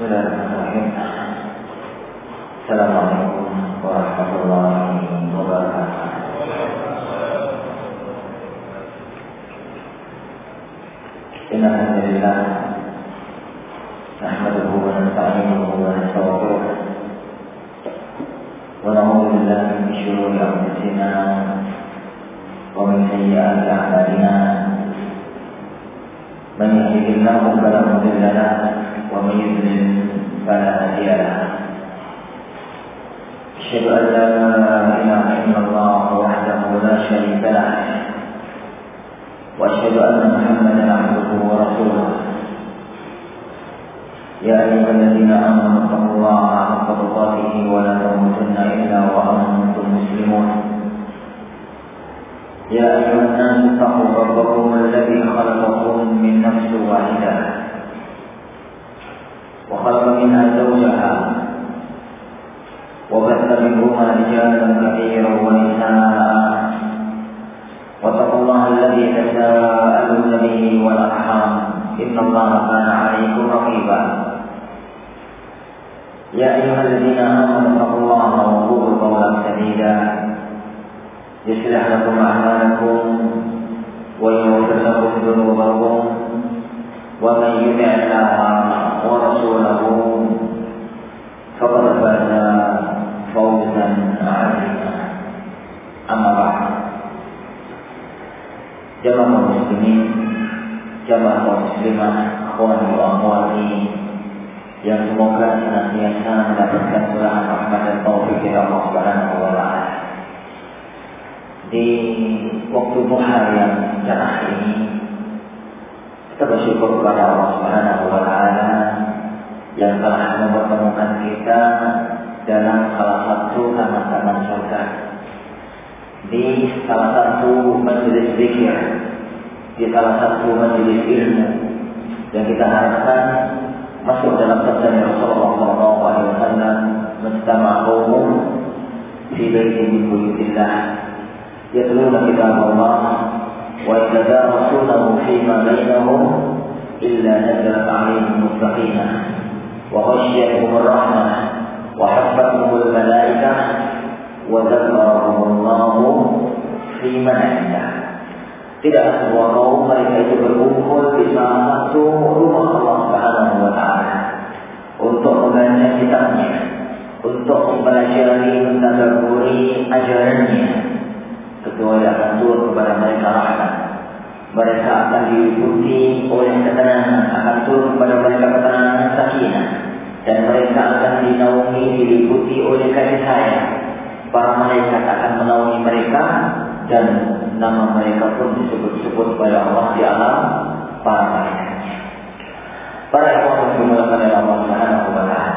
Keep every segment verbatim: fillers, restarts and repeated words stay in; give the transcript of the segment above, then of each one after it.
Bismillahirrahmanirrahim. Assalamualaikum warahmatullahi wabarakatuh. Inna alhamdulillah nahmaduhu wa nasta'inuhu wa nastaghfiruh wa na'udzu billahi min shururi anfusina wa min sayyi'ati a'malina. Man yahdihillahu fala mudilla lahu wa man yudlil fala hadiya lahu. Asyhadu an la ilaha illallah wahdahu la syarika lahu wa asyhadu anna Muhammadan 'abduhu wa rasuluh. Ya ayyuhalladzina amanu taqullaha haqqa tuqatih wa la tamutunna illa wa antum muslimun. Ya ayyuhan nas taqu rabbakum alladzi khalaqakum min nafsin wahidah wa khalaqa minha zawjaha wa batha minhuma rijalan katsiran wa nisaa'a واتقوا الله الذي تساءلون به والأرحام إن الله كان عليكم رقيبا. يا أيها الذين آمنوا اتقوا الله وقولوا قولا سديدا يصلح لكم أعمالكم ويغفر لكم ذنوبكم ومن يطع الله ورسوله فقد فاز فوزا عظيما. أما بعد. Jamaah muslimin, jamaah muslimah, akhwan wa akhwati yang semoga senantiasa mendapatkan curahan rahmat dan taufik dari Allah Subhanahu wa taala. Di waktu duha yang cerah ini, kita bersyukur kepada Allah Subhanahu wa taala yang telah mempertemukan kita dalam salah satu taman-taman surga, di salah satu majelis zikir, di salah satu majelis ilmu yang kita harapkan masuk dalam sabda Rasulullah shallallahu alaihi wasallam, "Mustama' qaumun fi baitin min buyutillah yatluna kitab Allah wa yatadarasunahu fima bainahum illa nazalat 'alaihim as-sakinah wa ghashiyatuhum ar-rahmah wa haffatuhum al-malaikah wa dzakarahumullahu fi man 'indah." Tidaklah sebuah kaum mereka itu berkumpul di salah satu rumah Allah Subhanahu wa taala untuk membaca kitabnya, untuk mempelajari, mentadabburi ajarannya, kecuali akan turun kepada mereka rahmat. Mereka akan diliputi oleh ketenangan, akan turun kepada mereka ketenangan sakinah, dan mereka akan dinaungi, diliputi oleh kasih sayang. Para malaikat akan menaungi mereka dan nama mereka pun disebut-sebut oleh Allah di alam para malaikatnya. Para ikhwan dimulakan oleh Allah Subhanahu wa taala.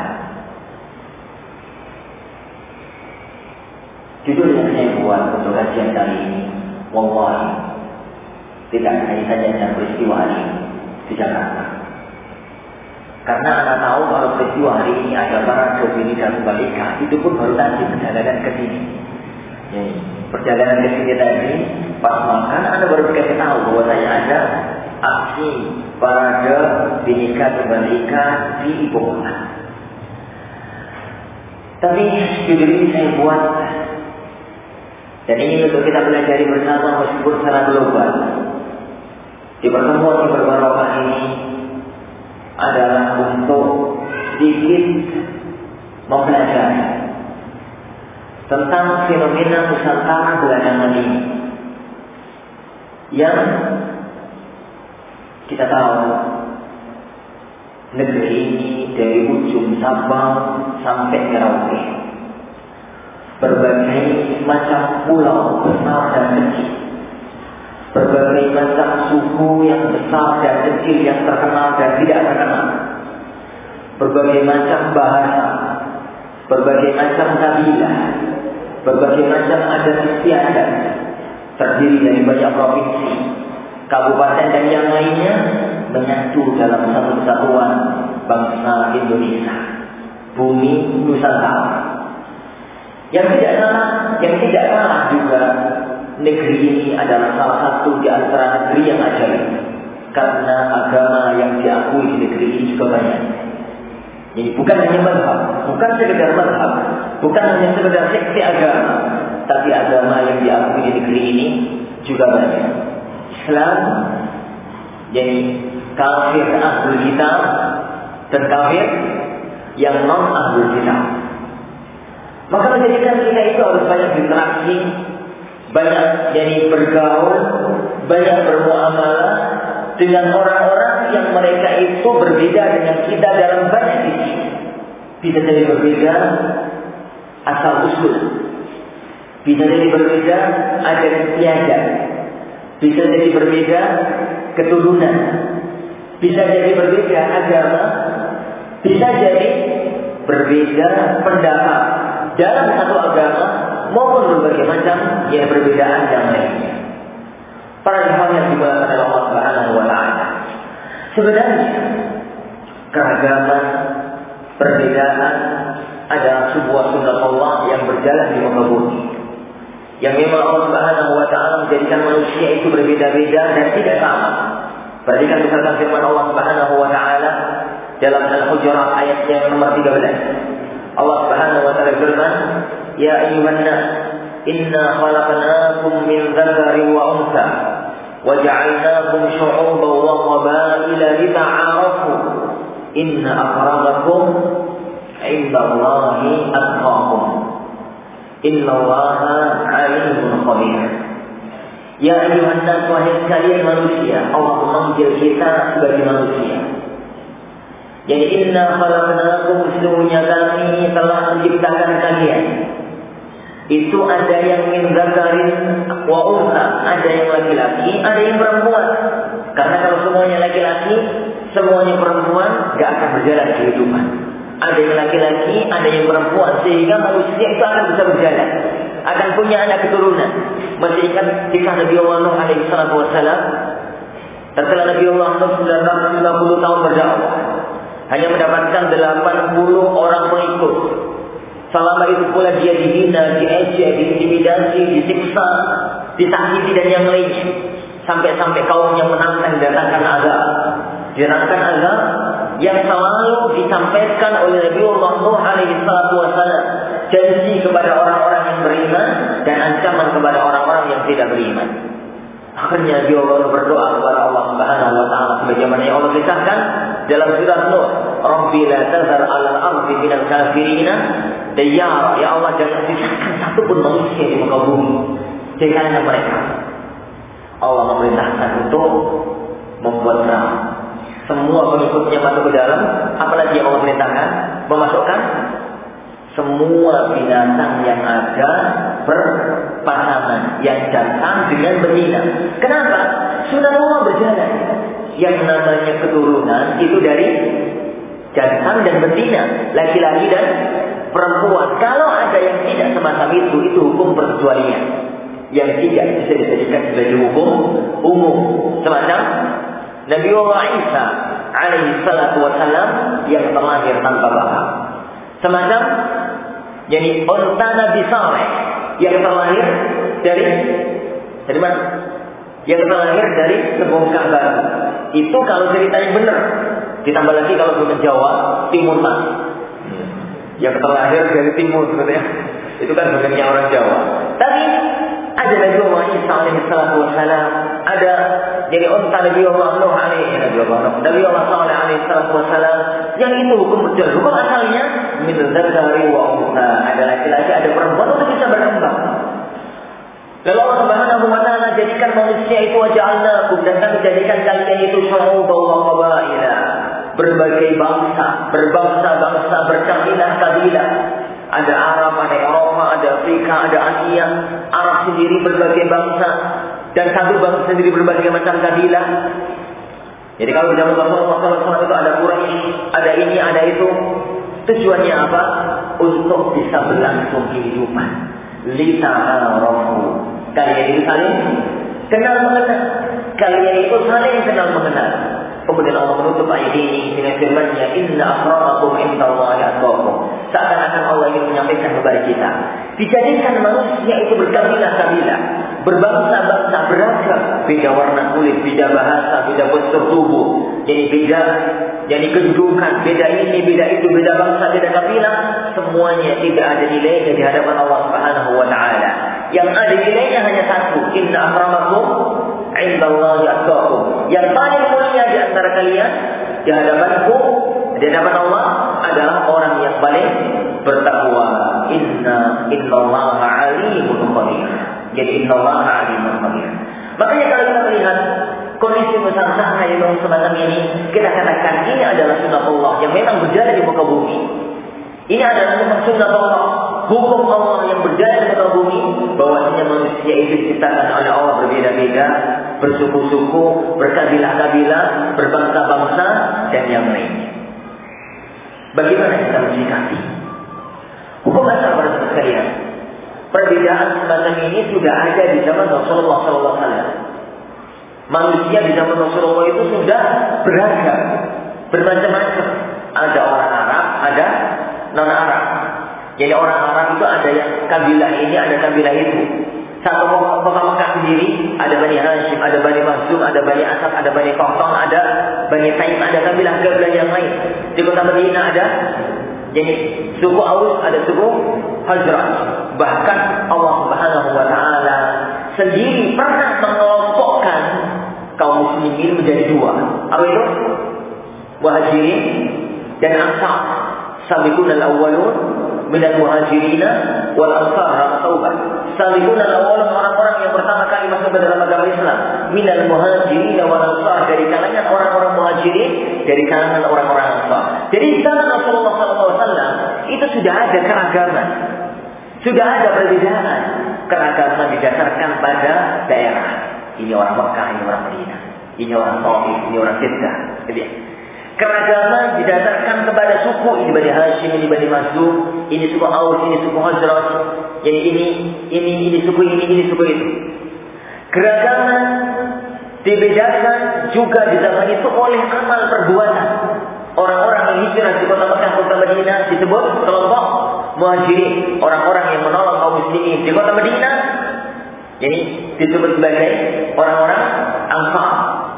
Judul yang saya buat untuk kajian kali ini, wallahi, tidak hanya saja dengan peristiwa hari ini di Jakarta. Karena anak tahu kalau peristiwa hari ini ada para Jobini dan Balika, itu pun baru tadi perjalanan ke sini. Ya, perjalanan ke sini tadi, pas makan, Anda baru dikasih tahu bahwa saya ada aksi parade Bhinneka Tunggal Ika di ibu kota. Tapi judul ini saya buat dan ini untuk kita pelajari bersama meskipun secara global. Di pertemuan yang berbarokah ini adalah untuk sedikit mempelajari tentang fenomena Nusantara belakangan ini yang kita tahu negeri ini dari ujung Sabang sampai Merauke, berbagai macam pulau besar dan kecil, berbagai macam suku yang besar dan kecil, yang terkenal dan tidak terkenal, berbagai macam bahasa, berbagai macam kabilah, berbagai macam adat istiadat, terdiri dari banyak provinsi, kabupaten dan yang lainnya, menyatu dalam satu kesatuan bangsa Indonesia, bumi Nusantara. Yang tidak kalah, yang tidak kalah juga, negeri ini adalah salah satu di antara negeri yang ajaib, karena agama yang diakui di negeri ini juga banyak. Jadi bukan hanya mazhab, bukan sekedar mazhab, bukan hanya sekedar seksi agama, tapi agama yang diakui di negeri ini juga banyak. Islam, jadi kafir ahlul kitab dan kafir yang non ahlul kitab. Maka menjadikan kita itu harus banyak berinteraksi, banyak jadi bergaul, banyak bermuamalah dengan orang-orang yang mereka itu berbeda dengan kita dalam banyak sisi. Bisa jadi berbeda asal usul, bisa jadi berbeda adat istiadat, bisa jadi berbeda keturunan, bisa jadi berbeda agama, bisa jadi berbeda pendapat dalam satu agama maupun berbagai macam yang perbedaan yang lainnya. Para ikhwan yang dimuliakan oleh Allah Subhanahu wa taala. Sebenarnya keragaman, perbedaan adalah sebuah sunnah Allah yang berjalan di muka bumi. Yang memang Allah Subhanahu wa taala menjadikan manusia itu berbeda-beda dan tidak sama. Perhatikan misalkan firman Allah Subhanahu wa taala dalam Al-Hujurat ayat yang nomor tiga belas. Allah Subhanahu wa taala berfirman, "Ya ayyuhan nas, inna khalaqnakum min dzakarin wa untha wa ja'alnakum syu'uban wa qabaila lita'arafu. Inna akramakum 'indallahi atqakum. Innallaha 'alimun khabir." Ya ayyuhan nas, wahai sekalian manusia, Allah memanggil kita sebagai manusia. Jadi inna khalaqnakum, sesungguhnya kami telah menciptakan kalian. Itu ada yang min dzakarin wa untha, ada yang laki-laki, ada yang perempuan. Karena kalau semuanya laki-laki, semuanya perempuan, gak akan berjalan kehidupan. Ada yang laki-laki, ada yang perempuan, sehingga manusia itu akan bisa berjalan, akan punya anak keturunan. Masih ingat kisah Nabi Allah Nuh alaihi salatu wassalam? Setelah Nabi Allah Nuh sembilan ratus lima puluh tahun berdakwah, hanya mendapatkan delapan puluh orang pengikut. Selama itu pula dia dihina, diejek, diintimidasi, disiksa, disakiti dan yang lainnya. Sampai-sampai kaumnya menantang datangkan azab. Datangkan azab yang selalu disampaikan oleh Nabi Allah Nuh alaihi salatu wassalam. Janji kepada orang-orang yang beriman dan ancaman kepada orang-orang yang tidak beriman. Akhirnya Nabi Allah berdoa kepada Allah Subhanahu wa taala sebagaimana yang Allah kisahkan dalam surat Nuh, "Rabbi la tazar 'alal ardi minal kafirin diyara." Ya Allah, jangan sisakan satu pun manusia di muka bumi selain mereka. Allah memerintahkan untuk membuat perang. Semua pengikutnya masuk ke dalam, apalagi Allah perintahkan memasukkan semua binatang yang ada berpasangan, yang jantan dengan betina. Kenapa? Sudah Allah berjalan. Yang namanya keturunan itu dari jantan dan betina, laki-laki dan perempuan. Kalau ada yang tidak semacam itu, itu hukum perkecualian. Yang tidak bisa dijadikan sebagai hukum umum. Semacam Nabi Allah Isa alaihi salatu wassalam yang terlahir tanpa bapak. Semacam jadi unta Nabi Saleh yang terlahir dari dari mana? Yang terlahir dari sebongkah baru. Itu kalau ceritanya benar. Ditambah lagi kalau bahasa Jawa, Timur Mas. Yang terlahir dari timur sebenarnya. Itu kan bagiannya orang Jawa. Tapi ada Nabi Allah Isa alaihi salatu wassalam, ada jadi unta Nabi Allah Nuh alaihi Nabi Allah Nuh, Nabi Allah Saleh alaihi salatu wassalam, yang itu hukum berjalan. Hukum asalnya min dzakari wa untha, ada laki-laki, ada perempuan untuk bisa berkembang. Lalu Allah Subhanahu wa taala jadikan manusia itu waja'alnakum, dan kami jadikan kalian itu syu'uban wa qabaila, berbagai bangsa, berbangsa-bangsa, berkabilah-kabilah. Ada Arab, ada Eropa, ada Afrika, ada Asia. Arab sendiri berbagai bangsa, dan satu bangsa sendiri berbagai macam kabilah. Jadi kalau di dalam Rasulullah shallallahu alaihi wasallam itu ada Quraisy, ada ini, ada itu. Tujuannya apa? Untuk bisa berlangsung kehidupan. Lita'arafu. Kalian itu saling kenal mengenal. Kalian itu saling kenal mengenal. Kemudian Allah menutup ayat ini dengan firman-Nya, "Inna akramakum indallahi atqakum." Seakan-akan Allah ingin menyampaikan kepada kita, dijadikan manusia itu berkabilah-kabilah, berbangsa-bangsa, beragam, beda warna kulit, beda bahasa, beda postur tubuh, jadi beda, jadi kedudukan, beda ini, beda itu, beda bangsa, beda kabilah, semuanya tidak ada nilainya di hadapan Allah Subhanahu wa taala. Yang ada nilainya hanya satu, inna akramakum indallahi atqakum. Yang paling mulia di antara kalian di hadapanku, di hadapan Allah adalah orang yang paling bertakwa. Inna innallaha alimun khabir. Jadi innallaha alimun khabir. Makanya kalau kita melihat kondisi nusantara yang semacam ini, kita katakan ini adalah sunnah Allah yang memang berjalan di muka bumi. Ini adalah memang sunnah Allah, hukum Allah yang berjalan di muka bumi, bahwasanya manusia itu diciptakan oleh Allah berbeda-beda, bersuku-suku, berkabilah-kabilah, berbangsa-bangsa, dan yang lainnya. Bagaimana kita menyikapi hukum asal pada sekalian? Perbedaan semacam ini sudah ada di zaman Rasulullah shallallahu alaihi wasallam. Manusia di zaman Rasulullah itu sudah beragam, bermacam-macam. Ada orang Arab, ada non-Arab. Jadi orang Arab itu ada yang kabilah ini, ada kabilah itu. Satu kota Mekah sendiri, ada Bani Hashim, ada Bani Makhzum, ada Bani Asad, ada Bani Qahtong, ada Bani Taim, ada kabilah-kabilah yang lain. Di kota Madinah ada jadi suku Aus, ada suku Hazraj. Bahkan Allah Subhanahu wa taala sendiri pernah mengelompokkan kaum muslimin menjadi dua. Apa itu? Muhajirin dan Ansar. Sabiqun al-awwalun minal muhajirin wal ansar taubat. Sabiqun al-awwalun orang-orang yang pertama kali masuk ke dalam agama Islam. Minal muhajirin wal ansar, dari kalangan orang-orang muhajirin, dari kalangan orang-orang ansar. Jadi di zaman Rasulullah shallallahu alaihi wasallam itu sudah ada keragaman. Sudah ada perbedaan. Keragaman didasarkan pada daerah. Ini orang Mekah, ini orang Madinah. Ini orang Taif, ini orang Jeddah. Keragaman didasarkan kepada suku. Ini Bani Hashim, ini Bani Makhzum, ini suku Aus, ini suku Hazraj. Jadi ini, ini, ini suku ini, ini suku itu. Keragaman dibedakan juga di zaman itu oleh amal perbuatan. Orang-orang yang hijrah di kota Mekah, kota Madinah disebut kelompok Muhajirin. Orang-orang yang menolong kaum muslimin di kota Madinah, jadi disebut sebagai orang-orang Ansar.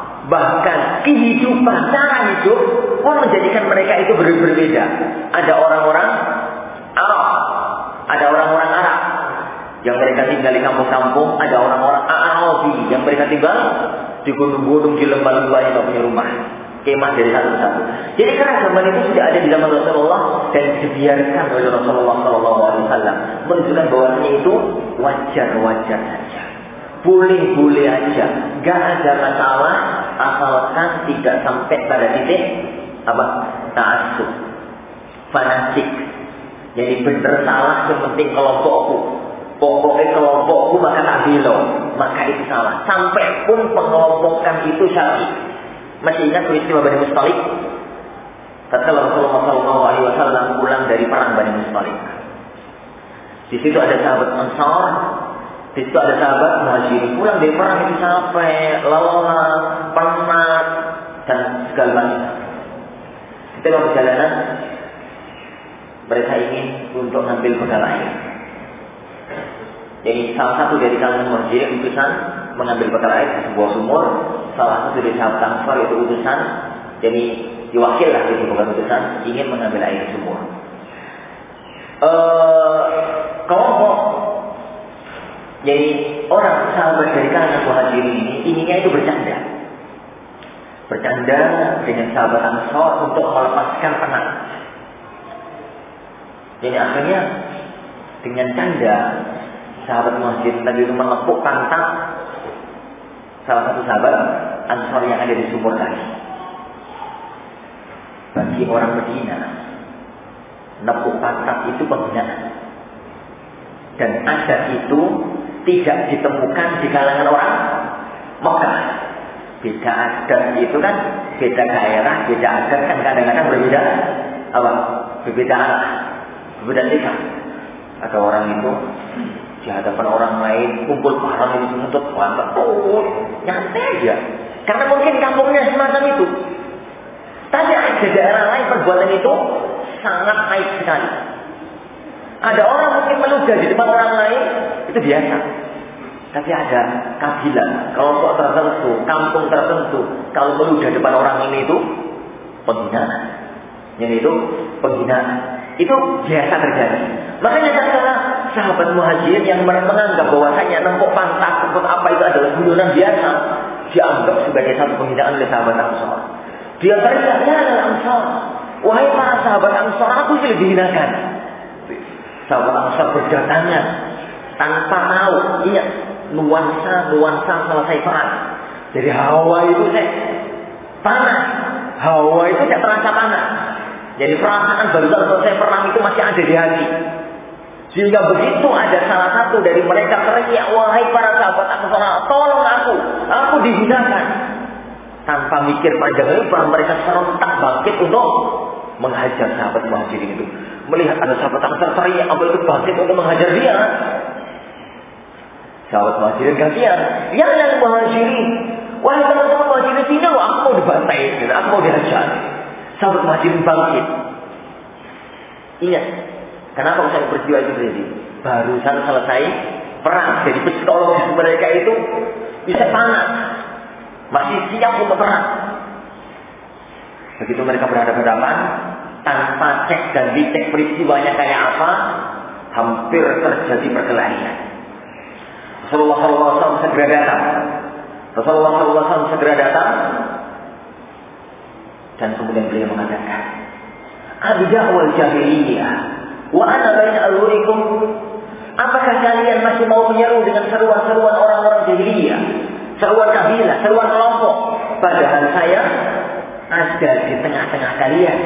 Bahkan kehidupan, cara hidup pun menjadikan mereka itu ber berbeda. Ada orang-orang Arab, ada orang-orang Arab yang mereka tinggal di kampung-kampung, ada orang-orang Arabi yang mereka tinggal di gunung-gunung, di lembah-lembah yang tidak punya rumah, kemah dari satu-satu. Jadi keragaman itu sudah ada di zaman Rasulullah dan dibiarkan oleh Rasulullah shallallahu alaihi wasallam, menunjukkan bahwasanya itu wajar-wajar saja, boleh-boleh aja, gak ada masalah asalkan tidak sampai pada titik apa ta'assub, fanatik. Jadi benar salah yang penting kelompokku, pokoknya kelompokku maka tak belo, maka itu salah. Sampai pun pengelompokan itu syar'i. Masih ingat peristiwa Bani Mustalik? Tatkala Rasulullah shallallahu alaihi wasallam pulang dari perang Bani Mustalik. Di situ ada sahabat Ansar, di situ ada sahabat Muhajirin. Pulang dari perang itu capek, lelah, penat, dan segala macam. Di tengah perjalanan, mereka ingin untuk mengambil bekal air. Jadi salah satu dari kalangan Muhajirin utusan mengambil bekal air di sebuah sumur. Salah satu dari sahabat Ansar itu utusan, jadi diwakil lah itu bukan utusan, ingin mengambil air di sumur. Uh, kelompok jadi orang sahabat dari kalangan Muhajirin ini inginnya itu bercanda, bercanda dengan sahabat Ansar untuk melepaskan penat. Jadi akhirnya dengan canda sahabat Muhajirin tadi itu menepuk pantat salah satu sahabat Ansar yang ada di sumur tadi. Bagi orang Medina, nepuk pantat itu penghinaan, dan adat itu tidak ditemukan di kalangan orang Mekah. Beda adat itu kan beda daerah, beda adat kan kadang-kadang berbeda apa? Berbeda arah, berbeda sikap. Ada orang itu di hadapan orang lain kumpul barang ini menuntut pantat, oh nyantai aja, karena mungkin kampungnya semacam itu. Tapi ada daerah lain perbuatan itu sangat baik sekali. Ada orang mungkin meludah di depan orang lain itu biasa. Tapi ada kabilah, kelompok tertentu, kampung tertentu, kalau meludah depan orang ini itu penghinaan. Yang itu penghinaan. Itu biasa terjadi. Makanya kata sahabat Muhajirin yang menganggap bahwasanya nempuk pantat ataupun apa itu adalah guyonan biasa, dianggap sebagai satu penghinaan oleh sahabat Ansor. Dia teriak, ya adalah Ansor, wahai para sahabat Ansor, aku sih dihinakan. Sahabat Ansor berdatangan tanpa tahu, ingat nuansa nuansa selesai perang. Jadi hawa itu saya panas, hawa itu tidak terasa panas. Jadi perasaan baru selesai perang itu masih ada di hati. Sehingga begitu ada salah satu dari mereka teriak, wahai para sahabat Ansor, tolong aku, aku dihinakan. Tanpa mikir panjang lebar, mereka serentak bangkit untuk menghajar sahabat Muhajirin itu. Melihat ada sahabat Ansor teriak, apa itu bangkit untuk menghajar dia. Sahabat Muhajirin gantian, ya yang Muhajirin, wahai teman-teman Muhajirin, sini loh, aku mau dibantai, aku mau dihajar. Sahabat Muhajirin bangkit. Ingat, kenapa saya peristiwa itu terjadi? Barusan selesai perang, jadi psikologis mereka itu bisa panas, masih siap untuk perang. Begitu mereka berhadapan-hadapan, tanpa cek dan dicek peristiwanya kayak apa, hampir terjadi perkelahian. Rasulullah shallallahu alaihi wasallam segera datang. Rasulullah shallallahu alaihi wasallam segera datang. Dan kemudian beliau mengatakan, Abda'wal jahiliyah wa ana baina alurikum. Apakah kalian masih mau menyeru dengan seruan-seruan orang-orang jahiliyah, seruan kabilah, seruan kelompok, padahal saya ada di tengah-tengah kalian.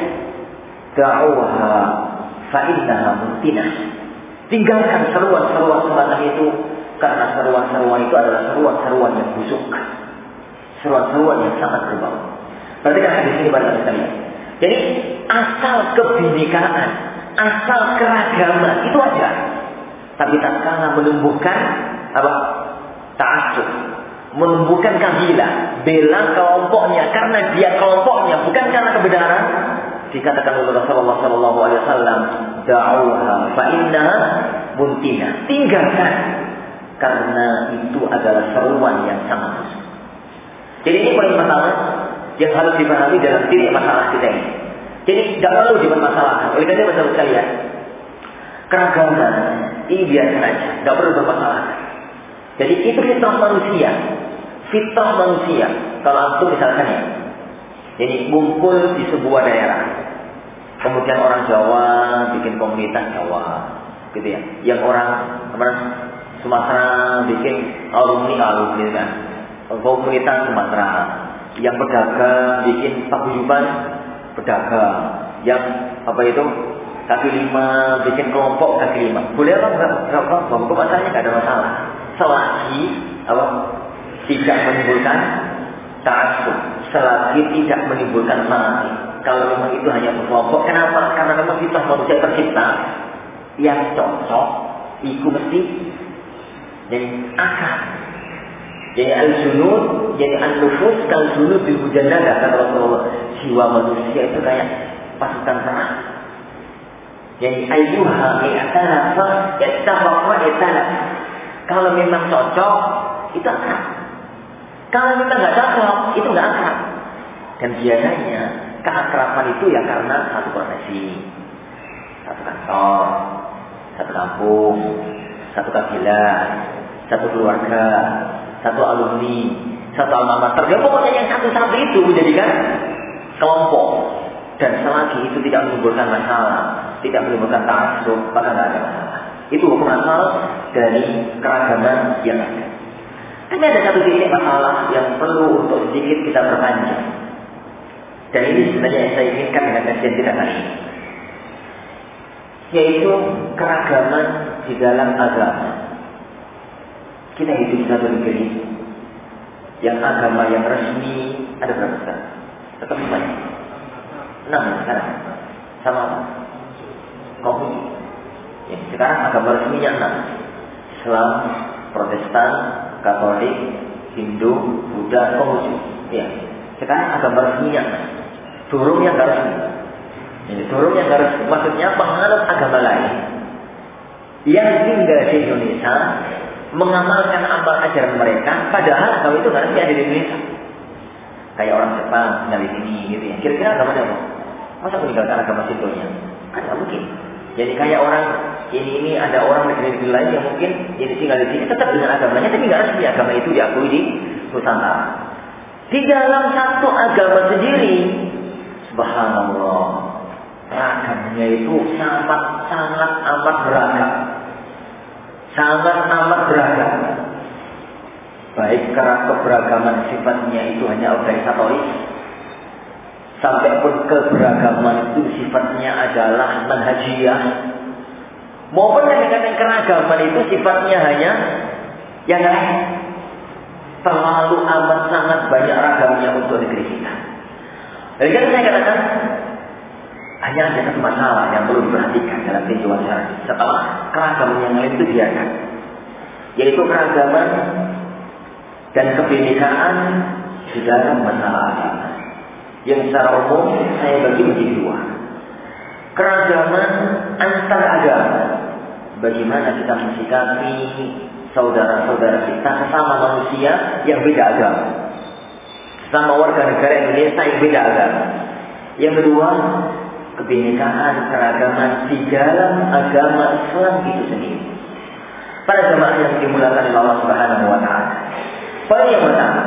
Da'uha fa innaha muntinah. Tinggalkan seruan-seruan semacam itu, karena seruan-seruan itu adalah seruan-seruan yang busuk, seruan-seruan yang sangat berbau. Perhatikan hadis ini pada sekalian. Jadi asal kebinekaan, asal keragaman itu aja. Tapi tak kalah menumbuhkan apa? Ta'assub, menumbuhkan kabilah, bela kelompoknya karena dia kelompoknya, bukan karena kebenaran. Dikatakan oleh Rasulullah Shallallahu Alaihi Wasallam, da'uha fa innaha muntina. Tinggalkan, karena itu adalah seruan yang sangat busuk. Jadi ini poin pertama yang harus dipahami dalam diri masalah kita ini. Jadi tidak perlu dipermasalahkan. Oleh karena itu sekalian, keragaman ini biasa saja, tidak perlu bermasalahkan. Jadi itu fitrah manusia, fitrah manusia. Kalau antum misalkan ya, jadi kumpul di sebuah daerah, kemudian orang Jawa bikin komunitas Jawa, gitu ya. Yang orang kemarin Sumatera bikin alumni alumni kan, komunitas Sumatera. Yang pedagang bikin paguyuban pedagang, yang apa itu kaki lima bikin kelompok kaki lima. Boleh apa enggak? Enggak apa-apa. Hukum asalnya enggak ada masalah. Selagi apa tidak menimbulkan ta'assub, selagi tidak menimbulkan fanatik. Kalau memang itu hanya berkelompok, kenapa? Karena memang kita manusia tercipta yang cocok, itu mesti jadi akal. Jadi al-junud, jadi al-nufus, kal-junud bil-mujannadah, kata Rasulullah. Jiwa manusia itu kayak pasukan perang. Jadi ayyuha i'talafa, i'tafaqa i'talaf. Kalau memang cocok, itu akrab. Kalau memang nggak cocok, itu nggak akrab. Dan biasanya keakraban itu ya karena satu profesi, satu kantor, satu kampung, satu kabilah, satu keluarga, satu alumni, satu alma mater. Ya pokoknya yang satu-satu itu menjadikan kelompok. Dan selagi itu tidak menimbulkan masalah, tidak menimbulkan ta'assub, maka tidak ada masalah. Itu hukum asal dari keragaman yang ada. Tapi ada satu titik masalah yang perlu untuk sedikit kita perpanjang. Dan ini sebenarnya yang saya inginkan dengan kajian kita kali ini, yaitu keragaman di dalam agama. Kita hidup di satu negeri yang agama yang resmi ada berapa sekarang? Tetap banyak. Enam sekarang. Sama apa? Komuni. Ya, sekarang agama resminya enam. Islam, Protestan, Katolik, Hindu, Buddha, Konghucu. Ya. Sekarang agama resminya enam. Turun yang gak resmi. Ini turun yang gak resmi. Maksudnya penganut agama lain yang tinggal di Indonesia mengamalkan amal ajaran mereka, padahal agama itu nggak resmi ada di Indonesia. Kayak orang Jepang tinggal di sini, gitu ya. Kira-kira agamanya apa? Masa meninggalkan agama sintonya? Kan nggak mungkin. Jadi kayak orang ini ini ada orang negeri-negeri lain yang mungkin jadi tinggal di sini tetap dengan agamanya, tapi nggak resmi agama itu diakui di Nusantara. Di dalam satu agama sendiri, subhanallah, ragamnya itu sangat sangat amat beragam, sangat amat beragam. Baik karena keberagaman sifatnya itu hanya organisatoris, sampai pun keberagaman itu sifatnya adalah manhajiyah, maupun kadang-kadang keragaman itu sifatnya hanya yang lain. Terlalu amat sangat banyak ragamnya untuk negeri kita. Jadi kan saya katakan hanya ada satu masalah yang perlu diperhatikan dalam tinjauan syar'i setelah keragaman yang lain itu biarkan, yaitu keragaman dan kebinekaan di dalam masalah agama. Yang secara umum saya bagi menjadi dua. Keragaman antar agama. Bagaimana kita mensikapi saudara-saudara kita sesama manusia yang beda agama, sama warga negara Indonesia yang beda agama. Yang kedua, kebinekaan keragaman di dalam agama Islam itu sendiri. Para jemaah yang dimulakan oleh Allah Subhanahu wa taala. Poin yang pertama,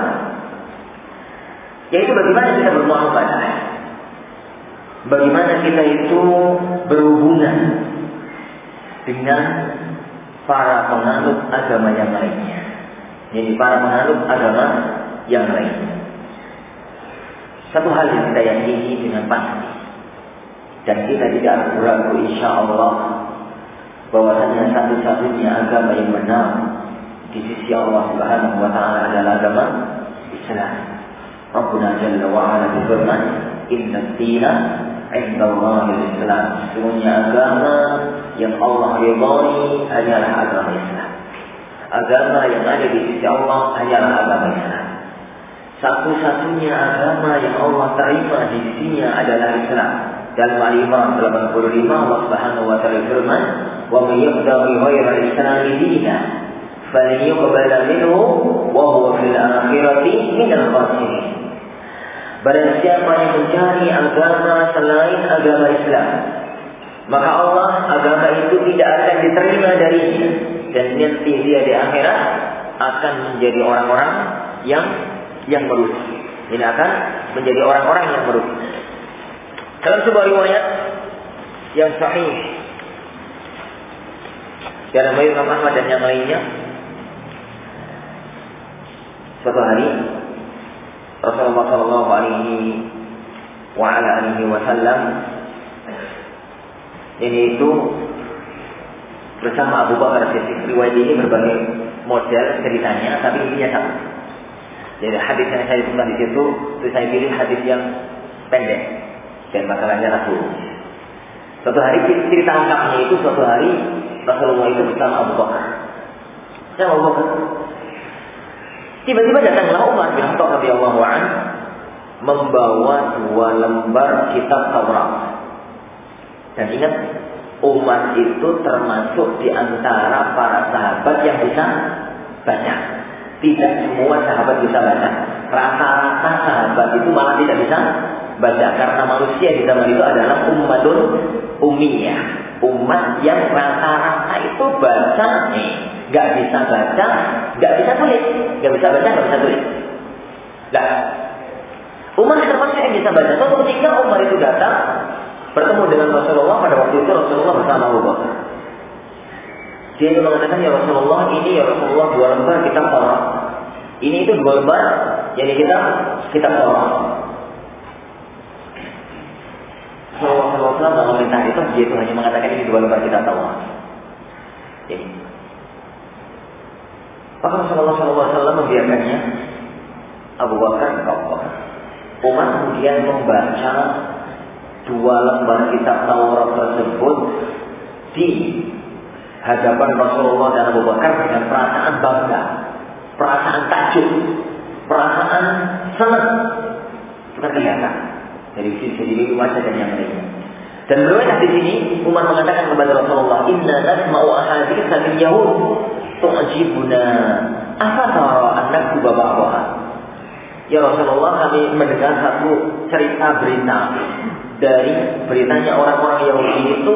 yaitu bagaimana kita bermuamalah, bagaimana kita itu berhubungan dengan para penganut agama yang lainnya. Jadi para penganut agama yang lainnya. Satu hal yang kita yakini dengan pasti, dan kita tidak ragu insya Allah, bahwasanya satu-satunya agama yang benar di sisi Allah Subhanahu wa taala adalah agama Islam. Rabbuna Jalla wa Ala berfirman, "Inna ad-dina 'inda Allahil Islam." Sesungguhnya agama yang Allah ridhai hanyalah agama Islam. Agama yang ada di sisi Allah hanyalah agama Islam. Satu-satunya agama yang Allah terima di sisinya adalah Islam. Dalam Al-Imran delapan puluh lima Allah Subhanahu wa taala berfirman, "Wa may yabtaghi ghayra al-Islam dinan falan yuqbala minhu wa huwa fil akhirati minal khasirin." Barang siapa yang mencari agama selain agama Islam, maka Allah agama itu tidak akan diterima darinya, dan nanti dia di akhirat akan menjadi orang-orang yang yang merugi. Ini akan menjadi orang-orang yang merugi. Dalam sebuah riwayat yang sahih dalam Imam Ahmad dan yang lainnya, suatu hari Rasulullah Shallallahu Alaihi wa ala alihi Wasallam ini itu bersama Abu Bakar Siddiq. Riwayat ini berbagai model ceritanya, tapi intinya sama. Jadi hadis yang saya sebutkan di situ, itu saya pilih hadis yang pendek dan masalahnya rasul. Suatu hari cerita lengkapnya itu suatu hari Rasulullah itu bersama Abu Bakar. Saya Abu Bakar. Tiba-tiba datanglah Umar bin Khattab radhiyallahu anhu membawa dua lembar kitab Taurat. Dan ingat, Umar itu termasuk di antara para sahabat yang bisa baca. Tidak semua sahabat bisa baca. Rata-rata sahabat itu malah tidak bisa baca, karena manusia di zaman itu adalah ummatun ummiyah, umat yang rata-rata itu baca nih, nggak bisa baca, nggak bisa tulis, nggak bisa baca, nggak bisa tulis. Nah, Umar termasuk yang bisa baca. Suatu ketika Umar itu datang bertemu dengan Rasulullah. Pada waktu itu Rasulullah bersama Abu Bakar. Dia itu mengatakan, "Ya Rasulullah, ini ya Rasulullah dua lembar kitab Taurat. Ini itu dua lembar, jadi kita kitab Taurat." Rasulullah shallallahu alaihi wasallam memerintah itu, dia itu hanya mengatakan ini dua lembar kitab Taurat. Jadi, maka Rasulullah shallallahu alaihi wasallam membiarkannya. Abu Bakar, Abu Bakar. Umar kemudian membaca dua lembar kitab Taurat tersebut di hadapan Rasulullah dan Abu Bakar dengan perasaan bangga, perasaan takjub, perasaan senang. Itu kelihatan dari sisi diri wajah dan yang lainnya. Dan berwajah di sini Umar mengatakan kepada Rasulullah, "Inna nasma'u ahaditsa min Yahud tu'jibuna, afatara an naktuba ba'daha." Ya Rasulullah, kami mendengar satu cerita berita dari beritanya orang-orang Yahudi itu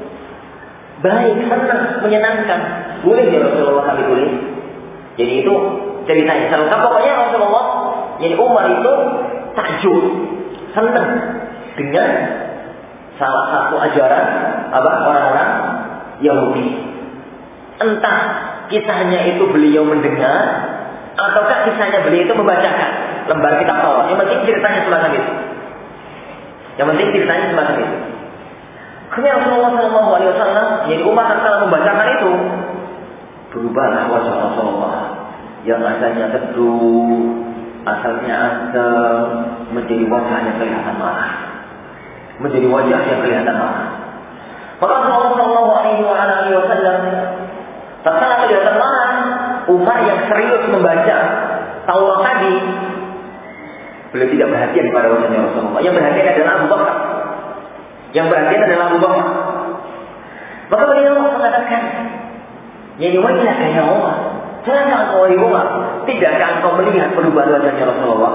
baik, senang, menyenangkan. Boleh ya Rasulullah kami tulis. Jadi itu ceritanya selengkap. Pokoknya Rasulullah, jadi Umar itu takjub, senang dengan salah satu ajaran apa orang-orang Yahudi. Entah kisahnya itu beliau mendengar, ataukah kisahnya beliau itu membacakan lembar kitab Taurat. Yang penting ceritanya semacam itu. Yang penting ceritanya semacam itu. Kemudian Rasulullah Shallallahu Alaihi Wasallam, jadi Umar tatkala membacakan itu, berubahlah wajah Rasulullah yang asalnya teduh, asalnya asam, menjadi wajah yang kelihatan marah, menjadi wajah yang kelihatan marah. Maka Rasulullah Shallallahu Alaihi Wasallam tatkala kelihatan marah, Umar yang serius membaca Taurat tadi, beliau tidak perhatian pada wajahnya Rasulullah. Yang perhatian adalah Abu Bakar. Yang perhatian adalah Abu Bakar. Maka beliau mengatakan, "Ya wajah ya Umar, celaka engkau wahai Umar, tidakkah engkau melihat perubahan wajahnya Rasulullah?"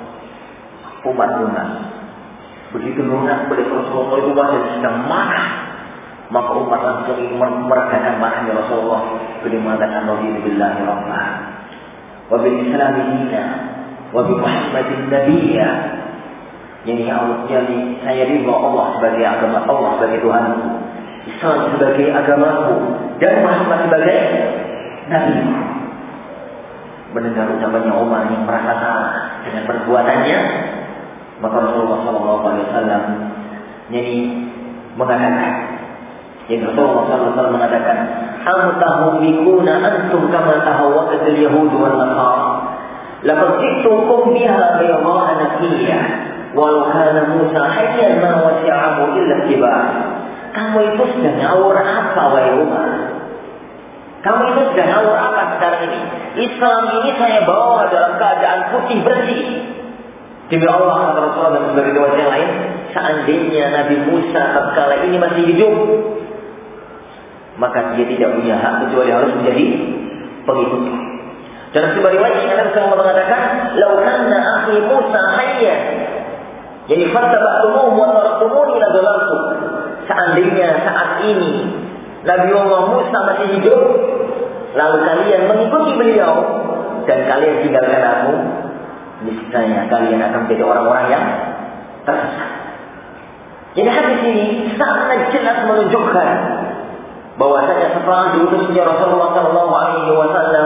Umar lunas. Begitu lunas melihat Rasulullah itu wajah sedang marah. Maka Umar langsung meredakan marahnya Rasulullah. Beliau mengatakan, "Raditu billahi rabbah, wa bil Islam dinan, wa bi Muhammadin nabiyya." Jadi Allah, jadi saya ridha Allah sebagai agama Allah sebagai Tuhanku, Islam sebagai agamaku, dan Muhammad sebagai Nabi. Mendengar ucapannya Umar yang merasa salah dengan perbuatannya, maka Rasulullah Shallallahu Alaihi Wasallam jadi mengatakan, yang Rasulullah Shallallahu Alaihi Wasallam mengatakan, "Amtahumikuna antum kama tahawwat al-Yahud wal Nasara, laqad ji'tukum biha bayda'a naqiyyah. Walau kana Musa hayyan ma wasi'ahu illa ittiba'." Kamu itu sudah ngawur apa wahai Umar? Kamu itu sudah ngawur apa sekarang ini? Islam ini saya bawa dalam keadaan putih bersih. Demi Allah, kata Rasulullah dan sebagai riwayat yang lain, seandainya Nabi Musa tatkala ini masih hidup, maka dia tidak punya hak kecuali harus menjadi pengikut. Dan sebuah riwayat yang Nabi sallallahu alaihi wasallam mengatakan, "Lau kanna akhi Musa hayyan, yani fattaba'tumuhu wa taraktumuni la dhalaltum." Seandainya saat ini Nabi Allah Musa masih hidup, lalu kalian mengikuti beliau dan kalian tinggalkan aku, niscaya kalian akan menjadi orang-orang yang tersesat. Jadi hadis ini sangat jelas menunjukkan bahwasanya setelah diutusnya Rasulullah Shallallahu Alaihi Wasallam,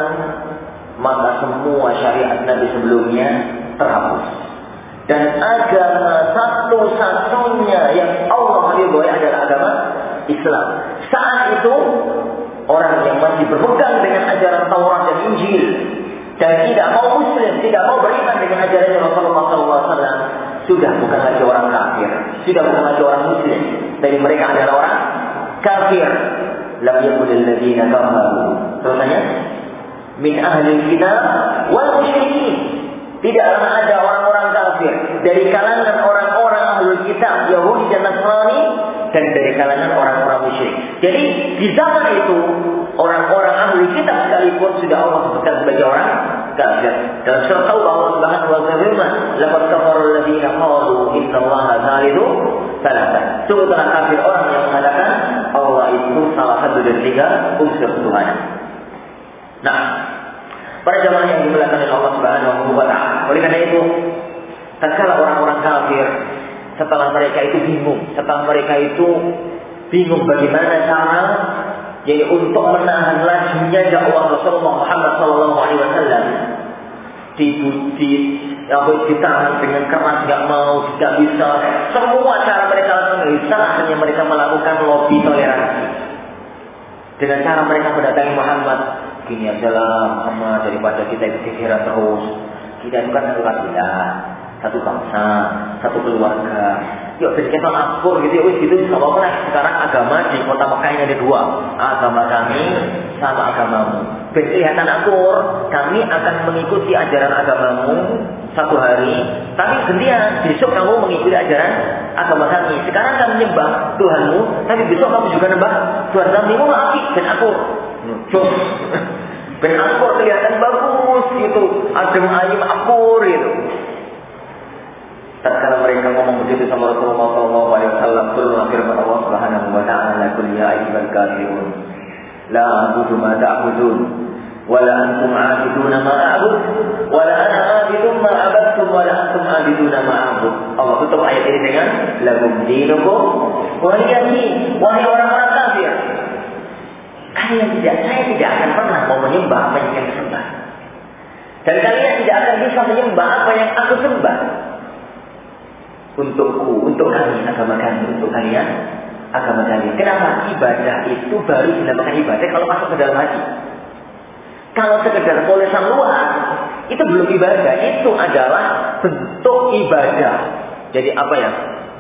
maka semua syariat Nabi sebelumnya terhapus. Dan agama satu-satunya yang Allah ridhoi adalah agama Islam. Saat itu orang yang masih berpegang dengan ajaran Taurat dan Injil dan tidak mau Muslim, tidak mau beriman dengan ajaran Rasulullah shallallahu alaihi wasallam, sudah bukan lagi orang kafir, sudah bukan lagi orang Muslim. Dari mereka adalah orang kafir. Lam yakunil ladzina kafaru, terusnya min ahli kitab wal musyrikin. Tidaklah ada orang-orang kafir dari kalangan orang-orang ahlul kitab, Yahudi dan Nasrani, dan dari kalangan orang-orang musyrik. Jadi di zaman itu orang-orang ahlul kitab sekalipun sudah Allah sebutkan sebagai orang kafir. Dalam surah Taubah Allah Subhanahu wa taala berfirman, "Laqad kafara alladziina qalu innallaha thalithu thalatha." Sungguh telah kafir orang yang mengatakan Allah itu salah satu dari tiga unsur Tuhan. Nah, para jamaah yang dimuliakan oleh Allah Subhanahu wa taala. Oleh karena itu, tatkala orang-orang kafir setelah mereka itu bingung, setelah mereka itu bingung bagaimana cara jadi untuk menahan lajunya dakwah Rasulullah Muhammad sallallahu alaihi wasallam, di di apa ditahan dengan keras, nggak mau, tidak bisa. Semua cara mereka lakukan bisa, hanya mereka melakukan lobby toleransi. Dengan cara mereka mendatangi Muhammad, gini adalah Muhammad, daripada kita itu pikiran terus, kita itu kan satu kabilah, satu bangsa, satu keluarga. Yuk kita akur gitu ya, wis gitu. Kalau lah sekarang agama di kota Mekah ini ada dua, agama kami sama agamamu. Ben kelihatan akur, kami akan mengikuti ajaran agamamu satu hari, tapi gantian besok kamu mengikuti ajaran agama kami. Sekarang kami menyembah Tuhanmu, tapi besok kamu juga menyembah Tuhan kami. Mau api ben akur. Cus. Ben akur kelihatan bagus gitu, adem ayem akur gitu. tatkala mereka ngomong begitu sama Rasulullah sallallahu alaihi wasallam, turunlah firman Allah Subhanahu wa ta'ala, "Qul ya ayyuhal kafirun, la a'budu ma ta'budun, wa la antum 'abiduna ma a'bud, wa la ana 'abidun ma 'abadtum, wa la antum 'abiduna ma a'bud." Allah tutup ayat ini dengan lakum dinukum waliya din. Wahai orang-orang kafir, kalian tidak, saya tidak akan pernah mau menyembah apa yang kalian sembah, dan kalian tidak akan bisa menyembah apa yang aku sembah. Untukku, untuk kami agama kami, untuk kalian agama kalian. Kenapa? Ibadah itu baru dinamakan ibadah kalau masuk ke dalam hati. Kalau sekedar polesan luar, itu belum ibadah. Itu adalah bentuk ibadah. Jadi apa ya?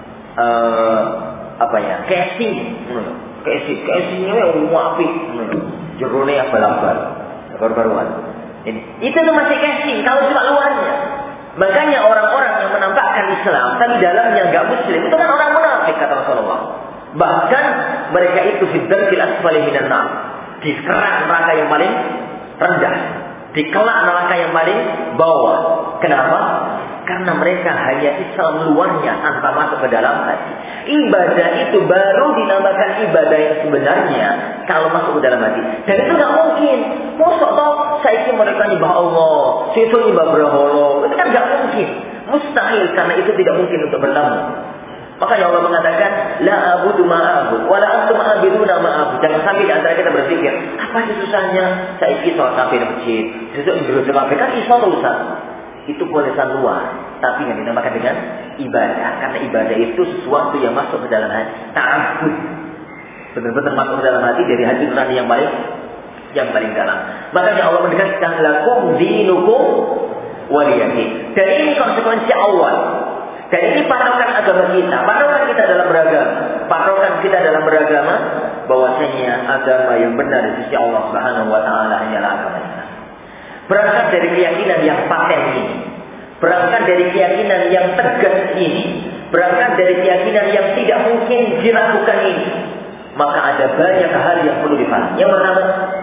Uh, apa ya? Casing, casing, casingnya wapi, jerone abal-abal, baru-baruan. Itu tuh masih casing. Kalau cuma luarnya. Makanya orang-orang yang menampakkan Islam tapi dalamnya enggak muslim itu kan orang munafik, kata Rasulullah. Bahkan mereka itu fidzarkil asfali minan nar, di kerak neraka yang paling rendah, di kelak neraka yang paling bawah. Kenapa? Karena mereka hanya Islam luarnya tanpa masuk ke dalam hati. Ibadah itu baru dinamakan ibadah yang sebenarnya kalau masuk ke dalam hati. Dan itu nggak mungkin. Mosok toh saiki mereka nyembah Allah, sesuk nyembah berhala. Itu kan nggak mungkin. Mustahil, karena itu tidak mungkin untuk bertemu. Makanya Allah mengatakan, la abudu ma'abud, wa la antum abiduna ma'abud. Jangan sampai di antara kita berpikir, apa sih susahnya? Saiki sholat kabeh di masjid, sesuk njero kabeh kan iso to Ustaz. Itu polesan luar, tapi yang dinamakan dengan ibadah. Karena ibadah itu sesuatu yang masuk ke dalam hati. Ta'abbud, benar-benar masuk ke dalam hati dari hati nurani yang paling yang paling dalam. Makanya Allah menegaskan lakum dinukum waliyadin. Dan ini konsekuensi awal. Dan ini patokan agama kita. Patokan kita dalam beragama. Patokan kita dalam beragama bahwasanya agama yang benar di sisi Allah Subhanahu wa taala hanyalah agama Islam. Berangkat dari keyakinan yang paten ini, berangkat dari keyakinan yang tegas ini, berangkat dari keyakinan yang tidak mungkin diragukan ini, maka ada banyak hal yang perlu dipahami. Yang pertama,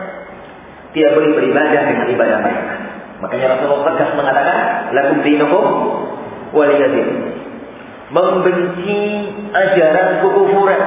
tidak boleh beribadah dengan ibadah mereka. Makanya Rasulullah tegas mengatakan, lakum dinukum waliyadin. Membenci ajaran kekufuran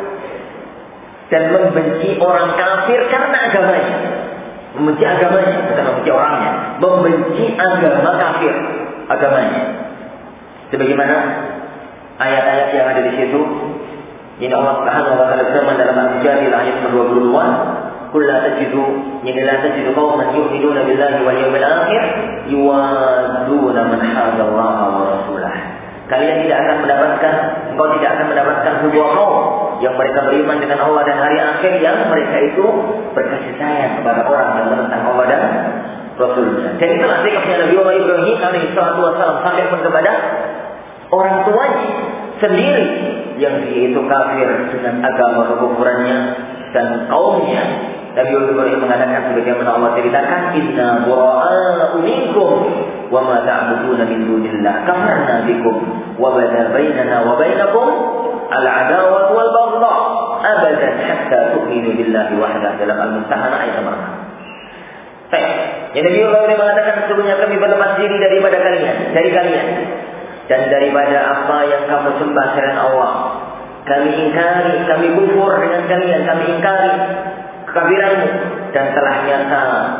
dan membenci orang kafir karena agamanya. Membenci agamanya, bukan membenci orangnya. Membenci agama kafir, agamanya. Sebagaimana ayat-ayat yang ada di situ. Ini Allah Subhanahu wa taala firman dalam Al-Mujadilah ayat dua puluh dua, "Qul la tajidu yani la tajidu qauman yu'minuna billahi wal yawmil akhir yuwadduna man hadda Allah wa rasulah." Kalian tidak akan mendapatkan, engkau tidak akan mendapatkan sebuah kaum yang mereka beriman dengan Allah dan hari akhir yang mereka itu berkasih sayang kepada orang yang menentang Allah dan Rasulullah. Dan itulah sikapnya Nabi Allah Ibrahim alaihi salatu wasallam sampai pun kepada orang tuanya sendiri yang dia itu kafir dengan agama kekufurannya dan kaumnya. Nabi Ibrahim mengatakan sebagaimana Allah ceritakan, "Inna bura'a'u minkum wa ma ta'buduna min dunillah kafarna bikum wa bada bainana wa bainakum al-'adawatu wal baghdha abadan hatta tu'minu billahi wahdah." Dalam Al-Mumtahanah ayat nomor enam. Baik, yang Nabi Ibrahim mengatakan sesungguhnya kami berlepas diri daripada kalian, dari kalian dan daripada apa yang kamu sembah selain Allah. Kami ingkari, kami kufur dengan kalian, kami ingkari kekafiranmu dan telah nyata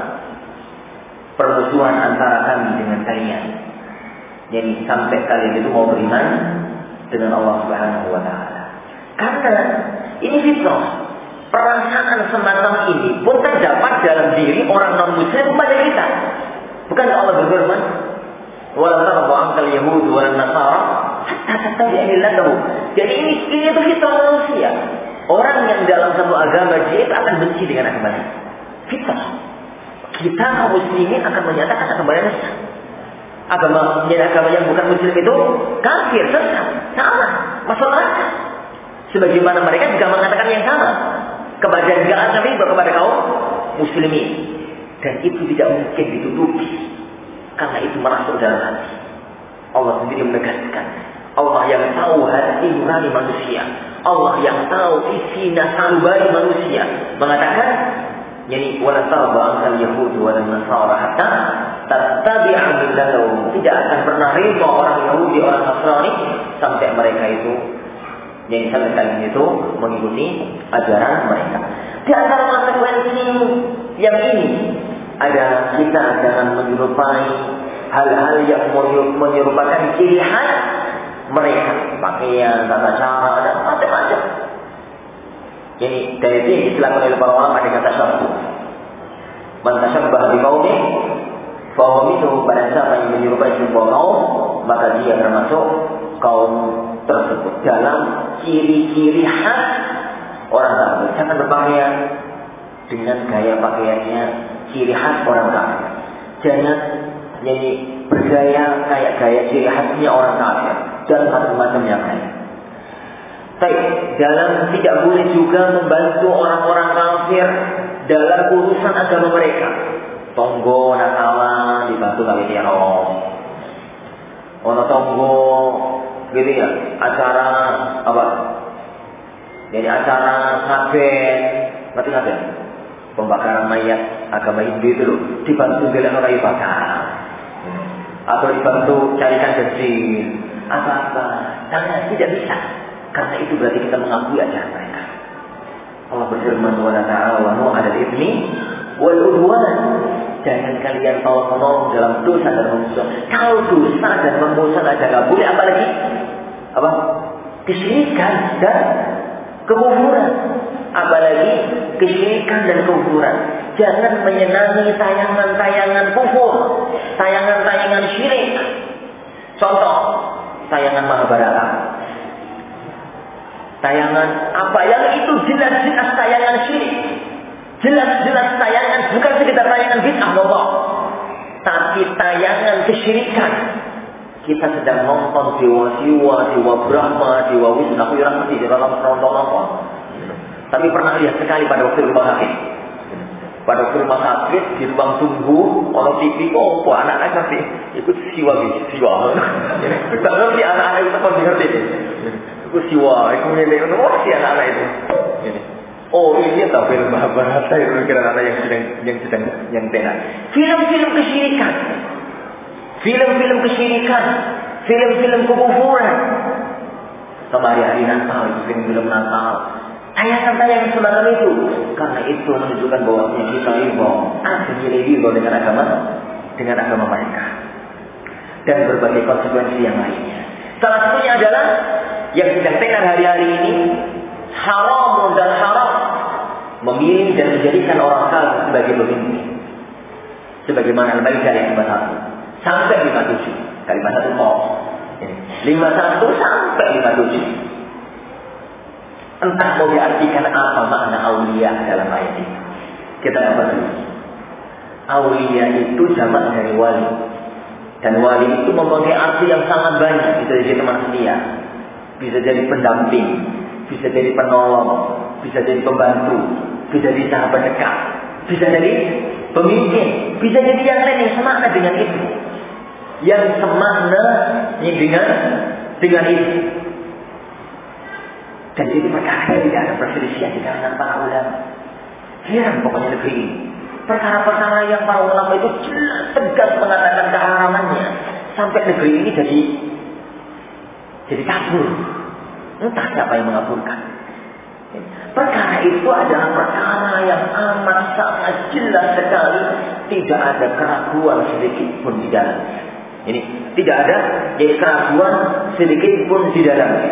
permusuhan antara kami dengan kalian. Jadi sampai kalian itu mau beriman dengan Allah Subhanahu wa taala. Karena ini fitrah. Perasaan semacam ini pun terdapat dalam diri orang non-muslim pada kita. Bukan Allah berfirman, "Wala tarda ankal yahud wal nasara hatta tattabi'a millatahu." Jadi ini ini itu fitrah manusia. Orang yang dalam satu agama dia akan benci dengan agamanya. Fitrah. Kita kaum muslimin akan menyatakan agamanya sesat. Agama menjadi agama yang bukan muslim itu kafir, sesat, salah, masuk neraka. Sebagaimana mereka juga mengatakan yang sama kepada enggak Nabi kepada kaum muslimin. Dan itu tidak mungkin ditutupi karena itu masuk dalam hati. Allah sendiri menegaskan, Allah yang tahu hati nurani manusia, Allah yang tahu isi nasalubari manusia, mengatakan, yani wala tarda ankal yahud wal nasara hatta tattabi'a millatahum, tidak akan pernah ridha orang Yahudi, orang Nasrani sampai mereka itu yang sampai kali itu mengikuti ajaran mereka. Di antara konsekuensi yang ini ada kita jangan menyerupai hal-hal yang menyerupakan ciri khas mereka, pakaian, tata cara dan macam-macam. Jadi dari itu yang dilakukan oleh para ulama dengan tasyabbuh. Man tasyabbaha biqaumin fa huwa minhum, pada siapa yang menyerupai sebuah kaum maka dia termasuk kaum tersebut dalam ciri-ciri khas orang kafir. Jangan berpakaian dengan gaya pakaiannya ciri khas orang kafir. Jangan jadi bergaya kayak gaya ciri khasnya orang kafir dan macam-macam yang lain. Baik, dalam tidak boleh juga membantu orang-orang kafir dalam urusan agama mereka. Tonggo nakalan dibantu kali teror. Ono tonggo gitu ya, acara apa? Jadi acara saben, ngerti nggak ya? Pembakaran mayat agama Hindu itu loh, dibantu geleng kayu bakar, atau dibantu carikan bensin, apa-apa. Karena tidak bisa, karena itu berarti kita mengakui ajaran mereka. Allah berfirman, "Wa la ta'awanu 'alal itsmi wal 'udwan." Jangan kalian tolong-menolong dalam dosa dan memusuhan. Kalau dosa dan memusuhan aja nggak boleh, apalagi apa? Kesyirikan dan kekufuran. Apalagi kesyirikan dan kekufuran. Jangan menyenangi tayangan-tayangan kufur, tayangan-tayangan syirik. Contoh, tayangan Mahabharata. Tayangan apa yang itu jelas-jelas tayangan syirik. Jelas-jelas tayangan, bukan sekedar tayangan bid'ah Allah, tapi tayangan kesyirikan. Kita sedang nonton dewa-dewa, dewa Brahma, dewa Wisnu, aku yang ngerti, dewa nonton-nonton. Tapi pernah lihat sekali pada waktu rumah sakit. Pada waktu rumah sakit, di ruang tunggu, orang T V, oh, kok anak-anak ngerti, ikut siwa, siwa. Kita ngerti anak-anak itu pun ngerti. Ikut siwa, ikut ngelak, oh si anak-anak itu. Oh ini tahu film Mahabharata itu kira anak yang sedang yang sedang yang tenar. Film-film kesyirikan, film-film kesyirikan, film-film kekufuran. Kemarin hari Natal itu film-film Natal, tayangan-tayangan semacam itu. Karena itu menunjukkan bahwa kita riba, ada nilai riba dengan agama, dengan agama mereka, dan berbagai konsekuensi yang lainnya. Salah satunya adalah yang sedang tenar hari-hari ini. Haram dan haram memilih dan menjadikan orang kafir sebagai pemimpin. Sebagaimana Al-Maidah ayat lima puluh satu sampai lima puluh tujuh. Kalimat satu mau. lima puluh satu sampai lima puluh tujuh. Entah mau diartikan apa makna aulia dalam ayat ini. Kita dapat dulu. Aulia itu jamak dari wali. Dan wali itu mempunyai arti yang sangat banyak. Bisa jadi teman setia, bisa jadi pendamping, bisa jadi penolong, bisa jadi pembantu, bisa jadi sahabat dekat, bisa jadi pemimpin, bisa jadi yang lain yang semakna dengan itu, yang semakna dengan dengan itu. Dan jadi perkara tidak ada perselisihan di kalangan para ulama. Heran pokoknya negeri ini. Perkara-perkara yang para ulama itu jelas tegas mengatakan keharamannya, sampai negeri ini jadi jadi kabur. Entah siapa yang mengabulkan. Perkara itu adalah perkara yang amat sangat jelas sekali. Tidak ada keraguan sedikit pun di dalamnya. Ini tidak ada jadi keraguan sedikit pun di dalamnya.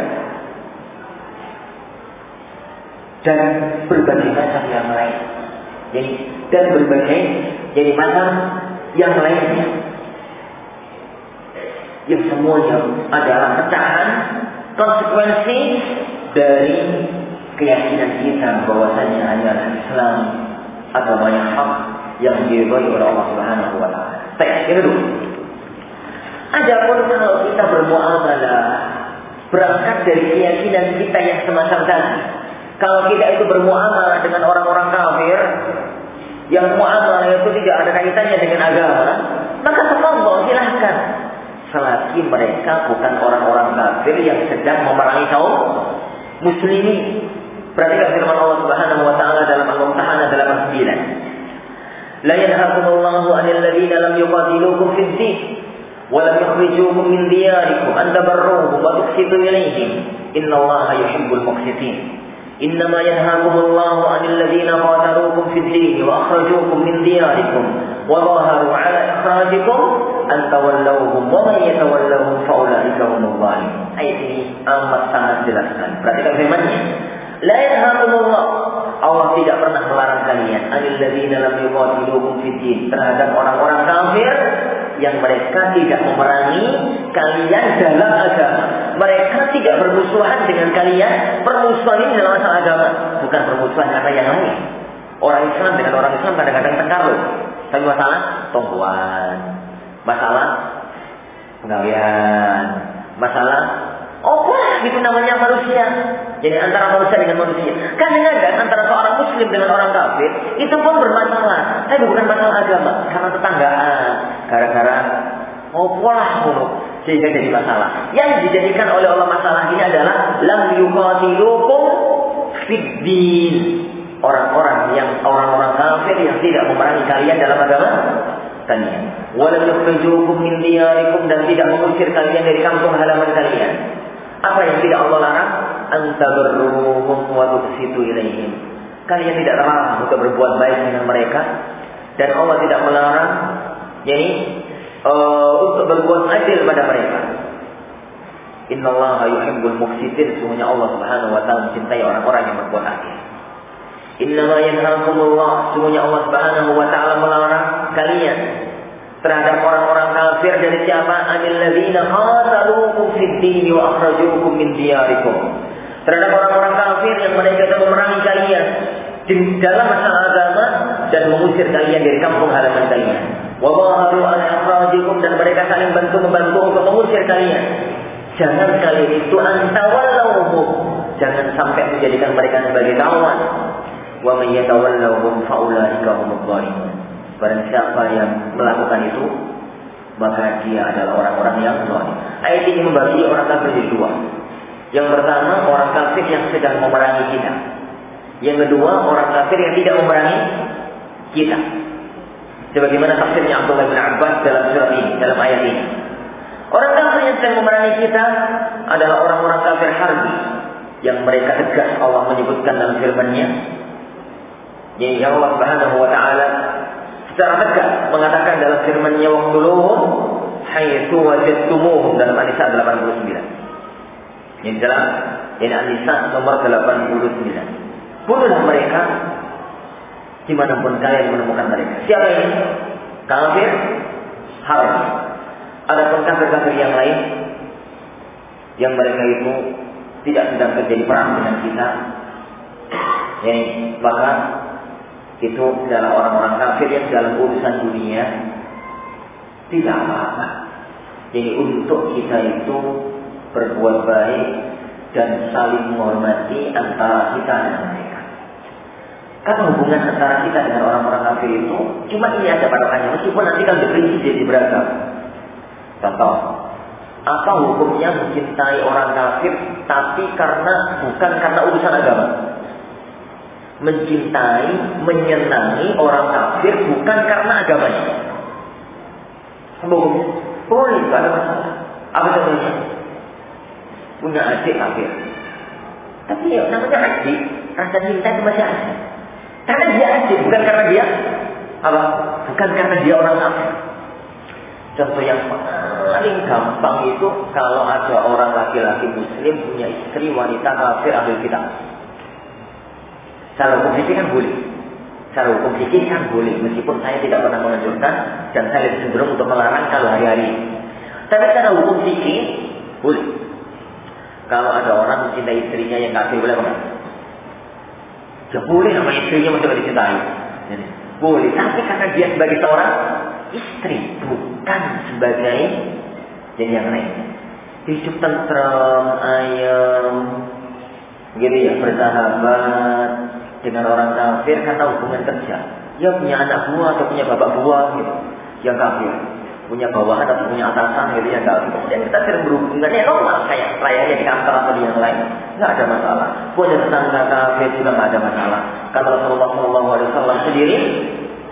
Dan berbagai macam yang lain. Jadi, dan berbagai jadi macam yang lainnya. Yang semuanya adalah pecahan konsekuensi dari keyakinan kita bahwasanya hanyalah Islam agama yang hak yang diridhai oleh Allah Subhanahu wa taala. Baik, ini dulu. Adapun kalau kita bermuamalah berangkat dari keyakinan kita yang semacam tadi, kalau kita itu bermuamalah dengan orang-orang kafir yang muamalah itu tidak ada kaitannya dengan agama, maka semua silahkan. Selagi mereka bukan orang-orang kafir yang sedang memerangi kaum muslimin. Perhatikan firman Allah Subhanahu wa taala dalam Al-Mumtahanah delapan puluh sembilan. La yanhakumullahu 'anil ladzina lam yuqatilukum fid din wa lam yukhrijukum min diyarikum an tabarruhum wa tuqsitu ilaihim. Innallaha yuhibbul muqsitin. Innama yanhakumullahu 'anil ladzina qataluukum fid din wa akhrajuukum min diyarikum wa dhaharu 'ala ikhrajikum an tawallawhum wa man yatawallahum fa ulaika humul zalimun. Ayat ini amat sangat jelas sekali. Perhatikan firman-Nya. La yanhakumullah, Allah tidak pernah melarang kalian 'anil ladzina lam yuqatiluukum fid din, terhadap orang-orang kafir yang mereka tidak memerangi kalian dalam agama. Mereka tidak bermusuhan dengan kalian. Permusuhan ini dalam masalah agama, bukan permusuhan karena yang lain. Orang Islam dengan orang Islam kadang-kadang tengkar loh. Tapi masalah tongguan, masalah penggawean, masalah oh lah gitu namanya manusia. Jadi antara manusia dengan manusia. Kadang-kadang antara seorang muslim dengan orang kafir itu pun bermasalah. Tapi bukan masalah agama, karena tetanggaan, gara-gara oh lah sehingga jadi masalah. Yang dijadikan oleh Allah masalah ini adalah lam yuqatilukum fid din. Orang-orang yang orang-orang kafir yang tidak memerangi kalian dalam agama kalian. Wa lam yukhrijukum min diyarikum, dan tidak mengusir kalian dari kampung halaman kalian. Apa yang tidak Allah larang? Antabarruhum wa tuqsitu ilaihim. Kalian tidak terlarang untuk berbuat baik dengan mereka, dan Allah tidak melarang yakni uh, untuk berbuat adil pada mereka. Innallaha yuhibbul muqsitin. Sesungguhnya Allah Subhanahu wa taala mencintai orang-orang yang berbuat adil. Innama yanhakumullah. Sesungguhnya Allah Subhanahu wa taala melarang kalian terhadap orang-orang kafir dari siapa? Anil ladzina qataluukum fid din wa akhrajuukum min diyarikum. Terhadap orang-orang kafir yang mereka telah memerangi kalian di dalam masalah agama dan mengusir kalian dari kampung halaman kalian. Wa dhaharu 'ala ikhrajikum, dan mereka saling bantu membantu untuk mengusir kalian. Jangan kalian itu antawallauhum, jangan sampai menjadikan mereka sebagai kawan. Wa may yatawallahum fa ulaika humudz zalimun. Barang siapa yang melakukan itu, maka dia adalah orang-orang yang zalim. Ayat ini membagi orang kafir jadi dua. Yang pertama, orang kafir yang sedang memerangi kita. Yang kedua, orang kafir yang tidak memerangi kita. Sebagaimana tafsirnya Abdullah bin Abbas dalam surat ini, dalam ayat ini. Orang kafir yang sedang memerangi kita adalah orang-orang kafir harbi, yang mereka tegas Allah menyebutkan dalam firman-Nya. Yang Allah Subhanahu wa taala secara tegas mengatakan dalam firman-Nya, waqtuluhum haitsu wajadtumuhum, dalam An-Nisa delapan puluh sembilan. Yang dalam ini An-Nisa nomor delapan puluh sembilan. Bunuhlah mereka dimanapun kalian menemukan mereka. Siapa ini? Kafir harbi. Adapun kafir-kafir yang lain yang mereka itu tidak sedang terjadi perang dengan kita, ya, maka itu adalah orang-orang kafir yang dalam urusan dunia tidak apa-apa. Jadi untuk kita itu berbuat baik dan saling menghormati antara kita dan mereka. Karena hubungan antara kita dengan orang-orang kafir itu cuma ini aja patokannya, meskipun nanti kan berprinsip jadi beragam. Contoh, apa hukumnya mencintai orang kafir tapi karena bukan karena urusan agama? Mencintai, menyenangi orang kafir bukan karena agamanya. Boleh, boleh, tidak ada masalah. Apa contohnya? Punya adik kafir, tapi ya namanya adik, rasa cinta itu masih ada. Karena dia adik, bukan karena dia apa? Bukan karena dia orang kafir. Contoh yang paling gampang itu kalau ada orang laki-laki muslim punya istri wanita kafir ahli kitab. Secara hukum fikih kan boleh. Secara hukum fikih kan boleh, meskipun saya tidak pernah menganjurkan dan saya lebih cenderung untuk melarang kalau hari-hari. Tapi secara hukum fikih boleh. Kalau ada orang mencintai istrinya yang kafir, boleh apa? Ya boleh, nama istrinya masih dicintai. Boleh, tapi karena dia sebagai seorang istri, bukan sebagai jadi yang lain. Hidup tenteram, ayam, gitu ya, bersahabat dengan orang kafir karena hubungan kerja. Dia punya anak buah atau punya bapak buah gitu, yang kafir, punya bawahan atau punya atasan gitu yang kafir. Dan kita sering berhubungan ya normal kayak layaknya di kantor atau di yang lain, nggak ada masalah. Punya tetangga kafir juga nggak ada masalah. Kata Rasulullah shallallahu alaihi wasallam sendiri,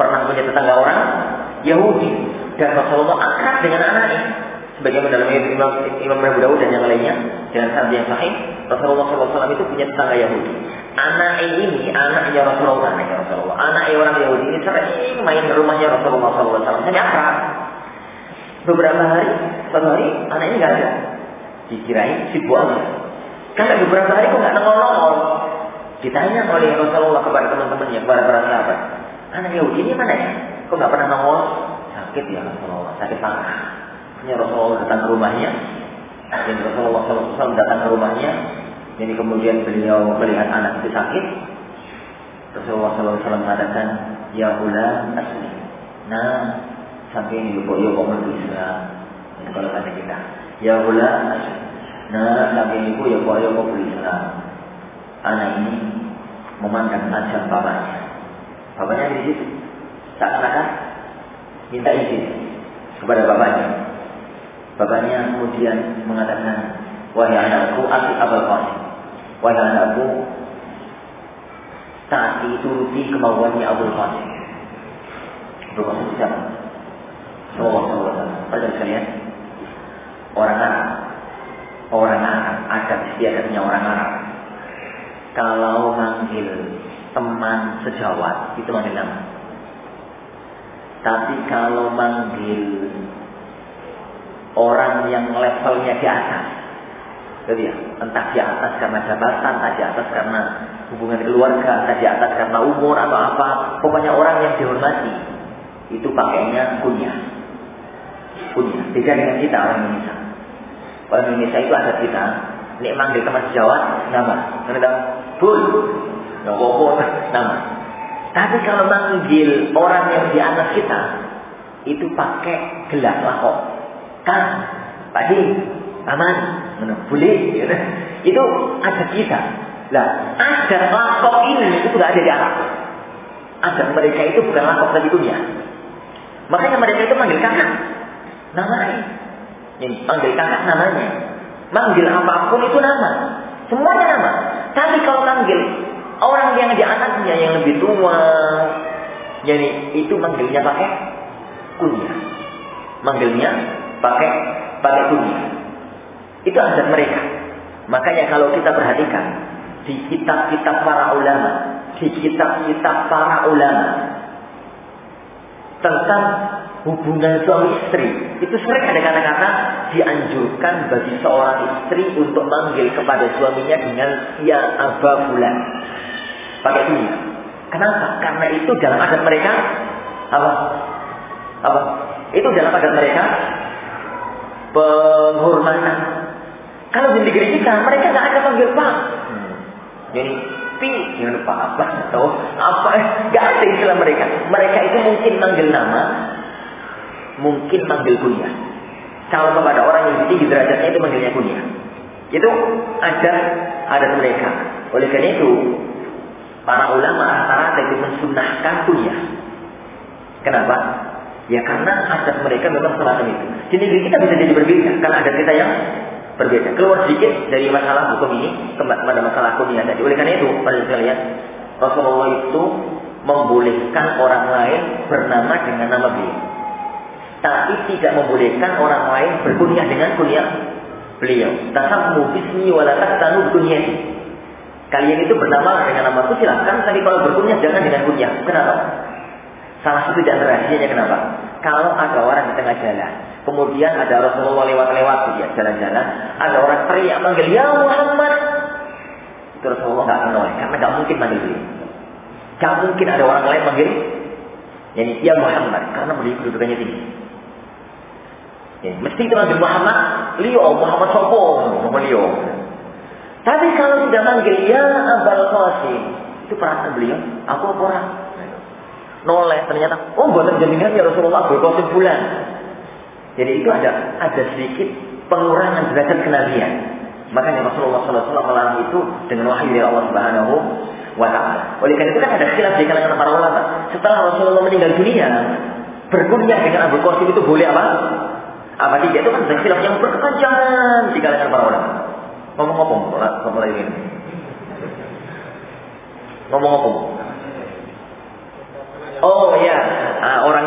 pernah punya tetangga orang Yahudi dan Rasulullah akrab dengan anaknya. Sebagaimana dalam Imam Imam Abu Dawud dan yang lainnya dengan sanad yang sahih, Rasulullah shallallahu alaihi wasallam itu punya tetangga Yahudi. Anak ini anaknya Rasulullah, anaknya Rasulullah, anaknya orang Yahudi ini sering main ke rumahnya Rasulullah shallallahu alaihi wasallam. Jadi akrab. Beberapa hari, satu hari anak ini nggak ada, dikirain sibuk aja. Karena beberapa hari kok nggak nongol-nongol. Ditanya oleh Rasulullah kepada teman-temannya, kepada para sahabat, anak Yahudi ini mana ya? Kok nggak pernah nongol? Sakit ya Rasulullah, sakit parah. Ini Rasulullah datang ke rumahnya, dan Rasulullah shallallahu alaihi wasallam datang ke rumahnya. Jadi kemudian beliau melihat anak itu sakit. Rasulullah shallallahu alaihi wasallam mengatakan, ya ulam asli. Nah, sampai ini lupa ya kok mau Islam. Itu kalau kata kita, ya ulam asli. Nah, sampai ini ya kok ya kok Islam. Anak ini memandang tajam bapaknya. Bapaknya di situ, seakan-akan minta izin kepada bapaknya. Bapaknya kemudian mengatakan, wahai anakku, ati Abul Qasim. Wahai anakku, taati turuti kemauannya Abul Qasim. Abul Qasim siapa? Sallallahu alaihi wasallam. Pada sekalian, orang Arab, orang Arab, adat istiadatnya orang Arab. Kalau manggil teman sejawat itu manggil nama. Tapi kalau manggil orang yang levelnya di atas, jadi ya, entah di atas karena jabatan, entah di atas karena hubungan keluarga, entah di atas karena umur atau apa, pokoknya orang yang dihormati, itu pakainya kunyah. Kunyah. Beda dengan kita orang Indonesia. Orang Indonesia itu ada kita, nek manggil teman sejawat, nama, kenapa? Bul, nggak apa-apa, nama. Tapi kalau manggil orang yang di atas kita, itu pakai gelar lakok. Kang, Pak Di, aman, boleh, gitu. Itu adat kita. Lah, adat lakok ini itu nggak ada di Arab. Adat mereka itu bukan lakok tapi kunyah. Makanya mereka itu manggil kakak, namanya. Ini panggil kakak namanya. Manggil apapun itu nama, semuanya nama. Tapi kalau manggil orang yang di atasnya yang lebih tua, jadi itu manggilnya pakai kunyah. Manggilnya pakai pakai kunyah. Itu adat mereka. Makanya kalau kita perhatikan di kitab-kitab para ulama, di kitab-kitab para ulama tentang hubungan suami istri, itu sering ada kata-kata dianjurkan bagi seorang istri untuk manggil kepada suaminya dengan ya aba fulan. Pakai kunyah. Kenapa? Karena itu dalam adat mereka apa? Apa? Itu dalam adat mereka penghormatan. Kalau di negeri kita mereka nggak ada panggil pak. Hmm. Jadi pi, jangan lupa apa atau apa? Nggak ada istilah mereka. Mereka itu mungkin manggil nama, mungkin manggil kunyah. Kalau kepada orang yang tinggi derajatnya itu manggilnya kunyah. Itu ada adat mereka. Oleh karena itu para ulama rata-rata itu mensunnahkan kunyah. Kenapa? Ya karena adat mereka memang semacam itu. Di negeri kita bisa jadi berbeda karena adat kita yang berbeda. Keluar sedikit dari masalah hukum ini kepada masalah kunyah tadi. Oleh karena itu, pada sekalian, Rasulullah itu membolehkan orang lain bernama dengan nama beliau, tapi tidak membolehkan orang lain berkunyah dengan kunyah beliau. Tasammu bismi wala tahtanu kunyati. Kalian itu bernama dengan namaku silahkan, tapi kalau berkunyah jangan dengan kunyah. Kenapa? Salah satu dan rahasianya kenapa? Kalau ada orang di tengah jalan, kemudian ada Rasulullah lewat-lewat, dia jalan-jalan, ada orang teriak manggil ya Muhammad, itu Rasulullah nggak kenal, karena nggak mungkin manggil dia. Nggak mungkin ada orang lain manggil, jadi ya Muhammad, karena beliau kedudukannya tinggi. Ya, mesti itu manggil Muhammad, Leo, Muhammad Sopo, Muhammad Leo. Tapi kalau sudah manggil ya Abul Qasim, itu perasaan beliau, aku apa orang? Noleh ternyata, oh buatan jaminan ya Rasulullah Abul Qasim bulan. Jadi itu ada ada sedikit pengurangan derajat kenabian. Makanya Rasulullah shallallahu alaihi wasallam melarang itu dengan wahyu dari Allah Subhanahu wa Ta'ala. Oleh karena itu kan ada khilaf di kalangan para ulama. Setelah Rasulullah meninggal dunia, berkunyah dengan Abul Qasim itu boleh apa? Apa tidak? Itu kan ada khilaf yang berkepanjangan di kalangan para ulama. Ngomong-ngomong, mulai ini. Ngomong-ngomong. Oh ya,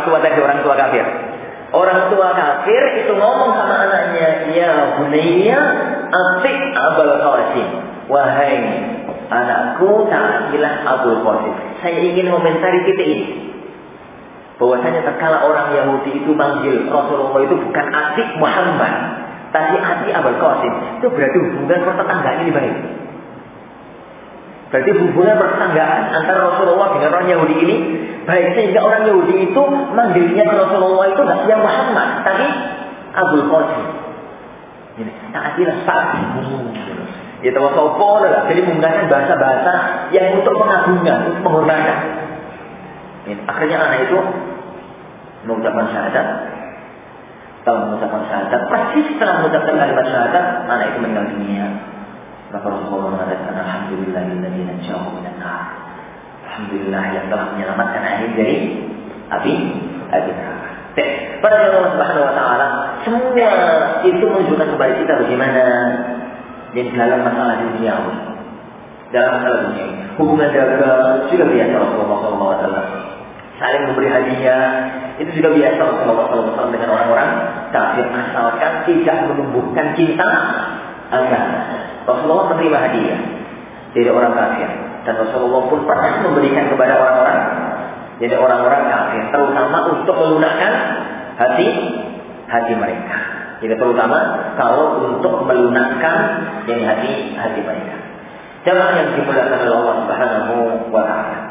tua tadi, orang tua kafir. Orang tua kafir itu ngomong sama anaknya, ya bunayya atik Abul Qasim. Wahai anakku, taatilah Abul Qasim. Saya ingin komentari titik ini. Bahwasanya tatkala orang Yahudi itu manggil Rasulullah itu bukan atik Muhammad, tapi atik Abul Qasim. Itu berarti hubungan pertetanggaan ini baik. Berarti hubungan pertetanggaan antara Rasulullah dengan orang Yahudi ini baik, sehingga orang Yahudi itu manggilnya ke Rasulullah itu tidak yang Muhammad, tapi Abul Qasim. Ini taatilah Pak. Ya tawakkal lah. Jadi menggunakan bahasa-bahasa yang untuk pengagungan, untuk penghormatan. Ini akhirnya anak itu mengucapkan syahadat. Setelah mengucapkan syahadat, persis setelah mengucapkan kalimat syahadat, anak itu meninggal dunia. Maka Rasulullah mengatakan, alhamdulillahilladzi najjahu minan nar. Alhamdulillah yang telah menyelamatkan akhir dari api api neraka. Pada Allah Subhanahu Wa Taala, semua itu menunjukkan kepada kita bagaimana yang dalam masalah dunia, dalam masalah dunia, hubungan dagang sudah biasa Rasulullah Shallallahu Alaihi Wasallam. Saling memberi hadiah itu juga biasa Rasulullah Shallallahu Alaihi Wasallam dengan orang-orang kafir, asalkan tidak menumbuhkan cinta agama. Rasulullah menerima hadiah dari orang kafir. Dan Rasulullah pun pernah memberikan kepada orang-orang, jadi orang-orang kafir, terutama untuk melunakkan hati hati mereka. Jadi terutama kalau untuk melunakkan yang hati hati mereka. Jamaah yang dimuliakan oleh Allah Subhanahu Wa Taala.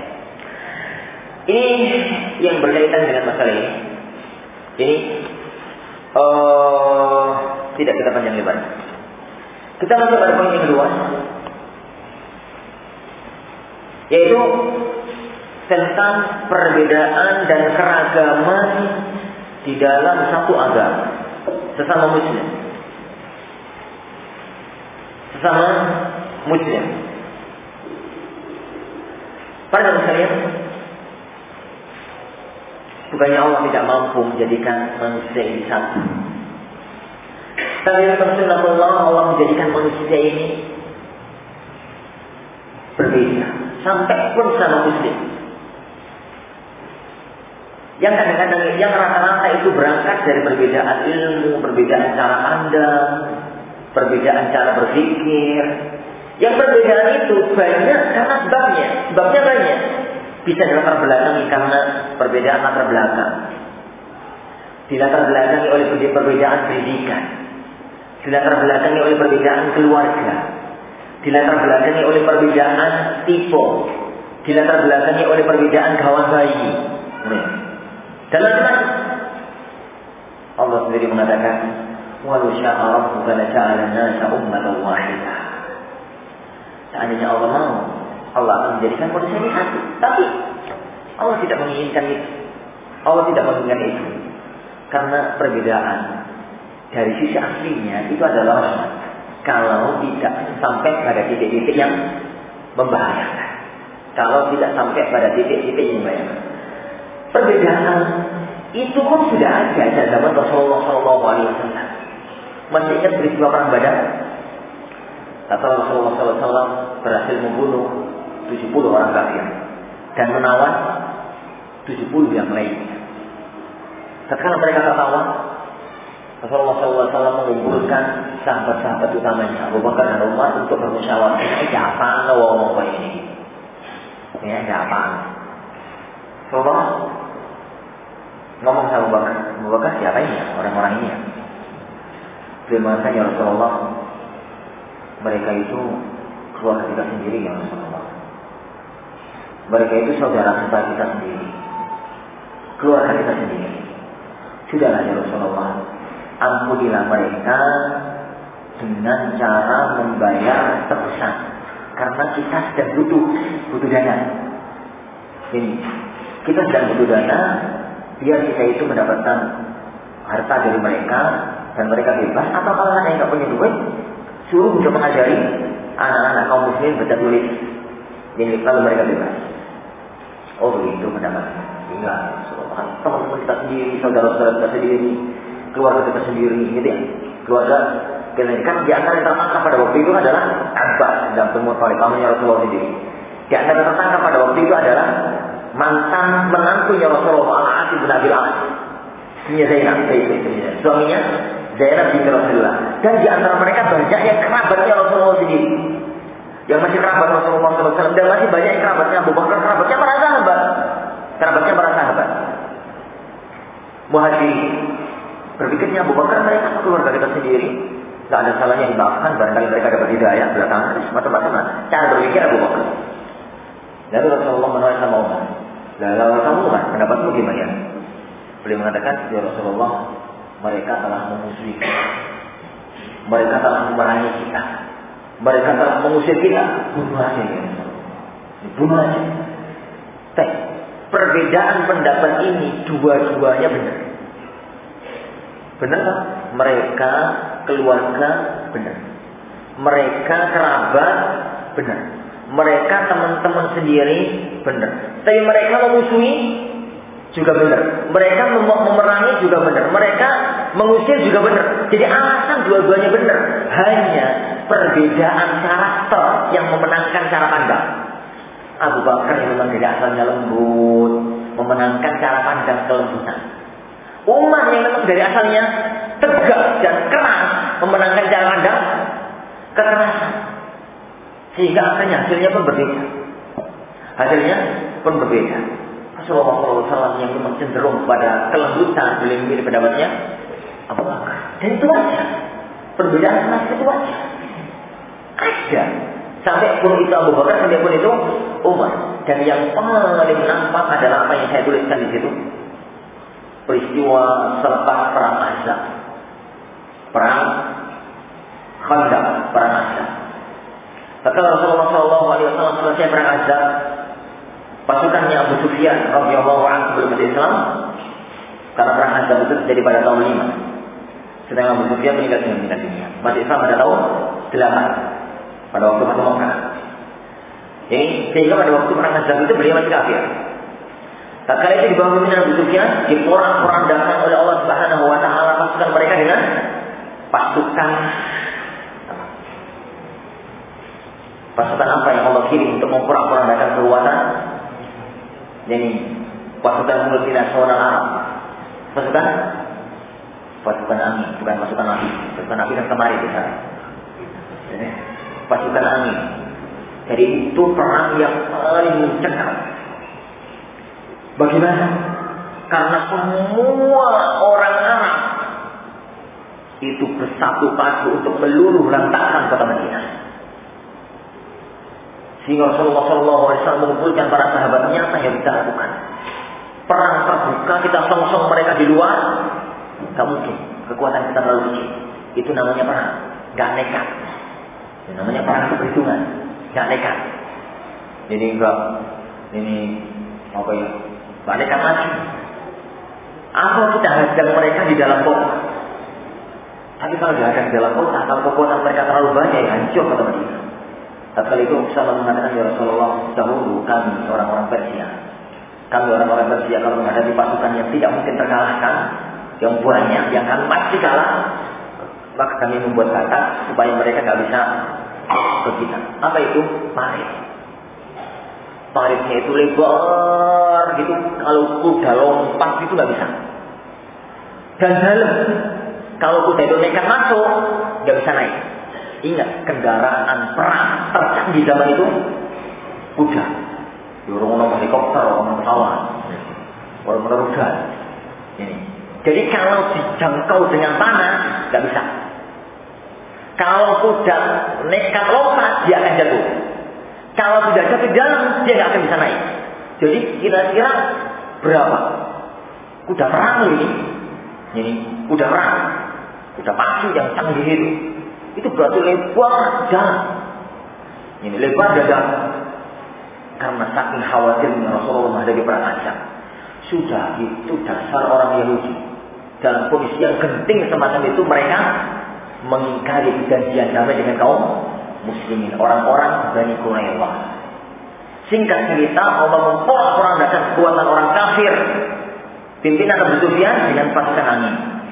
Ini yang berkaitan dengan masalah ini. Ini uh, tidak kita panjang lebar. Kita masuk pada poin yang kedua, yaitu tentang perbedaan dan keragaman di dalam satu agama sesama muslim. Sesama muslim. Para sekalian, bukannya Allah tidak mampu menjadikan manusia ini satu. Tapi maksud Allah, Allah menjadikan manusia ini berbeda. Sampai pun sama muslim. Yang kadang-kadang yang rata-rata itu berangkat dari perbedaan ilmu, perbedaan cara pandang, perbedaan cara berpikir. Yang perbedaan itu banyak karena sebabnya, sebabnya banyak. Bisa dilatar belakangi karena perbedaan latar belakang. Dilatar belakangi oleh perbedaan pendidikan. Dilatar belakangi oleh perbedaan keluarga. Dilatar belakangi oleh perbedaan tipe. Dilatar belakangi oleh perbedaan kawan bayi. Dan macam-macam. Allah sendiri mengatakan, "Walau syaa rabbuka laja'ala an-nasa ummatan wahidah." Seandainya Allah mau, Allah akan menjadikan manusia ini satu. Tapi Allah tidak menginginkan itu. Allah tidak menginginkan itu. Karena perbedaan dari sisi aslinya itu adalah rahmat. Kalau tidak sampai pada titik-titik yang membahayakan. Kalau tidak sampai pada titik-titik yang membahayakan. Perbedaan itu pun sudah ada pada zaman Rasulullah Shallallahu Alaihi Wasallam. Masih ingat peristiwa perang Badar? Atau Rasulullah Shallallahu Alaihi Wasallam berhasil membunuh tujuh puluh orang kafir dan menawan tujuh puluh yang lainnya. Sekarang mereka tertawan, Rasulullah Shallallahu Alaihi Wasallam mengumpulkan sahabat-sahabat utamanya Abu Bakar dan Umar untuk bermusyawarah. Ini apa ngomong apa ini? Ya, apa? Rasulullah ngomong sama Abu Bakar, Abu Bakar siapa ini ya? Orang-orang ini ya? Beliau mengatakan, ya Rasulullah, mereka itu keluarga kita sendiri ya Rasulullah. Mereka itu saudara kita kita sendiri, keluarga kita sendiri. Sudahlah ya Rasulullah, ampunilah mereka dengan cara membayar tebusan, karena kita sedang butuh butuh dana. Ini kita sedang butuh dana, biar kita itu mendapatkan harta dari mereka dan mereka bebas. Atau kalau ada yang nggak punya duit, suruh untuk mengajari anak-anak kaum muslim baca tulis. Ini kalau mereka bebas. Oh begitu pendapatnya. Enggak, teman-teman kita sendiri, saudara-saudara kita sendiri, keluarga kita sendiri, gitu ya. Keluarga kan di antara yang tertangkap pada waktu itu adalah Abbas dan semua paling pamannya Rasulullah sendiri. Di antara yang tertangkap pada waktu itu adalah mantan menantunya Rasulullah Al-As bin Abi Al-As, istrinya Zainab, suaminya Zainab binti Rasulullah. Dan di antara mereka banyak yang kerabatnya Rasulullah sendiri, yang masih kerabat Rasulullah shallallahu alaihi wasallam, dan masih banyak yang kerabatnya Abu Bakar, kerabatnya para sahabat, kerabatnya para sahabat. Muhajirin berpikirnya Abu Bakar mereka keluarga kita sendiri, tidak ada salahnya dimaafkan, barangkali mereka dapat hidayah belakangan, macam-macam cara berpikir Abu Bakar. Lalu Rasulullah menolak sama Umar. Lalu kamu Umar, pendapatmu gimana? Beliau mengatakan, ya Rasulullah, mereka telah memusuhi kita, mereka telah memerangi kita, mereka telah mengusir kita, bunuh aja ya Rasulullah, bunuh aja. Tapi perbedaan pendapat ini dua-duanya benar. Benar kan? Mereka keluarga benar, mereka kerabat benar, mereka teman-teman sendiri benar. Tapi mereka memusuhi juga benar, mereka mem- memerangi juga benar, mereka mengusir juga benar. Jadi alasan dua-duanya benar, hanya perbedaan karakter yang memenangkan cara pandang. Abu Bakar yang memang dari asalnya lembut, memenangkan cara pandang kelembutan. Umar yang memang dari asalnya tegas dan keras, memenangkan cara pandang kekerasan. Sehingga akhirnya hasilnya pun berbeda. Hasilnya pun berbeda. Rasulullah shallallahu alaihi wasallam yang memang cenderung pada kelembutan, beliau memilih pendapatnya Abu Bakar. Dan itu aja. Perbedaan semacam itu aja. Ada. Sampai pun itu Abu Bakar, sampai pun itu Umar. Dan yang paling nampak adalah apa yang saya tuliskan di situ. Peristiwa selepas perang Ahzab, perang Khandaq, perang Ahzab. Setelah Rasulullah shallallahu alaihi wasallam selesai perang Ahzab, pasukannya Abu Sufyan radhiyallahu anhu belum masuk Islam, karena perang Ahzab itu terjadi pada tahun lima. Sedangkan Abu Sufyan meninggal dunia. Masuk Islam pada tahun delapan, pada waktu Fathu Makkah. Jadi sehingga pada waktu perang Ahzab itu beliau masih kafir. Tatkala itu di bawah pimpinan Abu Sufyan, diporak-porandakan oleh Allah Subhanahu wa taala pasukan mereka dengan pasukan pasukan apa yang Allah kirim untuk memporak-porandakan kekuatan? Jadi pasukan multinasional Arab. Pasukan pasukan angin, bukan pasukan api. Pasukan api kan kemarin di sana. Pasukan angin. Jadi itu perang yang paling mencekam. Bagaimana? Karena semua orang Arab itu bersatu padu untuk meluluh lantakkan kota Madinah. Sehingga Rasulullah shallallahu alaihi wasallam mengumpulkan para sahabatnya, apa yang kita lakukan? Perang terbuka, kita song-song mereka di luar, gak mungkin. Kekuatan kita terlalu kecil. Itu namanya perang, gak nekat. Itu namanya perang perhitungan, gak nekat. Jadi enggak, ini apa ya? Mereka maju. Atau kita hadang mereka di dalam kota. Tapi kalau dihadang di dalam kota, kalau kekuatan mereka terlalu banyak, hancur kota Madinah. Setelah itu Usama mengatakan, ya Rasulullah, dahulu kami orang-orang Persia, kami orang-orang Persia kalau menghadapi pasukan yang tidak mungkin terkalahkan, yang banyak, yang akan pasti kalah, maka kami membuat kata supaya mereka nggak bisa ke kita. Apa itu? Parit. Paritnya itu lebar gitu, kalau kuda lompat itu nggak bisa. Dan dalam, kalau kuda itu nekat masuk, nggak bisa naik. Ingat, kendaraan perang tercanggih zaman itu kuda. Orang-orang helikopter, orang pesawat, orang-orang rudal. Ini. Jadi kalau dijangkau dengan panah, nggak bisa. Kalau kuda nekat lompat, dia akan jatuh. Kalau sudah jatuh di dalam, dia nggak akan bisa naik. Jadi kira-kira berapa kuda perang ini? Ini kuda perang, kuda pacu yang canggih itu. Itu berarti lebar jalan. Ini lebar dada. Karena saking khawatirnya Rasulullah menghadapi perang Ahzab. Sudah itu dasar orang Yahudi. Dalam kondisi yang genting semacam itu, mereka mengingkari perjanjian damai dengan kaum muslimin, orang-orang Bani Quraidah. Singkat cerita, Allah memporak-porandakan kekuatan orang kafir, pimpinan Abu Sufyan dengan pasukan angin.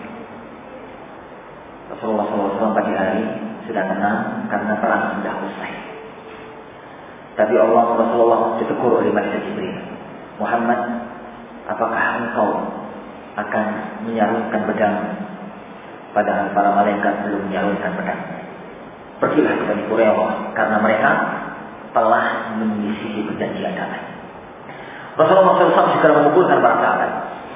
Rasulullah shallallahu alaihi wasallam pagi hari sudah tenang karena perang sudah usai. Tapi Allah Rasulullah ditegur oleh malaikat Jibril. Muhammad, apakah engkau akan menyalurkan pedang? Padahal para malaikat belum menyalurkan pedang. Pergilah ke Bani Quraidah karena mereka telah menyisihi perjanjian damai. Rasulullah shallallahu alaihi wasallam segera mengumpulkan para sahabat.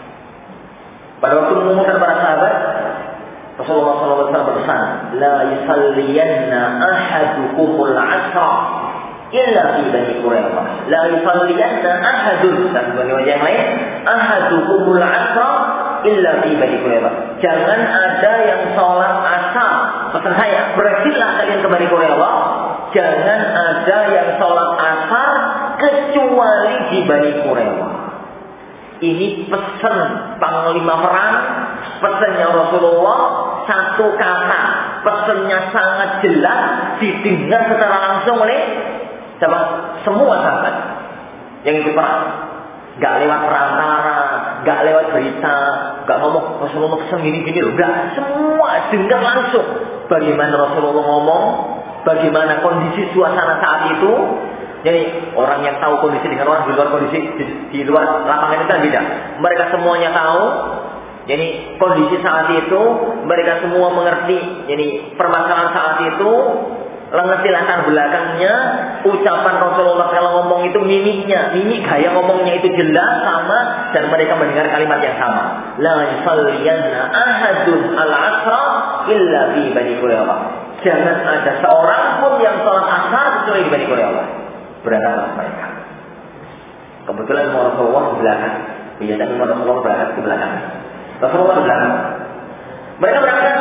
Pada waktu mengumpulkan para sahabat, Rasulullah shallallahu alaihi wasallam berpesan, la yusalliyanna ahadukumul asra illa fi Bani Quraidah. La yusalliyanna ahadun, dan riwayat yang lain, ahadukumul asra illa fi Bani Quraidah. Jangan ada yang sholat asar. Pesan saya, berangkatlah kalian ke Bani Quraidah. Jangan ada yang sholat asar kecuali di Bani Quraidah. Ini pesan panglima perang, pesannya Rasulullah, satu kata, pesannya sangat jelas, didengar secara langsung oleh siapa? Semua sahabat yang ikut perang. Gak lewat perantara, gak lewat berita, gak ngomong Rasulullah pesan gini-gini loh, gak, semua dengar langsung. Bagaimana Rasulullah ngomong, bagaimana kondisi suasana saat itu. Jadi orang yang tahu kondisi dengan orang di luar kondisi di, di luar lapangan itu kan beda. Mereka semuanya tahu. Jadi kondisi saat itu mereka semua mengerti. Jadi permasalahan saat itu, mengerti latar belakangnya, ucapan Rasulullah kalau ngomong itu mimiknya, mimik gaya ngomongnya itu jelas sama, dan mereka mendengar kalimat yang sama. La yusalliyanna ahadun al-asra illa fi Bani Quraidah. Jangan ada seorang pun yang sholat asar kecuali di Bani Quraidah. Berangkatlah mereka. Kebetulan Rasulullah di belakang. Biasanya Rasulullah berangkat di belakang. Rasulullah di belakang. Mereka berangkat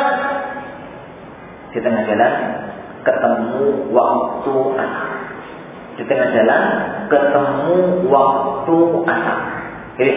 di tengah jalan, ketemu waktu asar. Di tengah jalan ketemu waktu asar. Jadi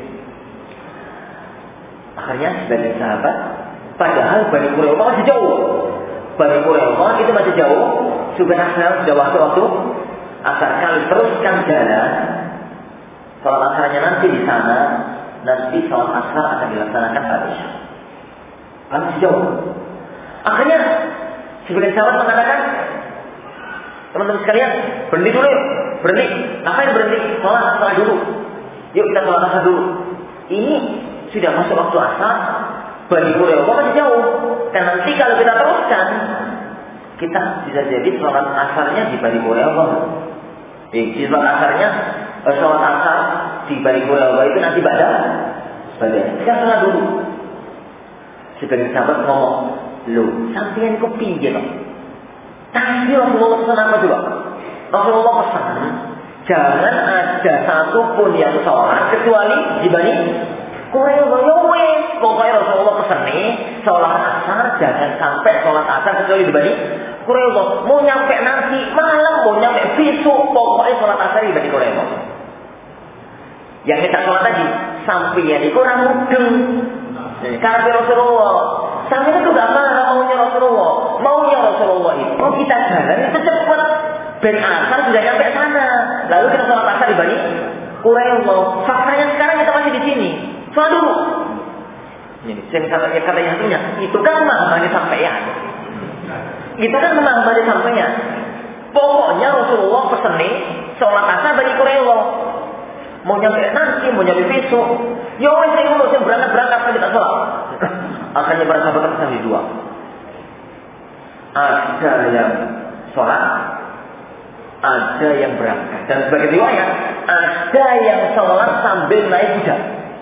akhirnya sebagai sahabat, padahal Bani Quraidah masih jauh. Bani Quraidah itu masih jauh. Sudah sudah waktu-waktu asar. Kali teruskan jalan, sholat asarnya nanti di sana, nanti sholat asar akan dilaksanakan pada Isya. Kan masih jauh. Akhirnya sebagian sahabat mengatakan, teman-teman sekalian, berhenti dulu yuk. Berhenti. Ngapain berhenti? Sholat asar dulu. Yuk kita sholat asar dulu. Ini sudah masuk waktu asar. Bani Quraidah masih jauh. Dan nanti kalau kita teruskan, kita bisa jadi sholat asarnya di Bani Quraidah. Di sholat asarnya, sholat asar di Bani Quraidah itu nanti pada pada kita sholat dulu. Sebagian sahabat ngomong, loh, sampeyan kok piye loh? Tadi Rasulullah pesan apa coba? Rasulullah pesan, jangan ada satupun yang sholat kecuali di Bani Quraidah. Ya wes, pokoknya Rasulullah pesan nih, sholat asar jangan sampai sholat asar kecuali di Bani Quraidah. Mau nyampe nanti malam, mau nyampe besok, pokoknya sholat asar di Bani Quraidah. Yang kita sholat tadi, sampai itu orang mudeng. Karena Rasulullah, sampai itu gak marah maunya Rasulullah. Maunya Rasulullah itu kita jalan itu cepat. Ben asar sudah nyampe sana. Lalu kita sholat asar di Bani Quraidah. Faktanya sekarang kita masih di sini. Sholat dulu. Ini saya katanya satunya, itu kan memahami sampeyan. Itu kan memahami sampeyan. Pokoknya Rasulullah pesan nih, sholat asar Bani Quraidah. Mau nyampe nanti, mau nyampe besok. Ya wes saya dulu, saya berangkat-berangkat kan kita sholat. Akhirnya para sahabat tersambung dua. Ada yang sholat, ada yang berangkat. Dan sebagai riwayat, ada yang sholat sambil naik kuda.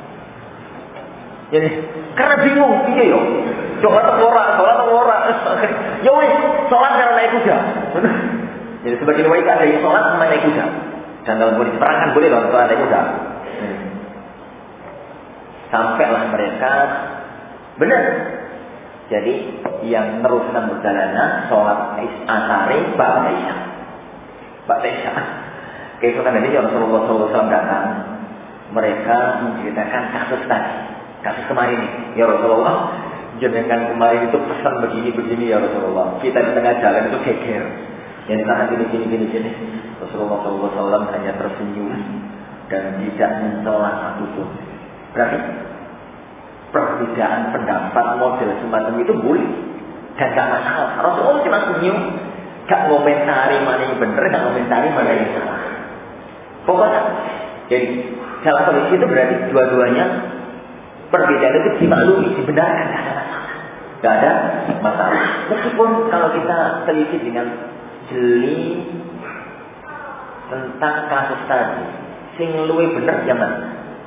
Jadi karena bingung, iya yo. Sholat atau ora, sholat atau ora. Ya wes, sholat karena naik kuda. Jadi sebagai riwayat ada yang sholat sama naik kuda. Dan dalam kondisi perang kan boleh loh sholat naik kuda. Hmm. Sampailah mereka benar. Jadi yang meneruskan perjalanan sholat asar ba'da Isya. Ba'da Isya. Keesokan hari Rasulullah shallallahu alaihi wasallam datang. Mereka menceritakan kasus tadi, kasus kemarin ini. Ya Rasulullah, jenengan kemarin itu pesan begini-begini ya Rasulullah. Kita di tengah jalan itu geger. Yang sana gini-gini gini. Rasulullah shallallahu alaihi wasallam hanya tersenyum dan tidak mencelah satupun. Berarti perbedaan pendapat model semacam itu boleh dan gak masalah. Rasulullah cuma senyum, gak komentari mana yang benar, gak komentari mana yang salah. Pokoknya, jadi Dalam kondisi itu berarti dua-duanya perbedaan itu dimaklumi, dibenarkan, tidak ada masalah. Tidak ada masalah. Meskipun kalau kita teliti dengan jeli tentang kasus tadi, sing luwih bener yang mana?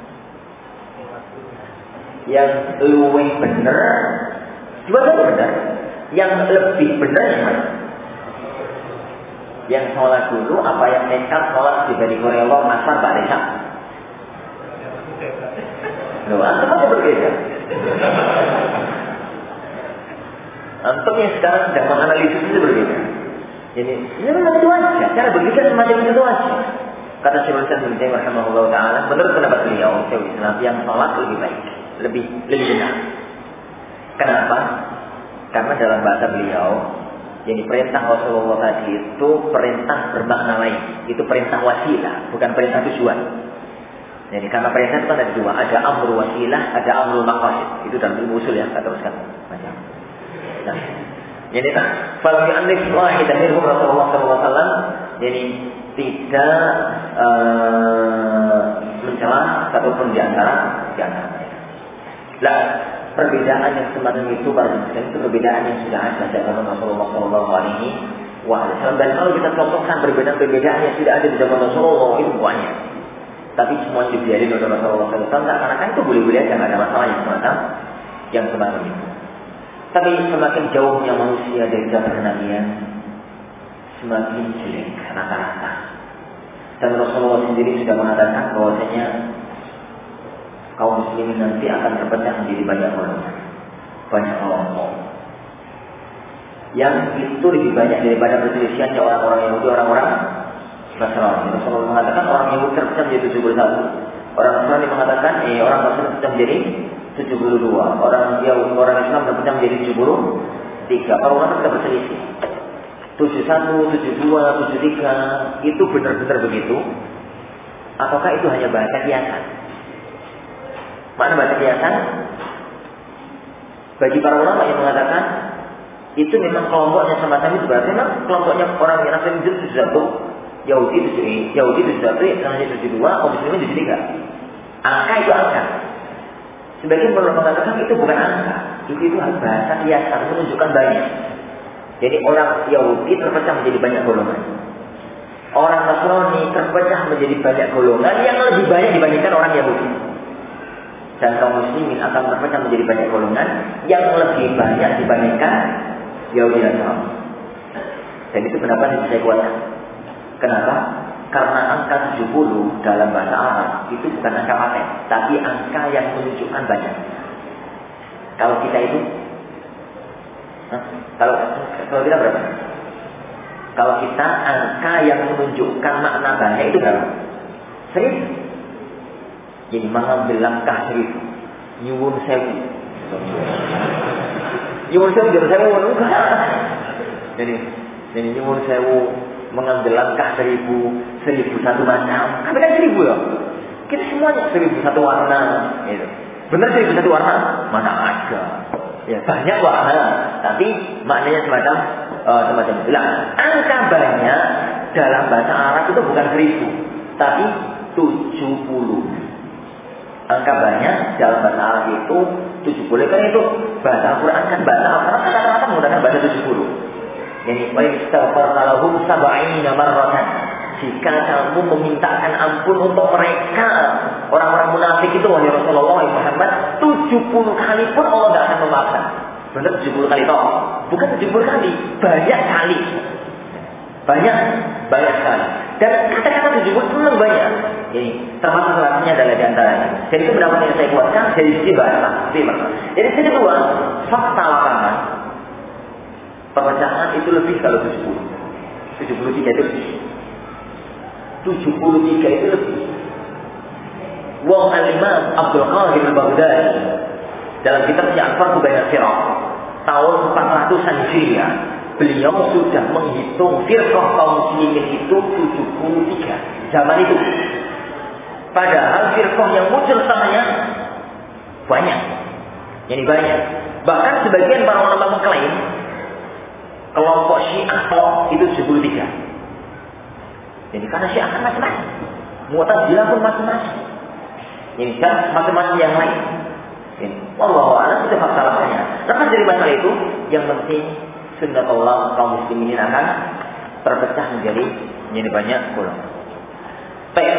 Yang luwih bener, dua-duanya bener. Yang lebih bener yang mana? Yang sholat dulu, apa yang nekat sholat di balik korelor asar Pak Desa? Loh, antum aja berbeda. Antum yang sekarang sedang menganalisis itu berbeda. Jadi, ini memang itu aja. Cara berpikir semacam itu aja. Kata Syekhul Islam Ibnu Taimiyah rahimahullah taala, menurut pendapat beliau, Syekhul Islam yang sholat lebih baik, lebih lebih benar. Kenapa? Karena dalam bahasa beliau, jadi perintah Rasulullah tadi itu perintah bermakna lain. Itu perintah wasilah, bukan perintah tujuan. Jadi karena perintah itu ada dua, ada amru wasilah, ada amru maqasid. Itu dalam ilmu usul ya, kata teruskan. Macam. Nah, jadi kalau dianlis wahid dan minhum Rasulullah sallallahu alaihi wasallam, jadi tidak uh, mencela satupun di antara di antara mereka. Nah, perbedaan yang semacam itu barangkali itu perbedaan yang sudah ada di zaman Rasulullah sallallahu alaihi wasallam. Dan kalau kita contohkan perbedaan-perbedaan yang tidak ada di zaman Rasulullah itu banyak. Tapi semua dibiarin oleh Rasulullah sallallahu alaihi wasallam karena kan itu boleh-boleh aja, nggak ada masalah yang semacam yang semacam itu. Tapi semakin jauhnya manusia dari jalan kenabian, semakin jelek rata-rata. Dan Rasulullah sendiri sudah mengatakan bahwasanya kaum muslimin nanti akan terpecah menjadi banyak golongan, banyak kelompok. Yang itu lebih banyak daripada perselisihannya orang-orang Yahudi, orang-orang Nasrani. Rasulullah mengatakan orang Yahudi terpecah menjadi tujuh puluh satu. Orang Nasrani mengatakan eh orang Nasrani terpecah menjadi tujuh puluh dua. Orang Yahudi, orang Islam terpecah menjadi tujuh puluh tiga. Para ulama tidak berselisih. tujuh puluh satu, tujuh puluh dua, tujuh puluh tiga itu benar-benar begitu? Apakah itu hanya bahasa kiasan? Mana bahasa kiasan? Bagi para ulama yang mengatakan itu memang kelompoknya semacam itu, berarti memang kelompoknya orang yang Nasrani itu tujuh puluh satu, Yahudi tujuh Yahudi tujuh puluh satu, Nasrani tujuh puluh dua, kaum muslimin tujuh puluh tiga. Angka itu angka. Sebagian para ulama mengatakan itu bukan angka, itu itu bahasa kiasan menunjukkan banyak. Jadi orang Yahudi terpecah menjadi banyak golongan. Orang Nasrani terpecah menjadi banyak golongan yang lebih banyak dibandingkan orang Yahudi. Dan kaum muslimin akan terpecah menjadi banyak golongan yang lebih banyak dibandingkan Yahudi dan Nasrani. Dan itu pendapat yang saya kuatkan. Kenapa? Karena angka tujuh puluh dalam bahasa Arab itu bukan angka paten, tapi angka yang menunjukkan banyak. Kalau kita itu Hah? Kalau kalau kita berapa? Kalau kita angka yang menunjukkan makna banyak itu berapa? Seribu. Jadi mengambil langkah seribu, nyuwun sewu. Nyuwun sewu jadi sewu enggak. Jadi jadi nyuwun sewu mengambil langkah seribu, seribu satu macam. Kan kan seribu ya. Kita semuanya seribu satu warna, gitu. Benar seribu satu warna? Mana ada. Ya banyak warna, tapi maknanya semacam uh, semacam itu. Nah, angka banyak dalam bahasa Arab itu bukan seribu, tapi tujuh puluh. Angka banyak dalam bahasa Arab itu tujuh puluh. Karena itu bahasa Al-Quran kan bahasa Al-Quran kan rata-rata menggunakan bahasa tujuh puluh. Yani waistaghfar lahum sab'ina marratan. Jika kamu memintakan ampun untuk mereka, orang-orang munafik itu wahai Rasulullah Muhammad, tujuh puluh kali pun Allah tidak akan memaafkan. Benar tujuh puluh kali toh? Bukan tujuh puluh kali, banyak kali. Banyak, banyak kali. Dan kata-kata tujuh puluh itu memang banyak. Jadi termasuk salah adalah di antaranya. Jadi itu pendapat yang saya kuatkan dari sisi bahasa. Jadi sisi kedua, fakta lapangan. Perpecahan itu lebih kalau tujuh puluh. tujuh puluh tiga itu lebih. tujuh puluh tiga itu lebih. Wong al-Imam Abdul Qadir al-Baghdadi dalam kitabnya Al-Farq Baina Firaq tahun empat ratusan Hijriah, beliau sudah menghitung firqah kaum muslimin itu tujuh puluh tiga zaman itu. Padahal firqah yang muncul samanya banyak. Jadi banyak. Bahkan sebagian para ulama mengklaim kelompok Syiah itu tujuh puluh tiga. Jadi karena Syiah kan macam-macam. Mu'tazilah pun macam-macam. Ini dan macam-macam yang lain. Ini, wallahu a'lam itu masalahnya. Lepas dari masalah itu, yang penting sunnatullah kaum muslimin akan terpecah menjadi menjadi banyak golongan. Baik.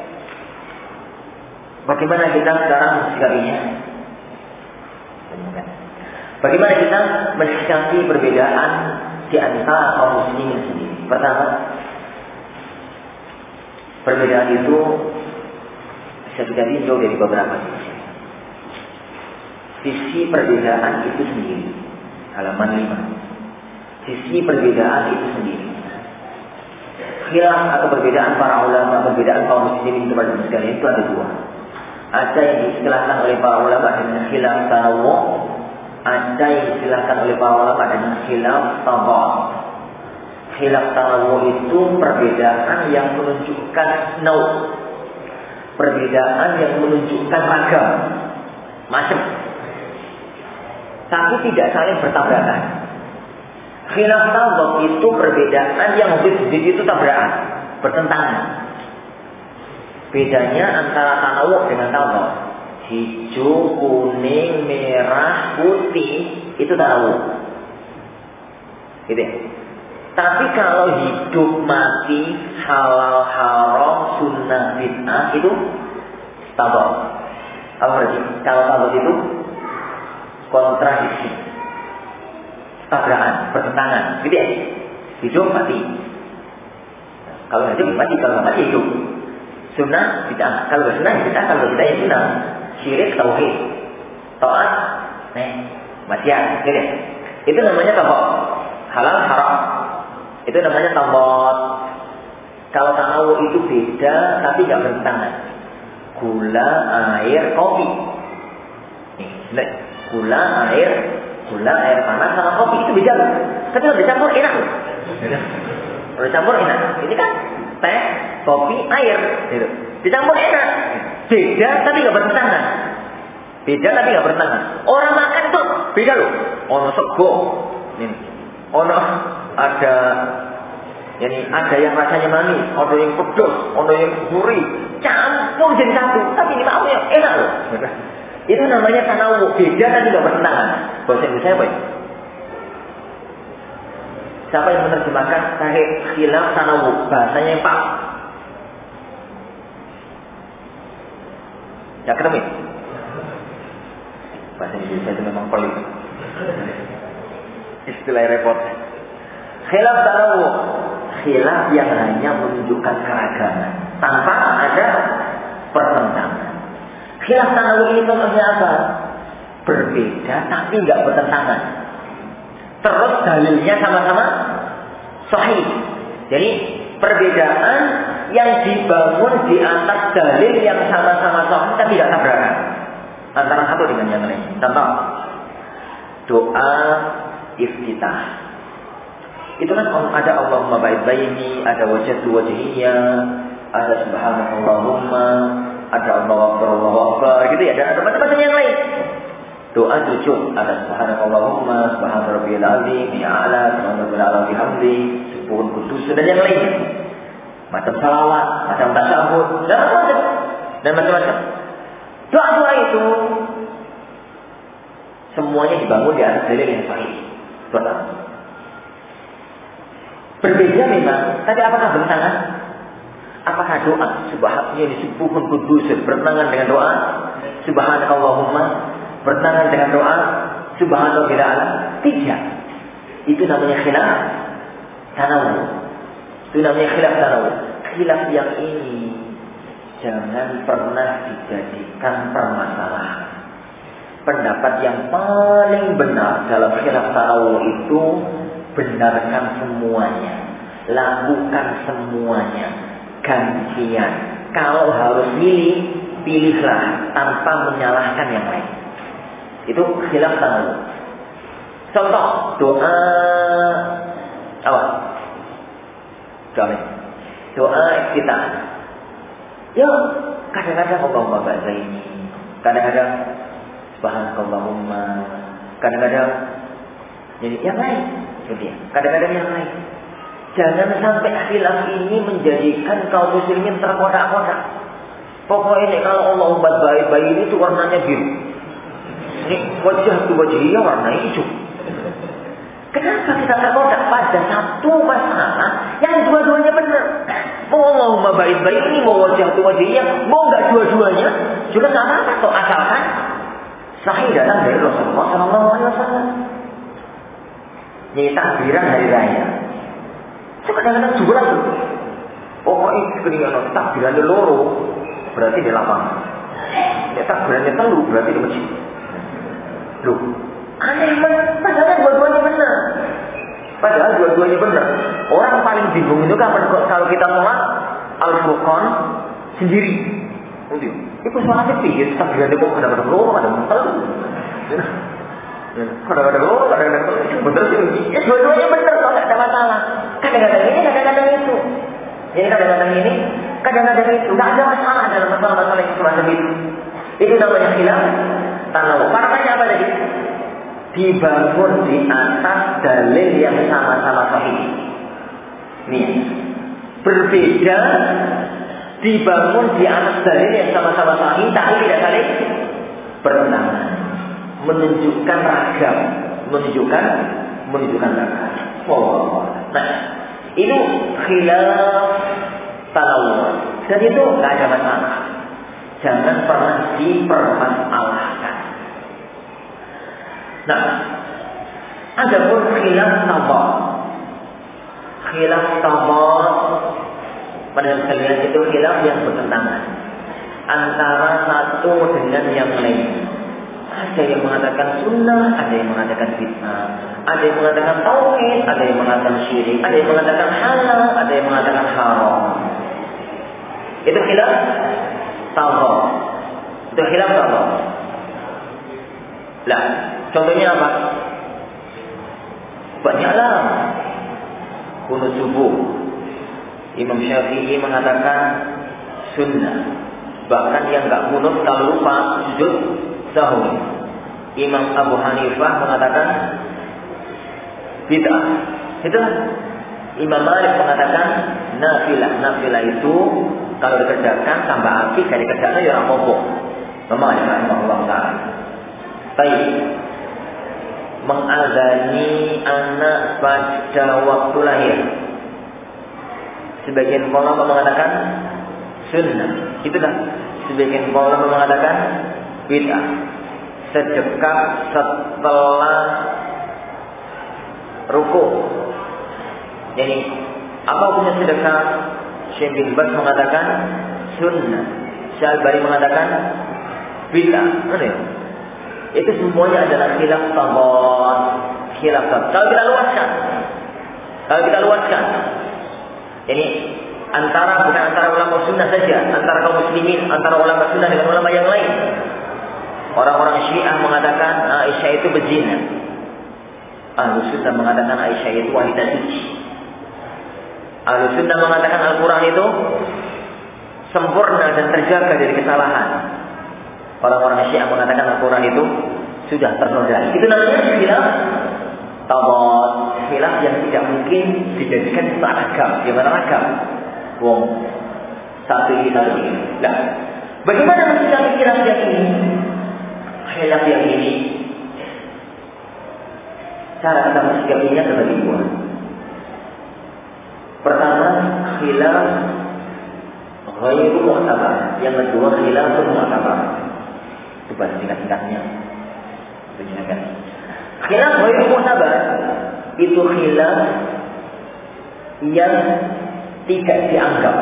Bagaimana kita sekarang mensikapinya? Bagaimana kita mensikapi perbedaan di antara kaum muslimin sendiri? Pertama, perbedaan itu bisa kita tinjau dari beberapa sisi. Sisi perbedaan itu sendiri, halaman lima. Sisi perbedaan itu sendiri. Khilaf atau perbedaan para ulama, perbedaan kaum muslimin kepada sekalian itu ada dua. Ada yang diistilahkan oleh para ulama dengan khilaf tanawwu, ada yang diistilahkan oleh para ulama dengan khilaf tadad. Khilaf tanawwu itu perbedaan yang menunjukkan nau, perbedaan yang menunjukkan ragam, macam, tapi tidak saling bertabrakan. Khilaf tadad itu perbedaan yang habis-habis itu tabrakan, bertentangan. Bedanya antara tanawwu dengan tadad, hijau, kuning, merah, putih, itu tanawwu. Gitu ya. Tapi kalau hidup mati, halal haram, sunnah bid'ah itu tadad. Apa berarti? Kalau tadad itu kontradiksi, tabrakan, bertentangan, gitu ya. Hidup mati. Kalau hidup mati, kalau mati hidup. Sunnah bid'ah, kalau sunnah bid'ah, kalau bid'ah ya sunnah. Syirik tauhid, taat, nih, maksiat, gitu ya. Itu namanya tadad. Halal haram. Itu namanya tadad. Kalau tanawwu itu beda tapi nggak bertentangan. Gula, air, kopi. Nih, gula, air, gula, air panas sama kopi itu beda loh. Tapi kalau dicampur enak loh. Kalau dicampur enak. Ini kan teh, kopi, air, gitu. Dicampur enak. Beda tapi nggak bertentangan. Beda tapi nggak bertentangan. Orang makan tuh beda loh. Ono sego, ini. Ono ada, yani ada yang rasanya manis, ada yang pedas, ada yang gurih, campur jadi satu. Tapi ini mau yang enak loh. Itu namanya tanawwu, beda tapi nggak bertentangan. Bahasa Indonesia apa ya? Siapa yang menerjemahkan sahih khilaf tanawwu? Bahasanya yang Pak. Ya ketemu. Bahasa Indonesia itu memang pelik. Istilah repot. Khilaf tanawwu, khilaf yang hanya menunjukkan keragaman tanpa ada pertentangan. Khilaf tanawwu ini contohnya apa? Berbeda tapi nggak bertentangan. Terus dalilnya sama-sama sahih. Jadi perbedaan yang dibangun di atas dalil yang sama-sama sahih tapi tidak tabrakan antara satu dengan yang lain. Contoh, doa iftitah. Itu kan ada Allahumma ba'id baini, ada wajhatu wajhiyya, ada subhanallahumma, ada Allahu akbar, Allahu akbar, gitu ya. Dan ada macam-macam yang lain. Doa sujud, ada subhanallahumma, subhana rabbiyal azim, ya ala, subhana rabbiyal ala bihamdi, subuhun kudus, dan yang lain. Macam salawat, macam tasyahud, dan macam-macam. Dan macam-macam. Doa-doa itu semuanya dibangun di atas dalil yang sahih. Doa. Berbeda memang, tapi apakah bertentangan? Apakah doa subhanallah disubuhun kudus bertentangan dengan doa subhanallahumma bertentangan dengan doa subhanallah bila alam? Tidak. Itu namanya khilaf tanawwu. Itu namanya khilaf tanawwu. Khilaf yang ini jangan pernah dijadikan permasalahan. Pendapat yang paling benar dalam khilaf tanawwu itu benarkan semuanya, lakukan semuanya, gantian. Kalau harus pilih, pilihlah tanpa menyalahkan yang lain. Itu khilaf tanawwu. Contoh doa apa? Doa doa kita. Ya, kadang-kadang Allahumma ba'da ini, kadang-kadang subhanakallahumma, kadang-kadang jadi yang lain. Gitu ya. Kadang-kadang yang lain. Jangan sampai khilaf ini menjadikan kaum muslimin terkodak-kodak. Pokoknya ini kalau Allah umat baik, bayi ini tuh warnanya biru. Ini wajah tuh wajahnya warna hijau. Kenapa kita terkodak pada satu masalah yang dua-duanya benar? Mau Allahumma baik-baik ini, mau wajah tuh wajahnya, mau nggak dua-duanya, juga nggak apa-apa kok, asalkan sahih datang dari Rasulullah Shallallahu Alaihi Wasallam. Ini takbiran hari raya. So kadang-kadang curang tuh. Pokoknya sekalian takbiran di loro berarti di lapangan. Ya takbirannya telu berarti di masjid. Loh, aneh banget. Padahal dua-duanya benar. Padahal dua-duanya benar. Orang paling bingung itu kapan kalau kita sholat Al-Furqan sendiri. Itu sholatnya pikir takbirannya kok kadang-kadang loro, kadang-kadang telu. Kadang-kadang loro, kadang-kadang telu. Betul sih. Ya dua-duanya benar kalau nggak ada masalah. Kadang-kadang ini, kadang-kadang itu. Jadi kadang-kadang ini, kadang-kadang itu. Nggak ada masalah dalam masalah-masalah yang semacam itu. Itu namanya khilaf tanawwu. Maknanya apa tadi? Dibangun di atas dalil yang sama-sama sahih. Nih, berbeda dibangun di atas dalil yang sama-sama sahih, tapi tidak saling bertentangan. Menunjukkan ragam, menunjukkan menunjukkan ragam. Oh, nah, itu khilaf tanawwu. Dan itu nggak ada masalah. Jangan pernah dipermasalahkan. Nah, ada pun khilaf tabad. Khilaf tabad pada sekalian itu khilaf yang bertentangan antara satu dengan yang lain. Ada yang mengatakan sunnah, ada yang mengatakan bid'ah, ada yang mengatakan tauhid, ada yang mengatakan syirik, ada yang mengatakan halal, ada yang mengatakan haram. Itu khilaf tabad. Itu khilaf tabad. Lah, contohnya apa? Banyaklah kunut subuh. Imam Syafi'i mengatakan sunnah. Bahkan yang enggak kunut kalau lupa sujud sahwi. Imam Abu Hanifah mengatakan bid'ah. Itulah. Imam Malik mengatakan nafilah. Nafilah itu kalau dikerjakan tambah apik, dari kerjanya ya apa-apa. Imam Malik rahimahullah taala. Baik. Mengazani anak pada waktu lahir. Sebagian ulama mengatakan sunnah. Itulah. Sebagian ulama mengatakan bid'ah. Sedekah setelah ruku. Jadi apa punya sedekah? Syekh bin Baz mengatakan sunnah. Syalbani mengatakan bid'ah. Mana ya? Itu semuanya adalah khilaf tabad. Khilaf tabad. Kalau kita luaskan, kalau kita luaskan, jadi antara bukan antara ulama sunnah saja, antara kaum muslimin, antara ulama sunnah dengan ulama yang lain. Orang-orang Syiah mengatakan Aisyah itu berzina. Ahlu sunnah mengatakan Aisyah itu wanita suci. Ahlu sunnah mengatakan Al-Quran itu sempurna dan terjaga dari kesalahan. Orang-orang Syiah mengatakan Al-Quran itu sudah ternodai. Itu namanya khilaf tabad. Khilaf yang tidak mungkin dijadikan satu agam. Gimana agam? Wong satu ini satu ini. Nah, bagaimana mensikapi khilaf yang ini? Khilaf yang ini, cara kita mensikapinya terbagi dua. Pertama, khilaf ghairu mu'tabar. Yang kedua, khilaf mu'tabar. Itu bahasa singkat-singkatnya. Tunjukkan. Khilaf ghairu mu'tabar itu khilaf yang tidak dianggap.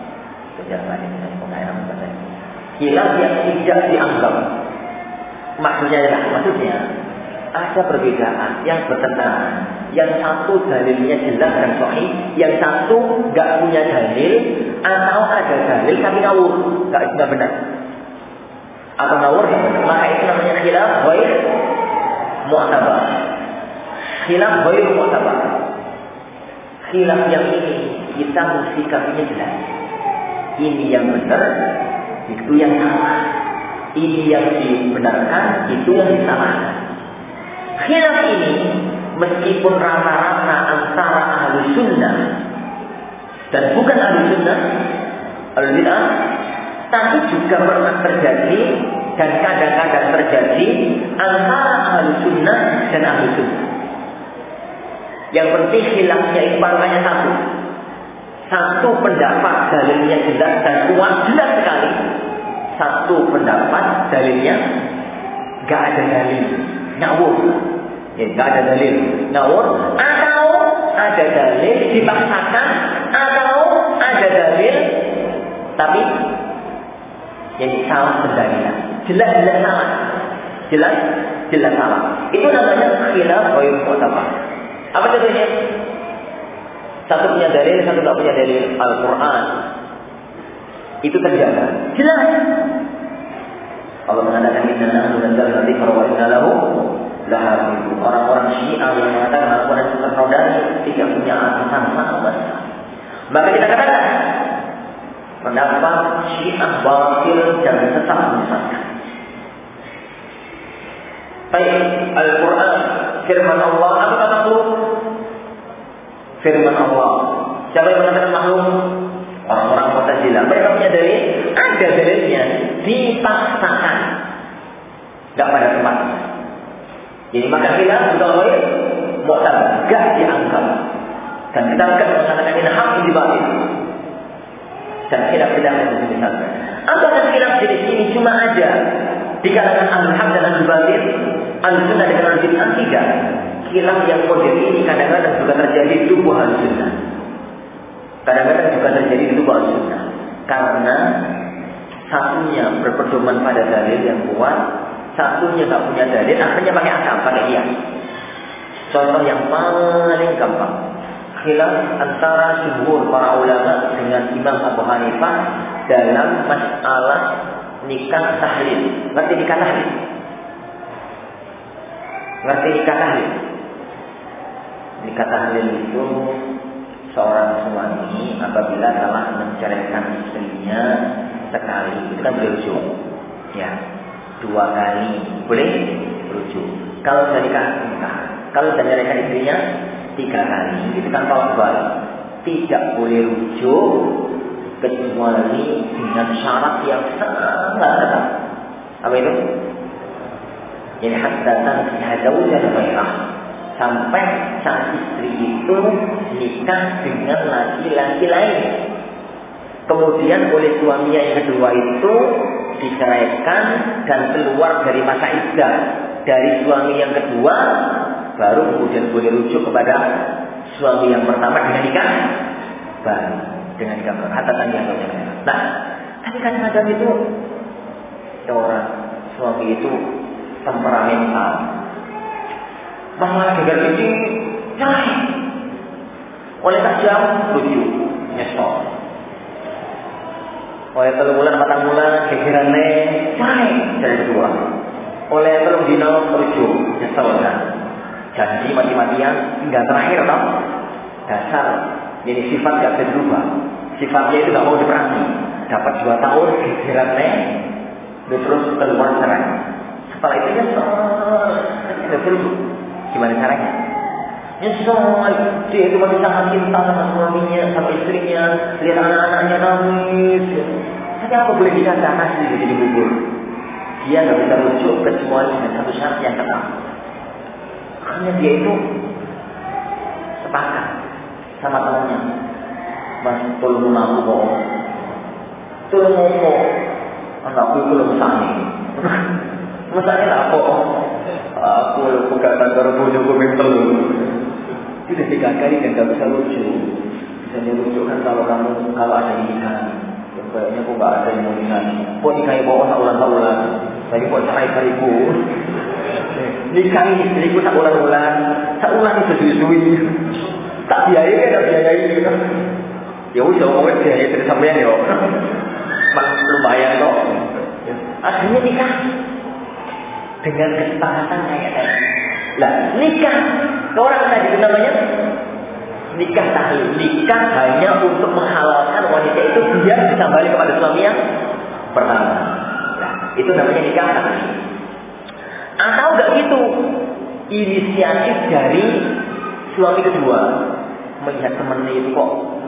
Khilaf yang tidak dianggap. Maksudnya adalah, maksudnya ada perbedaan yang bertentangan. Yang satu dalilnya jelas dan sahih, yang satu nggak punya dalil, atau ada dalil tapi ngawur, nggak nggak benar. Atau ngawur nggak benar. Maka itu namanya khilaf ghair mu'tabar. Khilaf ghair mu'tabar. Khilaf yang ini kita mensikapinya jelas. Ini yang benar, itu yang salah. Ini yang dibenarkan, itu yang disalahkan. Khilaf ini meskipun rata-rata antara ahlu sunnah dan bukan ahlu sunnah, ahlu bid'ah, Tapi juga pernah terjadi dan kadang-kadang terjadi antara ahli sunnah dan ahli sunnah. Yang penting khilafnya itu hanya satu. Satu pendapat dalilnya jelas dan kuat, jelas sekali. Satu pendapat dalilnya gak ada dalil, ngawur. Ya, gak ada dalil, ngawur. Atau ada dalil dipaksakan, atau ada dalil tapi yang salah pendalilan. Jelas-jelas salah. Jelas, jelas salah. Itu namanya khilaf ghair mu'tabar. Apa contohnya? Satu punya dalil, satu tak punya dalil. Al-Quran itu terjaga. Jelas. Allah mengatakan inna nahnu nazzalna dzikra wa inna lahu lahafizun. Orang-orang Syiah yang mengatakan Al-Quran itu tertodai tidak punya alasan sama. Maka kita katakan pendapat Syiah batil dan sesat menyesatkan. Baik, Al-Quran firman Allah. Apa kata makhluk? Firman Allah. Siapa yang mengatakan makhluk? Orang-orang Mu'tazilah. Mereka punya dalil, ada dalilnya, dipaksakan, tidak pada tempatnya. Jadi maka kita sudah mulai mu'tabar, gak dianggap. Dan kita akan mengatakan ini hak ini batil. Dan khilaf-khilaf yang misalnya. Apakah khilaf jenis ini cuma ada di kalangan ahlul haq dan ahlul batil? Ahlul sunnah dengan ahlul bid'ah tidak. Khilaf yang model ini kadang-kadang juga terjadi di tubuh ahlul sunnah. Kadang-kadang juga terjadi di tubuh ahlul sunnah. Karena satunya berpedoman pada dalil yang kuat, satunya tak punya dalil, akhirnya pakai akal, pakai kias. Contoh yang paling gampang. Khilaf antara jumhur para ulama dengan Imam Abu Hanifah dalam masalah nikah tahlil. Ngerti nikah tahlil? Ngerti nikah tahlil? Nikah tahlil itu seorang suami apabila telah menceraikan istrinya sekali, itu kan boleh rujuk. Ya, dua kali boleh rujuk. Kalau sudah nikah, nikah. Kalau sudah menceraikan istrinya tiga kali, itu kan tolak balik. Tidak boleh rujuk kecuali dengan syarat yang sangat ketat. Apa itu? Jadi hatta tankiha zawjan ghairah, sampai sang istri itu nikah dengan laki-laki lain. Kemudian oleh suaminya yang kedua itu diceraikan dan keluar dari masa iddah dari suami yang kedua, baru kemudian boleh rujuk kepada suami yang pertama dengan nikah baru, dengan nikah baru. Hatta tankiha zawjan ghairah. Nah, tapi kadang-kadang itu orang suami itu temperamental. Masalah gegar ini cerai. Oleh tak jam rujuk, nyesok. Oleh telung bulan, patang bulan, gegerannya cerai dari kedua. Oleh telung dino rujuk, nyesok kan. Janji mati-matian hingga terakhir tau. Dasar. Jadi sifat gak bisa berubah. Sifatnya itu gak mau diperangi. Dapat dua tahun gegerannya, terus keluar cerai. Setelah itu nyesok, ada berujuk. Gimana caranya? Nyesal, dia itu masih sangat cinta sama suaminya, sama istrinya, lihat anak-anaknya nangis. Tapi apa boleh dikata nasi jadi bubur? Dia nggak bisa rujuk kecuali dengan satu syarat yang ketat. Hanya dia itu sepakat sama temannya. Mas, tolong aku kok, tolong ngomong, anakku itu belum sani. Masalahnya apa? Aku pegatan baru punya komentar. Sudah tiga kali dan gak bisa lucu. Bisa dirujukkan kalau kamu kalau ada nikahan. Kayaknya aku gak ada yang mau nikahan. Kok nikahi bawah saulan-saulan? Tadi kok cerai beribu. Nikahi istriku saulan-saulan. Saulan itu disusui. Tak biayai kan, tak biayai. Ya udah ngomongin biayai dari sampean ya. Mak lumayan kok. Akhirnya nikah dengan kesepakatan kayak tadi. Lah, nikah orang tadi itu namanya nikah tahlil. Nikah hanya untuk menghalalkan wanita itu biar bisa balik kepada suami yang pertama. Nah, itu namanya nikah tahlil. Atau enggak gitu, inisiatif dari suami kedua melihat temannya itu kok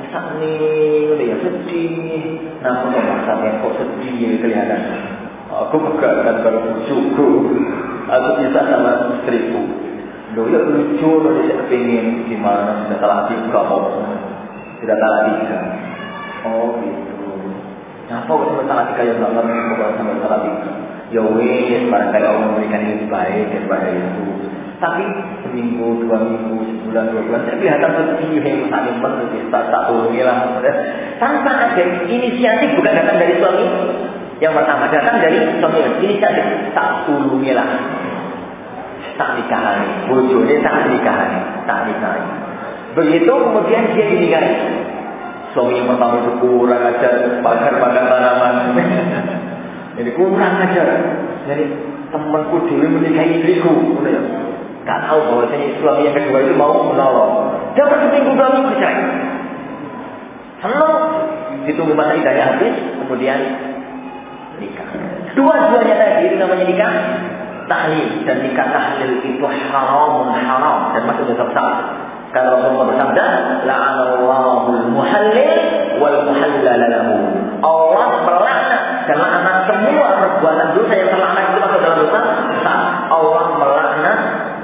sakne ngono ya sedih. Namun kok sampean kok sedih kelihatan. Aku pegangan kalau bojoku. Aku bisa sama istriku. Loh ya lucu loh dia pengen gimana sudah salah tiga kok. Sudah salah tiga. Oh gitu. Kenapa kok sampai salah tiga yang enggak ngerti kok sampai salah tiga. Ya wes barangkali Allah memberikan yang baik daripada itu. Tapi seminggu, dua minggu, sebulan, dua bulan, saya kelihatan sedih, yang saling menulis, tak tahu lah. Tanpa ada inisiatif, bukan datang dari suami yang pertama, datang dari suami inisiatif, tak tulungilah, tak nikahi, bojone tak nikahi, tak nikahi. Begitu kemudian dia dinikahi. Suami yang pertama itu kurang ajar, bakar-bakar tanaman. Jadi kurang ajar. Jadi temanku dewi menikahi istriku. Tak tahu bahwasanya suami yang kedua itu mau menolong. Dapat seminggu dua minggu cerai. Senang. Ditunggu masa idahnya habis, kemudian nikah. Dua-duanya tadi itu namanya nikah tahlil, dan nikah tahlil itu haram, haram dan masuk dosa besar. Karena Rasulullah bersabda, la'anallahul muhallil wal muhallal lahu. Allah melaknat dan melaknat semua perbuatan dosa yang terlaknat itu masuk dalam dosa besar. Allah melaknat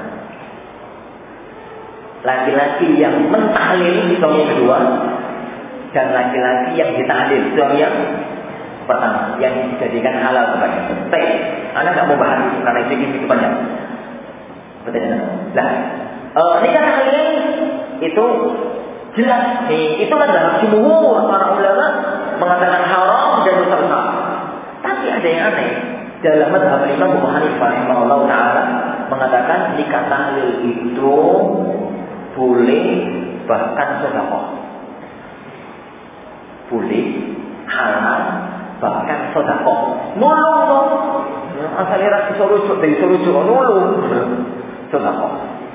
laki-laki yang mentahlil suami yang kedua dan laki-laki yang ditahlil suami yang pertama, yang dijadikan halal kepada. Baik, Anda nggak mau bahas itu karena itu itu panjang. Betul. Nah, uh, nikah tahlil itu jelas nih, itu adalah jumhur para ulama mengatakan haram dan dosa besar. Tapi ada yang aneh. Dalam mazhab Imam Abu Hanifah rahimahullah taala mengatakan nikah tahlil itu boleh bahkan sedekah. Boleh halal bahkan sedekah. Nolong dong. Asale ra iso rujuk dari rujuk nolong. Sedekah.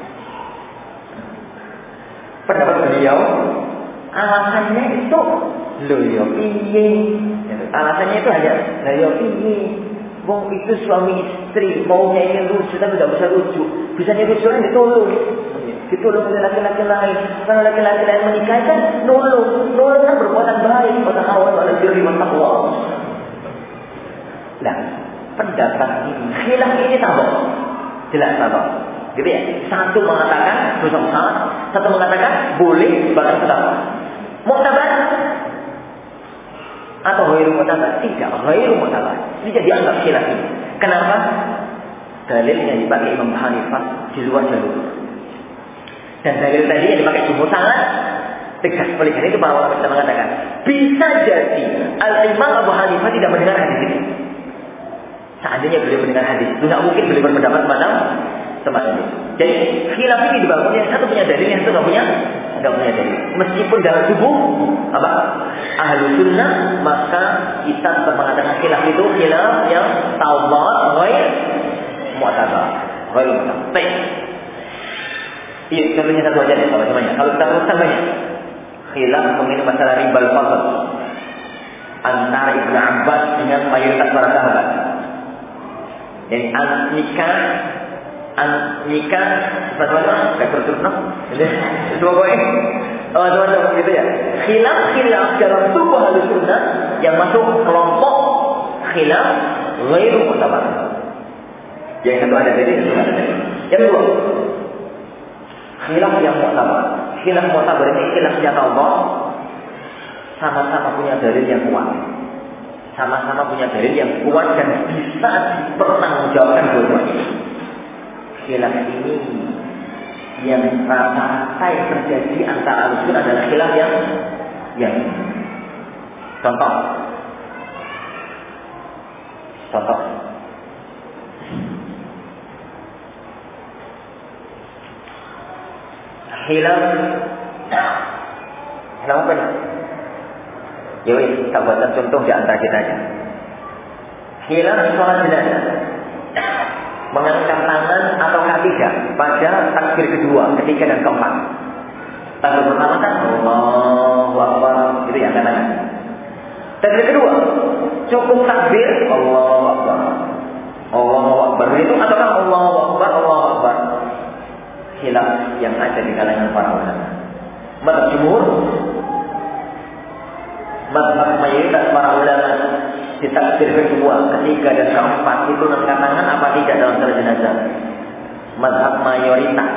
Pendapat beliau alasannya itu lho yo piye? Alasannya itu hanya lho yo piye? Wong itu suami istri maunya ingin rujuk tapi tidak bisa rujuk. Bisanya rujuknya ditolong. Ditolong oleh laki-laki lain. Karena laki-laki lain menikah kan nolong. Nolong kan perbuatan baik. Kata kawan oleh diri wa taqwa. Nah, pendapat ini khilaf ini sama. Jelas sama. Gitu ya. Satu mengatakan dosa besar, satu mengatakan boleh bahkan sedekah. Muktabar atau ghairu muktabar? Tidak, ghairu muktabar. Ini jadi anggap khilaf ini. Kenapa? Dalilnya dipakai Imam Hanifah di luar jalur. Dan dalil tadi yang dipakai jumhur sangat tegas. Oleh karena itu para ulama kita mengatakan bisa jadi Al-Imam Abu Hanifah tidak mendengar hadis ini. Seandainya beliau mendengar hadis, tidak mungkin beliau berpendapat semacam semacam itu. Jadi khilaf ini dibangun yang satu punya dalil, yang satu tidak punya tidak punya dalil. Meskipun dalam tubuh apa ahlu sunnah, maka kita tetap mengatakan khilaf itu khilaf yang taubat, ghair mu'tabar, ghair mu'tabar. Baik. Iya, contohnya satu aja deh, kalau semuanya. Kalau kita teruskan banyak. Khilaf mengenai masalah ribal fadl antara Ibnu Abbas dengan mayoritas para sahabat. Jadi an nikah, an nikah, bagaimana? Kayak berturut-turut. Itu pokoknya. Oh, teman-teman gitu ya. Khilaf-khilaf dalam tubuh Ahlus Sunnah yang masuk kelompok khilaf ghairu mu'tabar. Yang satu ada tadi, yang satu ada tadi. Yang kedua, khilaf yang mu'tabar. Khilaf mu'tabar ini khilaf yang Allah sama-sama punya dalil yang kuat. Sama-sama punya dalil yang kuat dan bisa dipertanggungjawabkan dua-duanya. Khilaf ini yang rata-rata yang terjadi antara Ahlussunnah adalah khilaf yang yang contoh contoh khilaf khilaf apa nih? Ya wis, kita buatkan contoh di antara kita aja. Khilaf sholat jenazah, mengangkat tangan atau ketiga pada takbir kedua, ketiga dan keempat. Takbir pertama kan Allahu Akbar, gitu ya kan? Takbir kedua cukup takbir Allahu Akbar, Allahu Akbar itu ataukah Allahu Akbar, Allahu Akbar? Khilaf yang ada di kalangan para ulama. Mazhab jumhur mazhab mayoritas para ulama di takbir kedua, ketiga dan keempat itu angkat tangan apa tidak dalam salat jenazah? Mazhab mayoritas.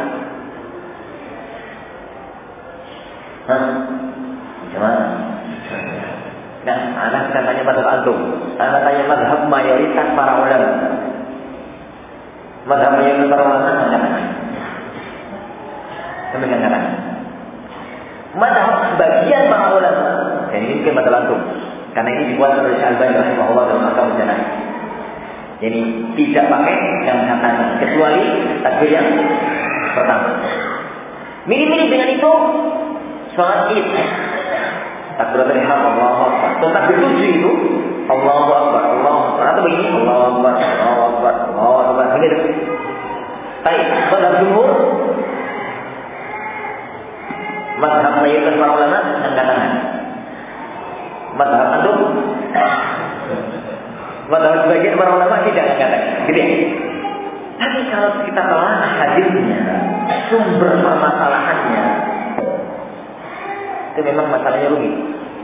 Hah? Gimana? Nah, anak saya tanya mazhab antum. Anak tanya mazhab mayoritas para ulama. Mazhab mayoritas para ulama angkat tangan. Demikian kata. Mazhab sebagian para ulama. Dan ini mungkin mazhab antum. Karena ini dibuat oleh Al-Albani rahimahullah dalam Ahkamul Janaiz. Jadi tidak pakai yang katanya kecuali takbir yang pertama. Mirip-mirip dengan itu salat Id. Takbiratul ihram Allahu Akbar. Takbir tujuh itu Allahu Akbar, Allahu Akbar. Atau begini Allahu Akbar, Allahu Akbar, Allahu Akbar. Begitu. Baik, mazhab jumhur, mazhab mayoritas para ulama angkat tangan. Mazhab antum, mazhab sebagian para ulama tidak angkat tangan. Gitu ya. Tapi kalau kita telah hadisnya, sumber permasalahannya, itu memang masalahnya rumit.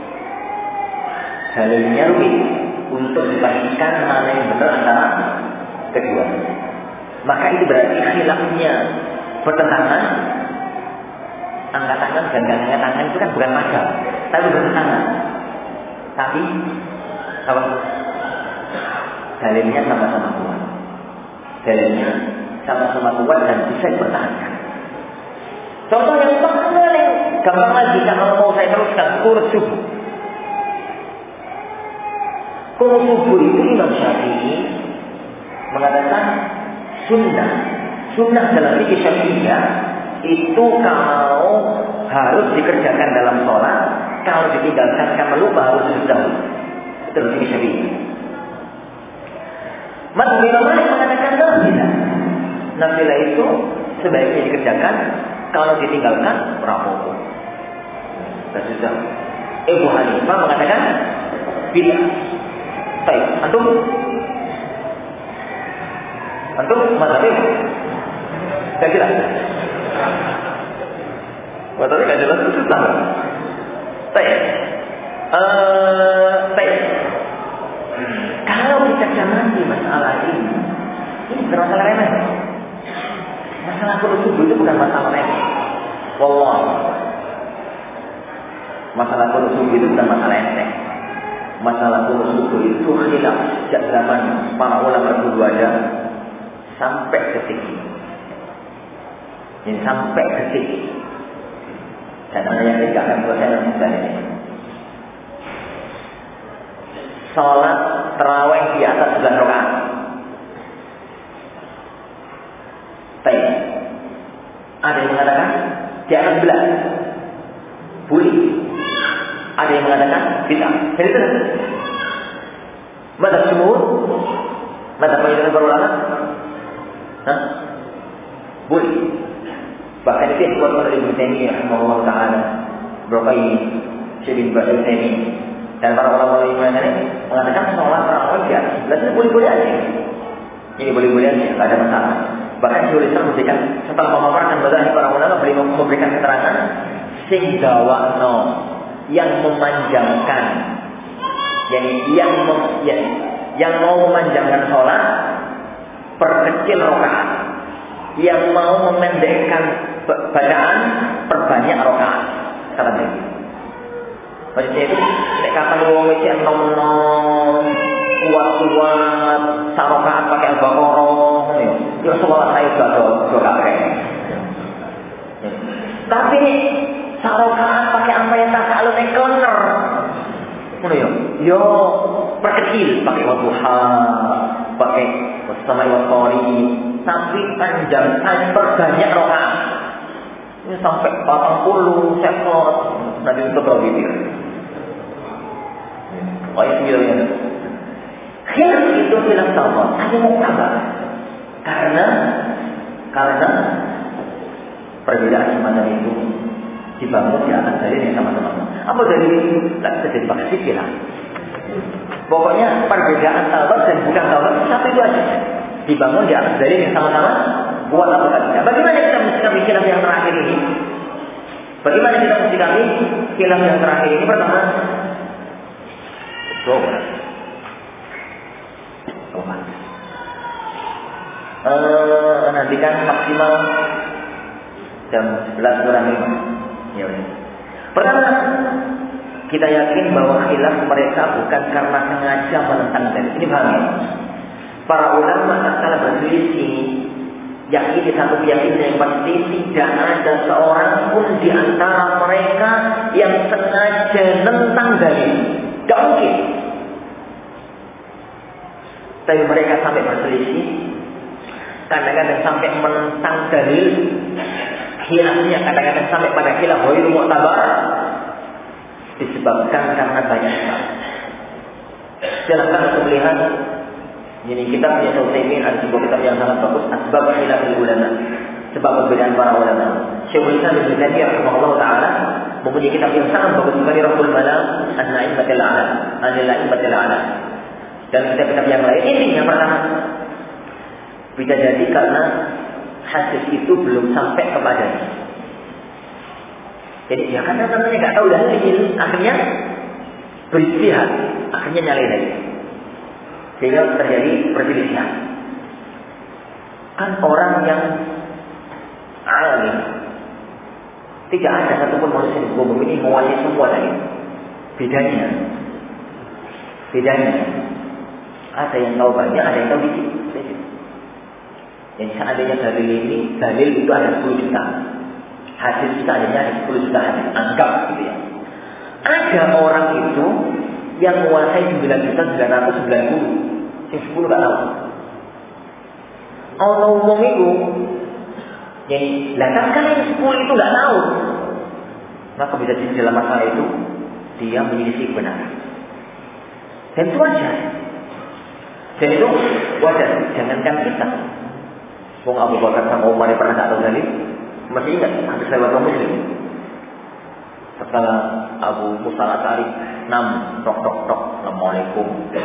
Dalilnya rumit untuk dipastikan mana yang benar antara kedua. Maka itu berarti khilafnya bertentangan. Angkat tangan dan gak angkat tangan itu kan bukan mazhab, tapi bertentangan. Tapi apa? Dalilnya sama-sama kuat. Dalilnya sama-sama kuat dan bisa dipertahankan. Contoh yang paling gampang lagi, kalau mau saya teruskan, qunut subuh. Qunut subuh itu Imam Syafi'i mengatakan sunnah. Sunnah dalam fikih Syafi'iyah itu kalau harus dikerjakan dalam sholat, kalau ditinggalkan karena lupa harus dahulu. Itu dalam fikih Syafi'iyah. Mazhab Imam Malik mengatakan nafilah. Nafilah itu sebaiknya dikerjakan, kalau ditinggalkan rapopo. Dan sudah. Abu Hanifah mengatakan bid'ah. Baik, antum? Antum mazhab itu? Tidak jelas. Mazhab tidak jelas itu susah. Baik. Eh, baik. Kalau kita cermati masalah ini, ini bukan masalah remeh. Masalah qunut subuh itu bukan masalah remeh. Wallah. Masalah qunut subuh itu bukan masalah enteng. Masalah qunut subuh itu khilaf sejak zaman para ulama dulu ada sampai detik ini. Ini sampai detik ini. Dan ada yang tidak akan selesai dalam misalnya ini. Salat tarawih di atas sembilan rakaat. Baik. Ada yang mengatakan di atas sebelas. Boleh. Ada yang mengatakan bid'ah. Jadi itu. Mazhab jumhur, mazhab mayoritas para ulama, nah, boleh. Bahkan itu yang dibuat oleh Ibnu Taimiyah rahimahullah taala, berapa ini Syekh bin Baz ini dan para ulama lain ini mengatakan sholat tarawih di atas sebelas itu boleh-boleh aja. Ini boleh-boleh aja, tidak ada masalah. Bahkan Syaikhul Islam memberikan, setelah memaparkan mazhab para ulama, beliau memberikan keterangan sing dawakno yang memanjangkan, yang yang mem, ya, yang mau memanjangkan sholat perkecil rakaat, yang mau memendekkan bacaan perbanyak rakaat. Kata beliau. Maksudnya itu, nek kapan wong iki enom-enom kuat-kuat sarokaat pakai al-baqarah ya. Ya sholat saya sudah dua kali. Tapi sarokaat pakai apa yang tak kalau nek corner. Ngono ya. Yo perkecil pakai wadduha, pakai sama wasori, tapi panjang perbanyak rakaat. Ini sampai patang puluh sekot nanti untuk berwitir. Oh itu ya. Khilaf itu khilaf sama. Ada muktabah. Karena karena perbedaan semacam itu dibangun di atas dalil yang sama-sama. Apa dalil itu? Tak sedih pasti khilaf. Pokoknya perbedaan taubat dan bukan taubat satu itu aja. Dibangun di atas dalil yang sama-sama. Buat apa tidak? Bagaimana kita mensikapi khilaf yang terakhir ini? Bagaimana kita mensikapi khilaf yang terakhir ini? Pertama, Coba. Coba. Eh, nanti kan maksimal jam sebelas kurang lima. Ya udah. Pertama, kita yakin bahwa khilaf mereka bukan karena sengaja menentang dalil. Ini paham ya? Para ulama tatkala berselisih, yakini satu keyakinan yang pasti tidak ada seorang pun di antara mereka yang sengaja menentang dalil. Gak mungkin. Tapi mereka sampai berselisih, kadang-kadang sampai menentang dalil, khilafnya kadang-kadang sampai pada khilaf ghairu mu'tabar, disebabkan karena banyak hal. Silakan untuk melihat. Jadi kita punya Taufaimin ada sebuah kitab yang sangat bagus, Asbab Khilafil Ulama, sebab perbedaan para ulama. Syekhul Islam Ibnu Taimiyah rahimahullah taala mempunyai kitab yang sangat bagus sekali, Rabbul Malam An-Na'imbatil A'la, An-Na'imbatil A'la. Dan kitab-kitab yang lain. Intinya pertama, bisa jadi karena hadis itu belum sampai kepadanya. Jadi ya karena namanya nggak tahu dalil, akhirnya beristihad, akhirnya nyalain lagi. Sehingga terjadi perselisihan. Kan orang yang alim, tidak ada satupun manusia di bumi ini menguasai semua lagi. Bedanya, bedanya, ada yang tahu banyak, ada yang tahu dikit. Jadi seandainya dalil ini, dalil itu ada sepuluh juta, hadis kita adanya ada sepuluh juta hadis, anggap gitu ya. Ada orang itu yang menguasai sembilan juta sembilan ratus sembilan puluh, yang sepuluh tak tahu. Allah ngomong itu, jadi lantas kan yang sepuluh itu nggak tahu, maka bisa jadi dalam masalah itu dia menyelisih kebenaran. Dan itu wajar. Dan itu wajar. Jangankan kita, Wong Abu Bakar sama Umar yang pernah tak tahu dalil, masih ingat habis lewat kaum Muslim. Setelah Abu Musa al-Asy'ari enam tok tok tok Assalamualaikum.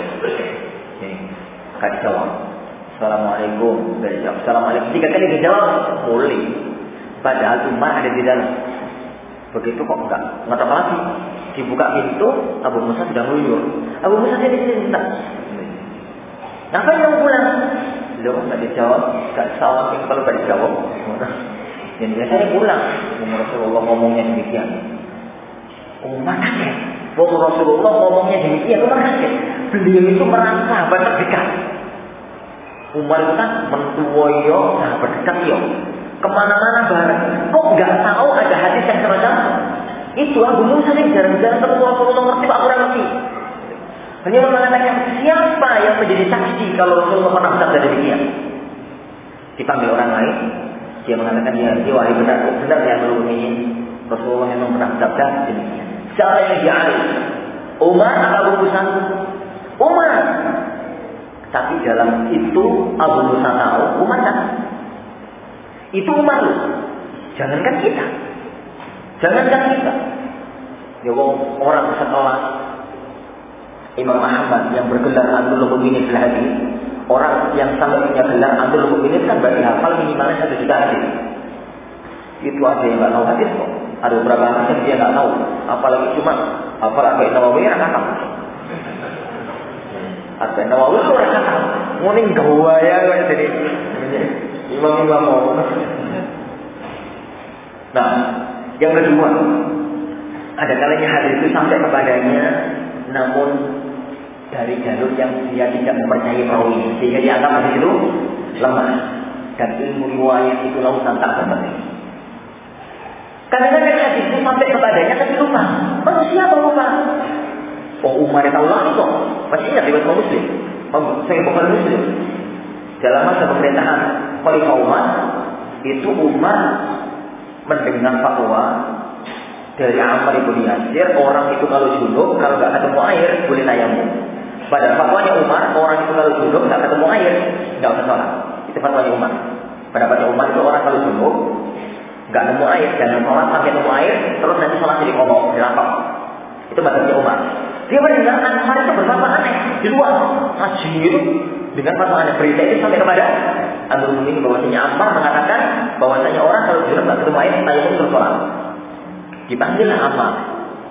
Ini kali jawab Assalamualaikum, dari jawab Assalamualaikum tiga kali dijawab boleh. Padahal Umar ada di dalam. Begitu kok enggak ngetok lagi. Dibuka pintu, Abu Musa sudah ngeluyur. Abu Musa jadi cinta. Ngapain kamu pulang? Loh, nggak dijawab, nggak salah yang kalau nggak dijawab. Dan biasanya pulang. Rasulullah ngomongnya demikian. Umar kaget. Waktu Rasulullah ngomongnya demikian, Umar kaget. Beliau itu merasa sahabat terdekat. Umar itu kan mentuwoyo sahabat dekat yo. Kemana-mana bareng. Kok nggak tahu ada hadis yang semacam itu? Abu Musa yang jarang-jarang ketemu Rasulullah ngerti, Pak kurang ngerti. Beliau mengatakan siapa yang menjadi saksi kalau Rasulullah pernah bersabda demikian? Dipanggil orang lain, dia mengatakan ya, dia wahai benar, benar yang belum ini Rasulullah memang pernah bersabda demikian. Siapa yang dialih? Umar atau Abu Musa? Umar. Tapi dalam itu Abu Musa tahu, Umar kan? Itu Umar loh. Jangankan kita, jangankan kita. Ya orang setelah Imam Ahmad yang bergelar Amirul Mukminin fil hadis, orang yang sampai punya gelar Amirul Mukminin kan berarti hafal minimalnya satu juta hadis. Itu ada yang nggak tahu hadis kok. Ada beberapa hadis yang dia nggak tahu. Apalagi cuma hafal Arba'in Nawawi yang nggak tahu. Arba'in Nawawi itu orang nggak tahu. Nguning gawaya kayak jadi imam-imam mau. Nah, yang kedua, ada kalanya hadis itu sampai kepadanya, namun dari jalur yang dia tidak mempercayai perawi, sehingga dianggap hadis itu lemah. Dan ilmu riwayat itu lautan tak berhenti. Kadang-kadang hadis itu sampai kepadanya tapi lupa. Manusia apa lupa? Oh, Umar yang tahu lagi kok. Masih ingat riwayat Muslim? Oh, saya bukan Muslim. Dalam masa pemerintahan Khalifah Umar, itu Umar mendengar fatwa dari Ammar bin Yasir, orang itu kalau junub, kalau nggak ketemu air boleh tayamum. Pada fatwanya Umar, orang itu kalau junub nggak ketemu air nggak usah sholat. Itu fatwanya Umar. Pendapatnya Umar itu orang kalau junub nggak nemu air, jangan sholat sampai nemu air, terus nanti sholat jadi ngomong, dirapok. Itu fatwanya Umar. Dia mendengar Ammar itu berfatwa aneh di luar ngaji itu dengan fatwa aneh. Berita itu sampai kepada Amirul Mukminin bahwasanya Ammar mengatakan bahwasanya orang kalau junub nggak ketemu air tayamum terus sholat. Dipanggillah Ammar.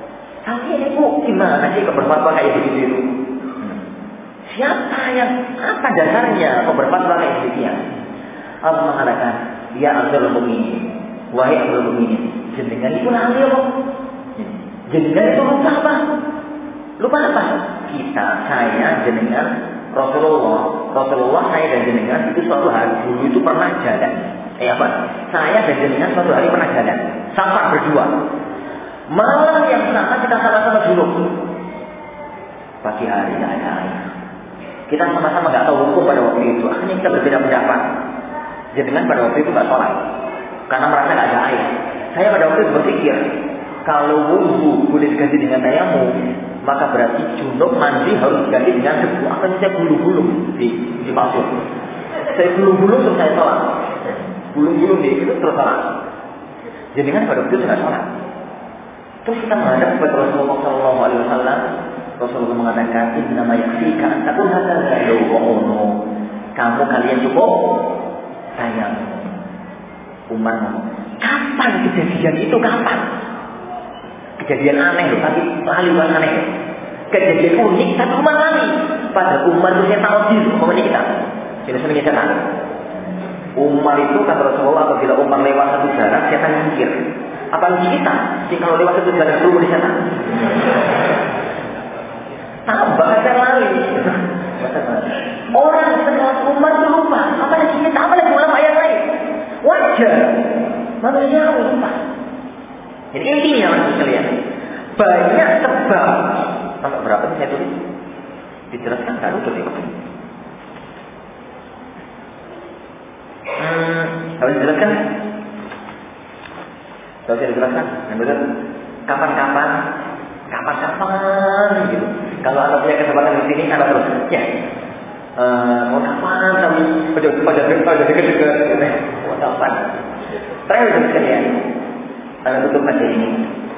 Tapi ini bu, gimana sih kok berfatwa kayak begitu? Siapa yang, apa dasarnya kok berfatwa kayak demikian? Allah mengatakan, ya Abdul Mu'minin, wahai Abdul Mu'minin, jenengan itu ahli apa? Jenengan itu lupa apa? Lupa apa? Kita, saya, jenengan, Rasulullah, Rasulullah, saya dan jenengan itu suatu hari dulu itu pernah jalan. Eh apa? Saya dan jenengan suatu hari pernah jalan, safar berdua. Malam yang sama kita sama-sama duduk. Pagi hari tidak ada air. Kita sama-sama nggak tahu hukum pada waktu itu. Akhirnya kita berbeda pendapat. Jenengan pada waktu itu nggak sholat karena merasa nggak ada air. Saya pada waktu itu berpikir, kalau wudhu boleh diganti dengan tayamum, maka berarti junub mandi harus diganti dengan debu. Akhirnya saya bulu-bulu di di pasir. Saya bulu-bulu terus saya sholat. Bulu-bulu di itu terus sholat. Jenengan pada waktu itu nggak sholat. Terus kita menghadap kepada Rasulullah Shallallahu Alaihi Wasallam. Rasulullah mengatakan, Inna ma yakfika an takun hadza wa ono. Kamu kalian cukup sayang umatmu. Kapan kejadian itu? Kapan? Kejadian aneh loh, tapi lali bukan aneh. Kejadian unik tapi umat lali. Pada umat itu saya tahu diri, umpamanya kita. Sini sini setan. Umar itu kata Rasulullah, apabila Umar lewat satu jarak, setan nyingkir. Apalagi kita, sih kalau lewat satu jarak dulu di setan. Tambah aja lali. Orang setelah Umar itu lupa. Apalagi kita, apalagi ulama yang lain. Wajar. Manusia lupa. Jadi intinya maksud kalian, banyak sebab. Sampai berapa nih saya tulis? Dijelaskan kan udah nih. Hmm, harus dijelaskan. Harus dijelaskan. Yang betul. Kapan-kapan, kapan-kapan gitu. Kalau anda punya kesempatan di sini, anda terus ya. Uh, mau kapan tapi pada pada pada dekat-dekat. Mau kapan? Terakhir sekalian. Anda tutup aja ini.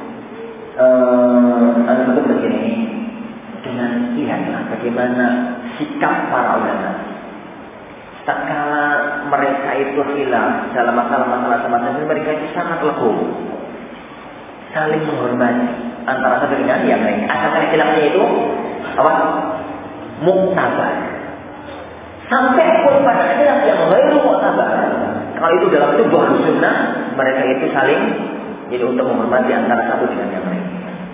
Uh, anda tutup aja ini dengan lihatlah bagaimana sikap para ulama. Tatkala mereka itu hilang dalam masalah-masalah semacam ini, mereka itu sangat legowo, saling menghormati antara satu dengan yang lain. Asalkan hilangnya itu apa? Muktabar. Sampai pun pada khilaf yang ghairu muktabar. Kalau itu dalam tubuh sunnah, mereka itu saling jadi untuk menghormati antara satu dengan yang lain.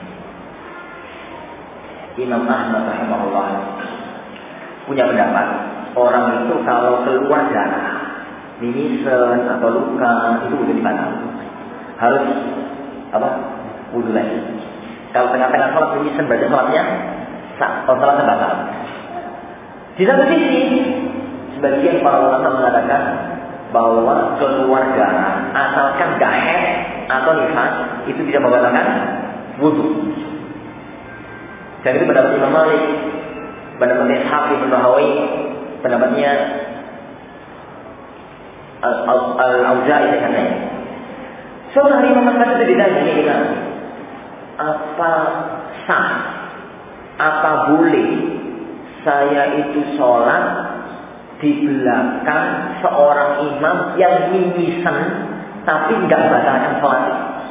Imam Ahmad rahimahullah punya pendapat, orang itu kalau keluar darah, mimisan atau luka itu udah dibatal, harus apa? Wudu lagi. Kalau tengah-tengah sholat mimisan baca sholatnya, sah, kalau sholatnya batal. Di satu sisi, sebagian para ulama mengatakan bahwa keluar darah asalkan gak haid atau nifas itu tidak membatalkan wudu. Dan itu pendapat Imam Malik, pendapatnya Ishaq bin Rahawi, pendapatnya Al-Auza'i dan lain-lain. Suatu hari Imam Malik itu ditanya ini kita, apa sah, apa boleh saya itu sholat di belakang seorang imam yang mimisan tapi nggak batalkan sholat?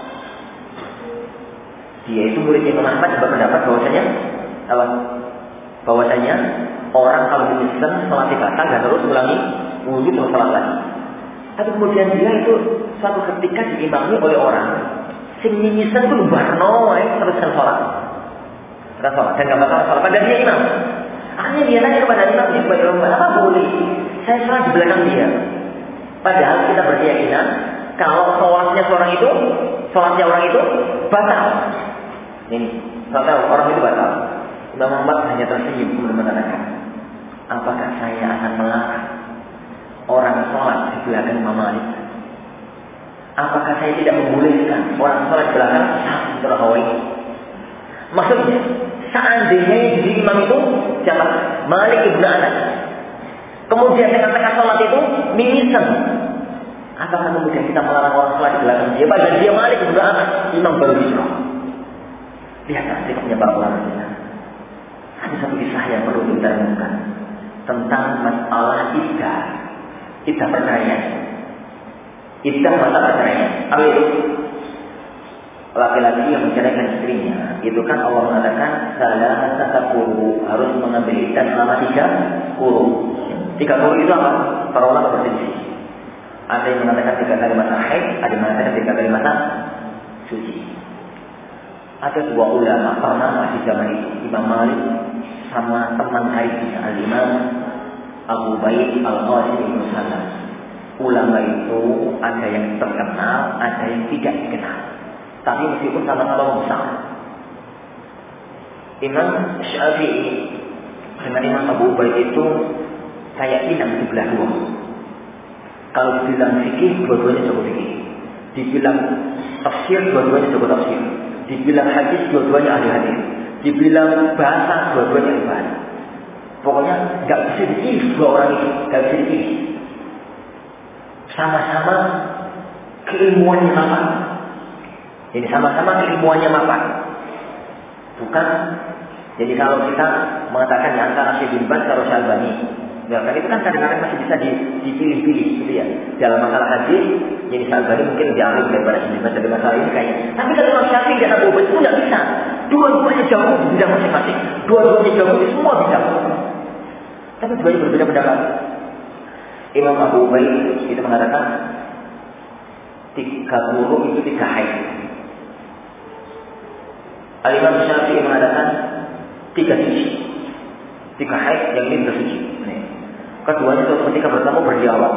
Dia itu murid Imam Ahmad berpendapat bahwasanya apa? Bahwasanya orang kalau mimisan sholat batal dan terus ulangi wudhu terus sholat lagi. Tapi kemudian dia itu suatu ketika diimami oleh orang sing mimisan itu barno teruskan sholat, terus sholat dan nggak batal sholat. Padahal dia imam. Akhirnya dia tanya kepada imam dia sebagai orang, apa boleh saya sholat di belakang dia? Padahal kita berkeyakinan kalau sholatnya seorang itu, sholatnya orang itu batal. Ini sholatnya orang itu batal. Imam Ahmad hanya tersenyum kemudian mengatakan, apakah saya akan melarang orang sholat di belakang Imam Malik? Apakah saya tidak membolehkan orang sholat di belakang Ishaq bin Rahawi? Maksudnya, seandainya jadi imam itu siapa? Malik ibn Anas. Kemudian tengah-tengah sholat itu mimisan. Apakah kemudian kita melarang orang sholat di belakang dia? Padahal dia Malik ibn Anas, imam baru hijrah. Lihatlah sikapnya para ulama kita. Ada satu kisah yang perlu kita renungkan tentang masalah iddah. Iddah perceraian. Iddah masalah perceraian. Apa itu? laki-laki yang menceraikan istrinya, itu kan Allah mengatakan salah satu kuru, harus mengambil iddah selama tiga kuru. Tiga kuru itu apa? Para ulama berselisih. Ada yang mengatakan tiga kali masa haid, ada yang mengatakan tiga kali masa suci. Ada dua ulama pernah di zaman itu, Imam Malik sama teman karibnya Al-Imam Abu Baid Al-Qasim Ibn Salam. Ulama itu ada yang terkenal, ada yang tidak dikenal. Tapi meskipun sama-sama besar. Imam Syafi'i dengan Imam Abu Baid itu kayak inang sebelah dua. Kalau dibilang fikih, dua-duanya jago fikih. Dibilang tafsir, dua-duanya jago tafsir. Dibilang hadis, dua-duanya ahli hadis. Dibilang bahasa, dua-duanya ahli bahasa. Pokoknya nggak bisa dipilih dua orang itu, nggak bisa dipilih. Sama-sama keilmuannya mapan. Jadi sama-sama keilmuannya mapan. Bukan. Jadi kalau kita mengatakan yang antara Syekh bin Baz atau Syalbani, ya kan itu kan kadang-kadang masih bisa dipilih-pilih gitu ya. Dalam masalah hadis, jadi Syalbani mungkin lebih ahli daripada Syekh bin Baz dari masalah ini kayaknya. Tapi kalau Imam Syafi'i dan Abu Baid itu nggak bisa. Dua-duanya jago di bidang masing-masing. Dua-duanya jago di semua bidang. Tapi dua berbeda pendapat. Imam Abu Baid itu mengatakan tiga puluh itu tiga haid. Al-Imam Syafi'i mengatakan tiga suci, tiga haid yang ini bersuci. Keduanya itu ketika bertemu berdialog,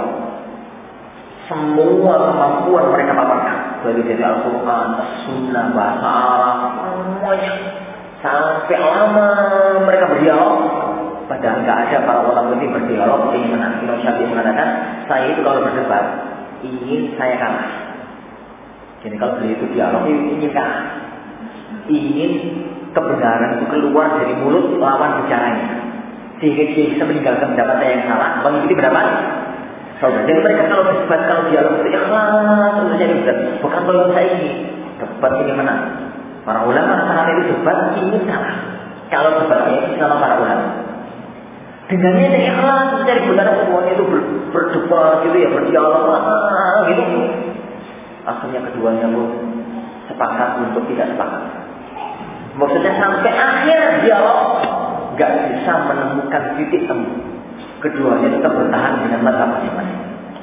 semua kemampuan mereka paparkan, dari dari Al-Quran, As-Sunnah, bahasa Arab, semuanya sampai lama mereka berdialog. Padahal nggak ada para ulama ini berdialog ingin menang. Imam Syafi'i mengatakan, saya itu kalau berdebat ingin saya kalah. Jadi kalau beliau itu dialog ingin kalah, ingin kebenaran itu keluar dari mulut lawan bicaranya, sehingga dia bisa meninggalkan pendapatnya yang salah, mengikuti pendapat saudara. Jadi mereka kalau berdebat, kalau dialog itu ikhlas untuk jadi benar. Bukan kalau saya ini debat ingin menang. Para ulama rata-rata itu debat ingin kalah. Kalau debatnya itu sama para ulama. Dengannya dari ikhlas mencari kebenaran, semuanya itu ber, berdebat gitu ya, berdialog ah, gitu. Akhirnya keduanya pun sepakat untuk tidak sepakat. Maksudnya sampai akhir dialog nggak bisa menemukan titik temu. Keduanya tetap bertahan dengan mazhab masing-masing.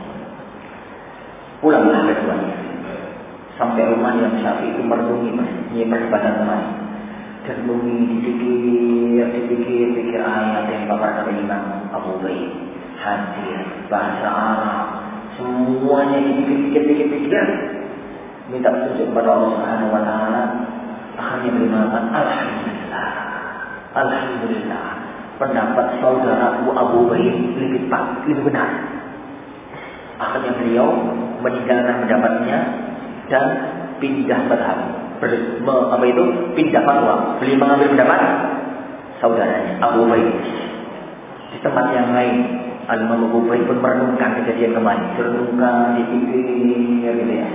Pulanglah keduanya sampai rumah yang Syafi'i itu merenungi ini perdebatan kemarin. Dan bumi dipikir, dipikir, pikir ayat yang dipaparkan oleh Imam Abu Baid, hadis, bahasa Arab, semuanya dipikir, pikir, pikir, minta petunjuk kepada Allah Subhanahu Wa Taala. Akhirnya beriman, alhamdulillah, alhamdulillah, pendapat saudaraku Abu Baid lebih tepat, lebih benar. Akhirnya beliau meninggalkan pendapatnya dan pindah madhab. Apa itu? Pindah fatwa. Beliau mengambil pendapat saudaranya Abu Baid. Di tempat yang lain, Al-Imam Abu Baid pun merenungkan kejadian kemarin. Merenungkan, dipikir gitu ya.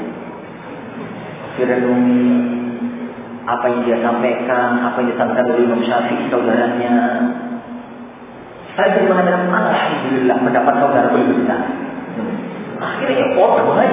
Direnungi apa yang dia sampaikan, apa yang disampaikan oleh Imam Syafi'i saudaranya. Saya jadi mengatakan alhamdulillah pendapat saudara lebih benar. Akhirnya oh baik.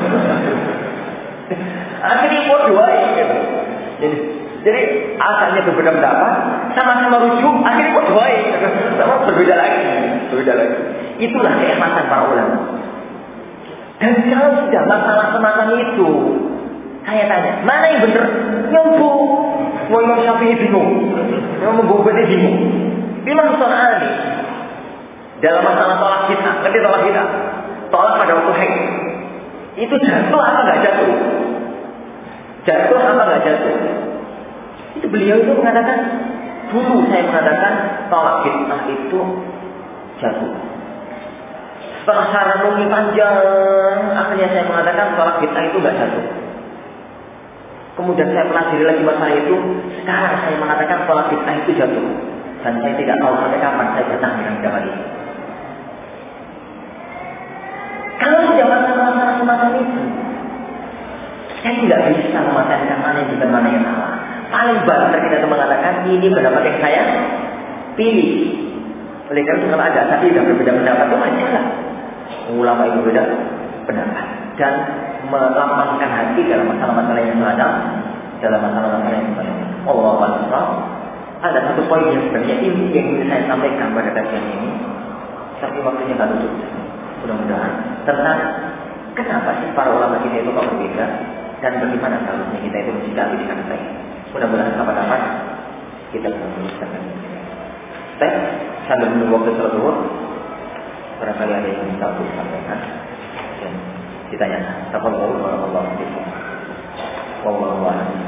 Akhirnya kok dua gitu. Jadi, jadi asalnya berbeda pendapat, sama-sama rujuk, akhirnya kok dua gitu. Sama berbeda lagi, berbeda lagi. Itulah keikhlasan para ulama. Dan kalau sudah masalah semacam itu, saya tanya, mana yang benar? Nyompu. Mau Imam Syafi'i bingung, Imam Abu Baid bingung. Imam Syafi'i dalam masalah tolak kita, ngerti tolak kita? Tolak pada waktu haid. Itu jatuh apa nggak jatuh? Jatuh apa nggak jatuh? Itu beliau itu mengatakan, dulu saya mengatakan tolak fitnah itu jatuh. Setelah saya renungi panjang, akhirnya saya mengatakan tolak fitnah itu nggak jatuh. Kemudian saya pelajari lagi masalah itu, sekarang saya mengatakan tolak fitnah itu jatuh. Dan saya tidak tahu sampai kapan saya bertahan dengan pendapat ini. Kalau sudah masalah-masalah semacam itu, saya tidak bisa mematahkan mana yang benar mana yang salah. Paling banter kita itu mengatakan ini pendapat yang saya pilih. Oleh karena itu kalau ada tapi tidak berbeda pendapat itu wajar lah. Ulama itu berbeda pendapat dan melapangkan hati dalam masalah-masalah yang semacam dalam masalah yang banyak. Allah Akbar. Ada satu poin yang sebenarnya inti yang ingin saya sampaikan pada kajian ini, tapi waktunya nggak tutup. Mudah-mudahan tentang kenapa sih para ulama kita itu kok berbeda dan bagaimana seharusnya kita itu mensikapi dengan baik. Mudah-mudahan kapan-kapan kita bisa meneruskan. Baik, sambil menunggu waktu tersebut, barangkali ada yang bisa aku sampaikan dan ditanyakan. Tafadhol warahmatullahi wabarakatuh. Wallahu a'lam.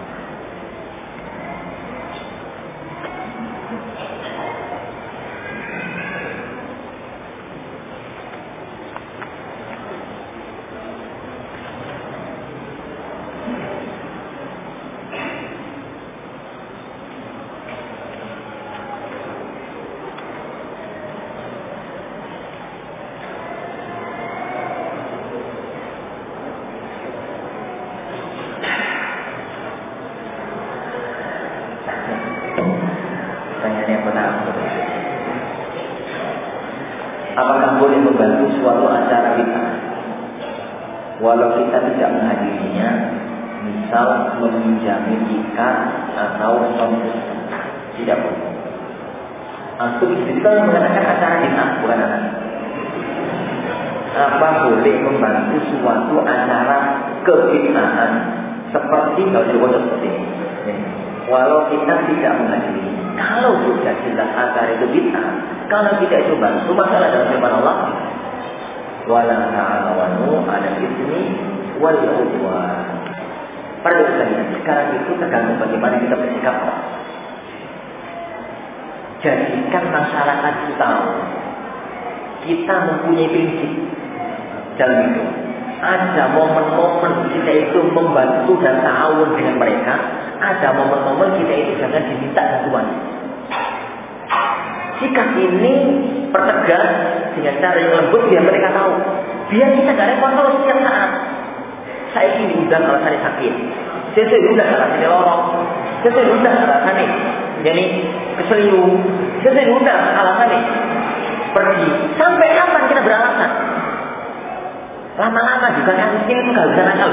Apakah boleh membantu suatu acara bid'ah walau kita tidak menghadirinya, misal meminjami ikat atau sombong? Tidak boleh. Antum itu kan mengatakan acara bid'ah, bukan anak. Apa boleh membantu suatu acara kebid'ahan seperti kalau seperti ini? Walau kita tidak menghadiri, kalau sudah jelas acara itu bid'ah, kalau tidak itu bantu, masalah dalam firman Allah, wala ta'awanu 'alal itsmi wal 'udwan. Perhatikan, sekarang itu tergantung bagaimana kita bersikap. Jadikan masyarakat itu tahu kita mempunyai prinsip dalam itu. Ada momen-momen kita itu membantu dan ta'awun dengan mereka. Ada momen-momen kita itu jangan diminta bantuan. Sikap ini pertegas dengan cara yang lembut biar mereka tahu. Biar kita gak repot kalau setiap saat. Saya ini udah alasannya sakit. Saya udah alasannya lorong. Saya udah alasannya jadi keseliu. Saya udah alasannya pergi. Sampai kapan kita beralasan? Lama-lama juga kasusnya itu gak bisa nakal.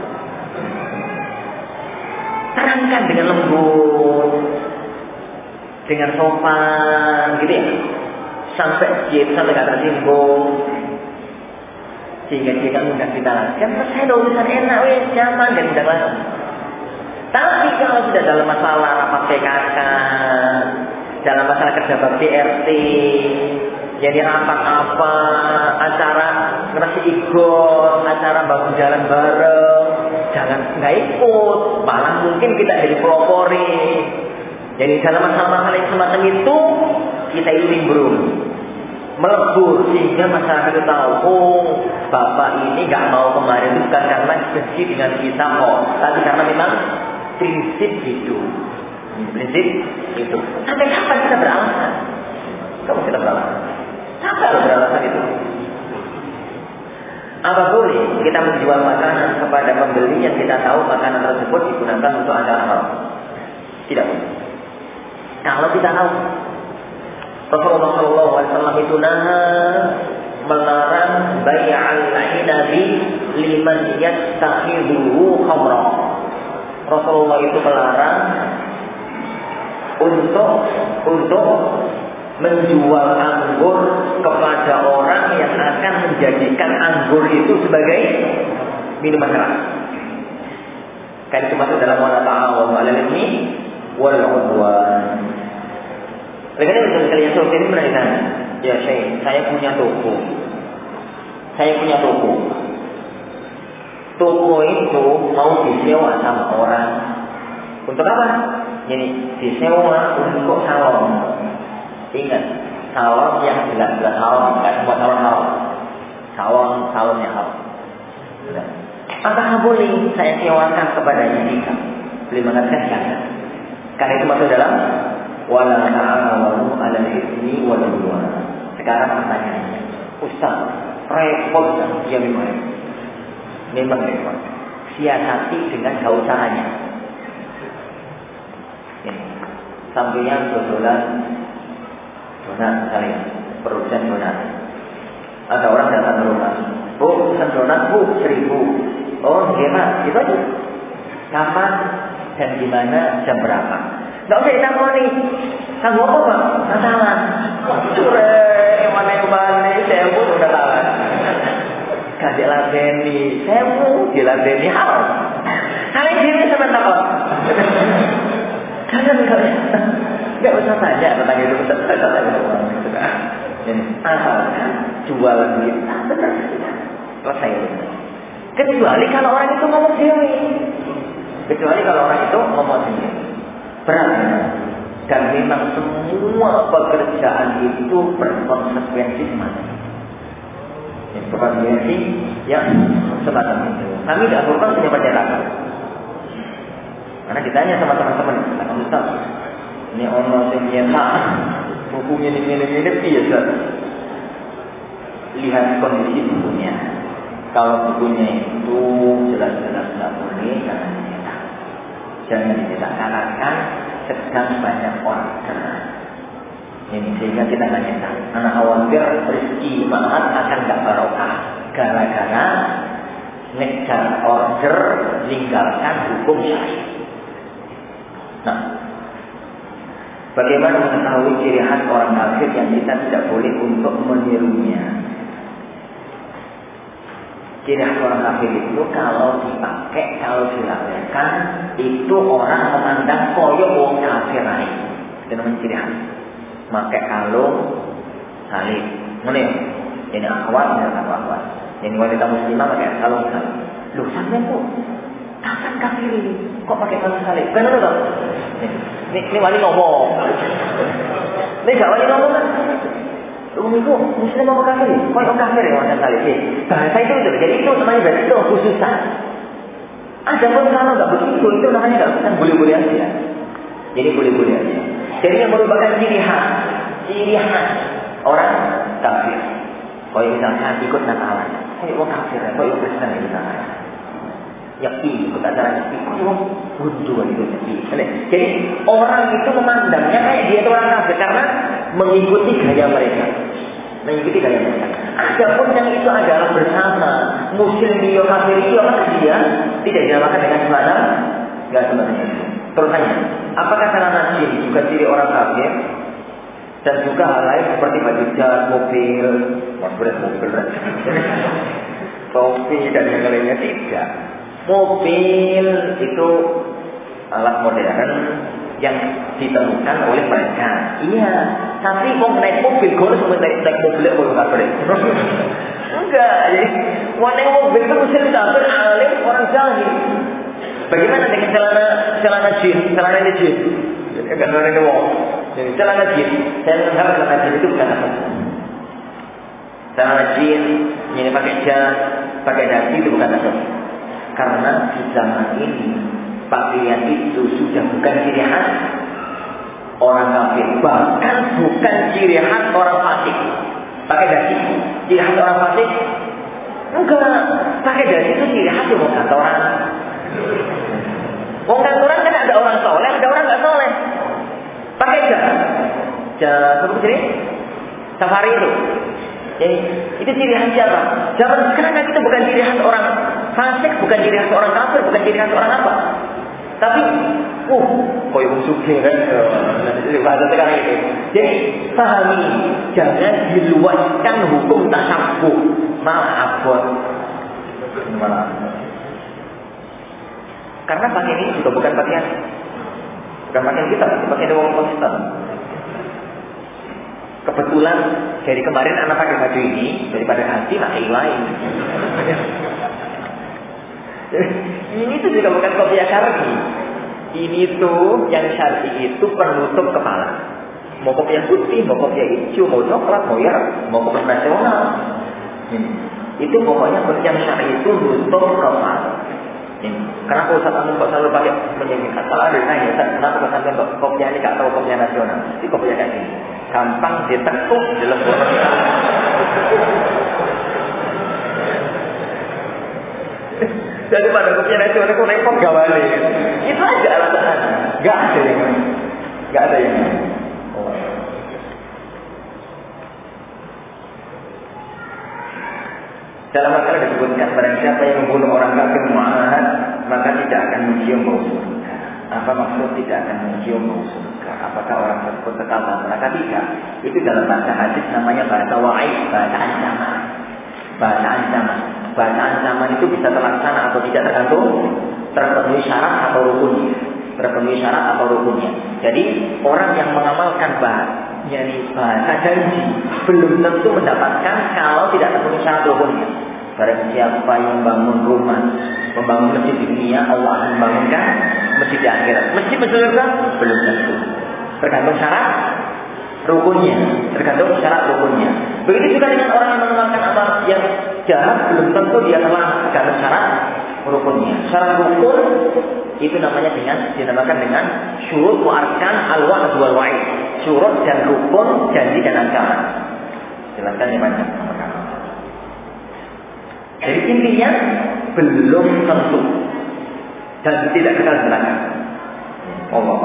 Terangkan dengan lembut, dengan sopan, gitu ya, sampai dia sampai gak tersinggung, sehingga dia kan mudah kita lakukan. Saya udah urusan enak, weh, nyaman dan mudah banget. Tapi kalau sudah dalam masalah rapat P K K, dalam masalah kerja bakti R T, jadi rapat apa, acara ngerasi ikut, acara bangun jalan bareng, jangan nggak ikut, malah mungkin kita jadi pelopori. Jadi dalam masalah-masalah yang semacam itu kita ini nimbrung, melebur sehingga masyarakat itu tahu, oh bapak ini nggak mau kemarin itu bukan karena benci dengan kita kok, tapi karena memang prinsip hidup, prinsip itu. Sampai kapan kita beralasan? Kamu kita beralasan? Sampai lo beralasan itu? Apa boleh kita menjual makanan kepada pembeli yang kita tahu makanan tersebut digunakan untuk acara haram? Tidak boleh. Kalau kita tahu Rasulullah shallallahu alaihi wasallam itu naha melarang bai'al inabi liman yattakhidhuhu khamra. Rasulullah itu melarang untuk untuk menjual anggur kepada orang yang akan menjadikan anggur itu sebagai minuman keras. Kan itu masuk dalam wala ta'awanu 'alal itsmi wal 'udwan. Oleh karena itu kalian sore ini berani, ya Syekh, saya punya toko. Saya punya toko. Toko itu mau disewa sama orang. Untuk apa? Jadi disewa untuk salon. Ingat, salon yang jelas-jelas haram, bukan semua salon haram. Salon, salon yang haram. Apakah boleh saya sewakan kepadanya jika boleh mengatakan jangan? Karena itu masuk dalam wala ta'awanu 'alal itsmi wal 'udwan. Sekarang pertanyaannya, Ustaz, repot kan? Ya memang. Memang repot. Siasati dengan gak usahanya. Ini, sampainya dodolan donat misalnya, produsen donat. Ada orang datang ke rumah, bu, pesan donat bu, seribu. Oh, gimana? Itu aja. Kapan? dan di mana, jam berapa. Nggak usah ditangoni. Kanggo apa, Pak? Masalah. Cure, mana kembali, saya pun udah kalah. Kasih ladeni, saya pun diladeni haram. Kalian diri sama takut. Kalian nggak usah, nggak usah tanya tentang itu, usah tanya orang itu kan. Jadi asalkan jualan kita benar sudah selesai. Kecuali kalau orang itu ngomong dewi. Kecuali kalau orang itu ngomong sendiri. Berat. Dan memang semua pekerjaan itu berkonsekuensi semacam. Konsekuensi yang semacam itu. Kami dahulukan punya percetakan. Karena ditanya sama teman-teman, Ustaz, ini ono yang nyetak buku ini-ini-ini biasa. Lihat kondisi bukunya. Kalau bukunya itu jelas-jelas tidak boleh, jangan dicetak. Jangan dicetak karena sedang banyak order. Ini sehingga kita nggak cetak. Karena khawatir rezeki mahat akan nggak barokah. Gara-gara ngejar order, tinggalkan hukum syariat. Nah, bagaimana mengetahui ciri khas orang kafir yang kita tidak boleh untuk menirunya? Ciri khas orang kafir itu kalau dipakai, kalau dilakukan, itu orang memandang koyo wong kafir lain. Itu namanya ciri khas. Pakai kalung, salib. Mana? Ini akhwat, ini akhwat. Ini wanita muslimah pakai kalung salib. Loh, sampai kok kapan kafir ini? Kok pakai kalung salib? Benar tak? Ini, ini wali ngomong. Ini gak wali ngomong kan? Umiku, muslim mau kafir? Kok yang kafir ya wanita salib? Bahasa itu itu. Jadi itu namanya berarti itu khususan. Ada pun kalau nggak begitu, itu namanya nggak khususan, boleh-boleh aja. Jadi boleh-boleh aja. Jadi yang merupakan ciri khas, ciri khas orang kafir. Kalau misalnya ikut Natalan, kok orang kafir, kok orang Kristen ikut Natalan. Yakin ikut acara yakin, kok orang Hindu ikut yakin. Jadi orang itu memandangnya kayak dia itu orang kafir karena mengikuti gaya mereka, mengikuti gaya mereka. Adapun yang itu adalah bersama Muslim dia kafir dia, maka dia tidak dinamakan dengan semacam nggak semacam itu. Terusnya, apakah celana jin juga ciri orang kafir? Dan juga hal lain seperti baju jas, mobil, mobil, mobil, topi dan yang lainnya tidak. Mobil itu alat modern yang ditemukan oleh mereka. Iya, tapi mau naik mobil, gue harus naik naik mobil yang kafir. Enggak, jadi mau naik mobil itu mesti kafir, alim orang jahil. Bagaimana dengan celana celana jin, celana ini jin? Jadi agak celana ini wong. Jadi celana jin, saya menganggap celana jin itu bukan apa. Celana jin, ini pakai jas, pakai dasi itu bukan apa. Karena di zaman ini pakaian itu sudah bukan ciri khas orang kafir, bahkan bukan ciri khas orang fasik. Pakai dasi, ciri khas orang fasik? Enggak, pakai dasi itu ciri khas yang bukan orang. Wong kantoran kan ada orang soleh, ada orang nggak soleh. Pakai jas, jas apa sih? Safari itu. Jadi itu ciri khas siapa? Zaman sekarang itu bukan ciri khas orang fasik, bukan ciri khas orang kafir, bukan ciri khas orang apa. Tapi, uh, koyo musuhnya kan, itu bahasa sekarang itu. Jadi pahami, jangan diluaskan hukum tasabbuh, malah abot, malah abot. Karena pakaian ini juga bukan pakaian, bukan pakaian kita, pakaian orang Kristen. Kebetulan dari kemarin anak pakai baju ini daripada hati pakai lain. Ini tuh juga bukan kopiah syar'i. Ini tuh yang syar'i itu penutup kepala. Mau kopiah putih, mau kopiah hijau, mau coklat, mau ya, mau kopiah nasional. Ini. Itu pokoknya yang syar'i itu nutup kepala. Ini. Kenapa Ustaz Amun kok selalu pakai menyembunyikan? Salah ada nanya, Ustaz, kenapa kok sampai kok kopiah ini gak tahu kopiah nasional? Ini kopiah kayak gini. Gampang ditekuk jelas banget. Daripada kopiah nasional itu repot gawale. Itu aja alasan. Gak ada yang lain. Gak ada yang lain. Oh. Dalam makalah disebutkan barang siapa yang membunuh orang kafir mu'ahad maka tidak akan mencium bau surga. Apa maksud tidak akan mencium bau surga? Apakah orang tersebut kekal dalam neraka? Tidak. Itu dalam bahasa hadis namanya bahasa wa'id, bahasa ancaman. Bahasa ancaman. Bahasa ancaman itu bisa terlaksana atau tidak tergantung terpenuhi syarat atau rukunnya. Terpenuhi syarat atau rukunnya. Jadi orang yang mengamalkan bahasa, yakni bahasa janji, belum tentu mendapatkan kalau tidak terpenuhi syarat rukunnya. Barang siapa yang membangun rumah, membangun masjid di dunia, Allah akan membangunkan masjid di akhirat. Masjid di surga belum tentu. Tergantung syarat rukunnya, tergantung syarat rukunnya. Begitu juga dengan orang yang mengamalkan amal yang jahat, belum tentu dia telah tergantung syarat rukunnya. Syarat rukun itu namanya dengan dinamakan dengan syurut wa arkan al-wa'd wal wa'id. Syurut dan rukun, janji dan ancaman. Jelaskan yang banyak. Jadi intinya belum tentu dan tidak kekal neraka. Allah.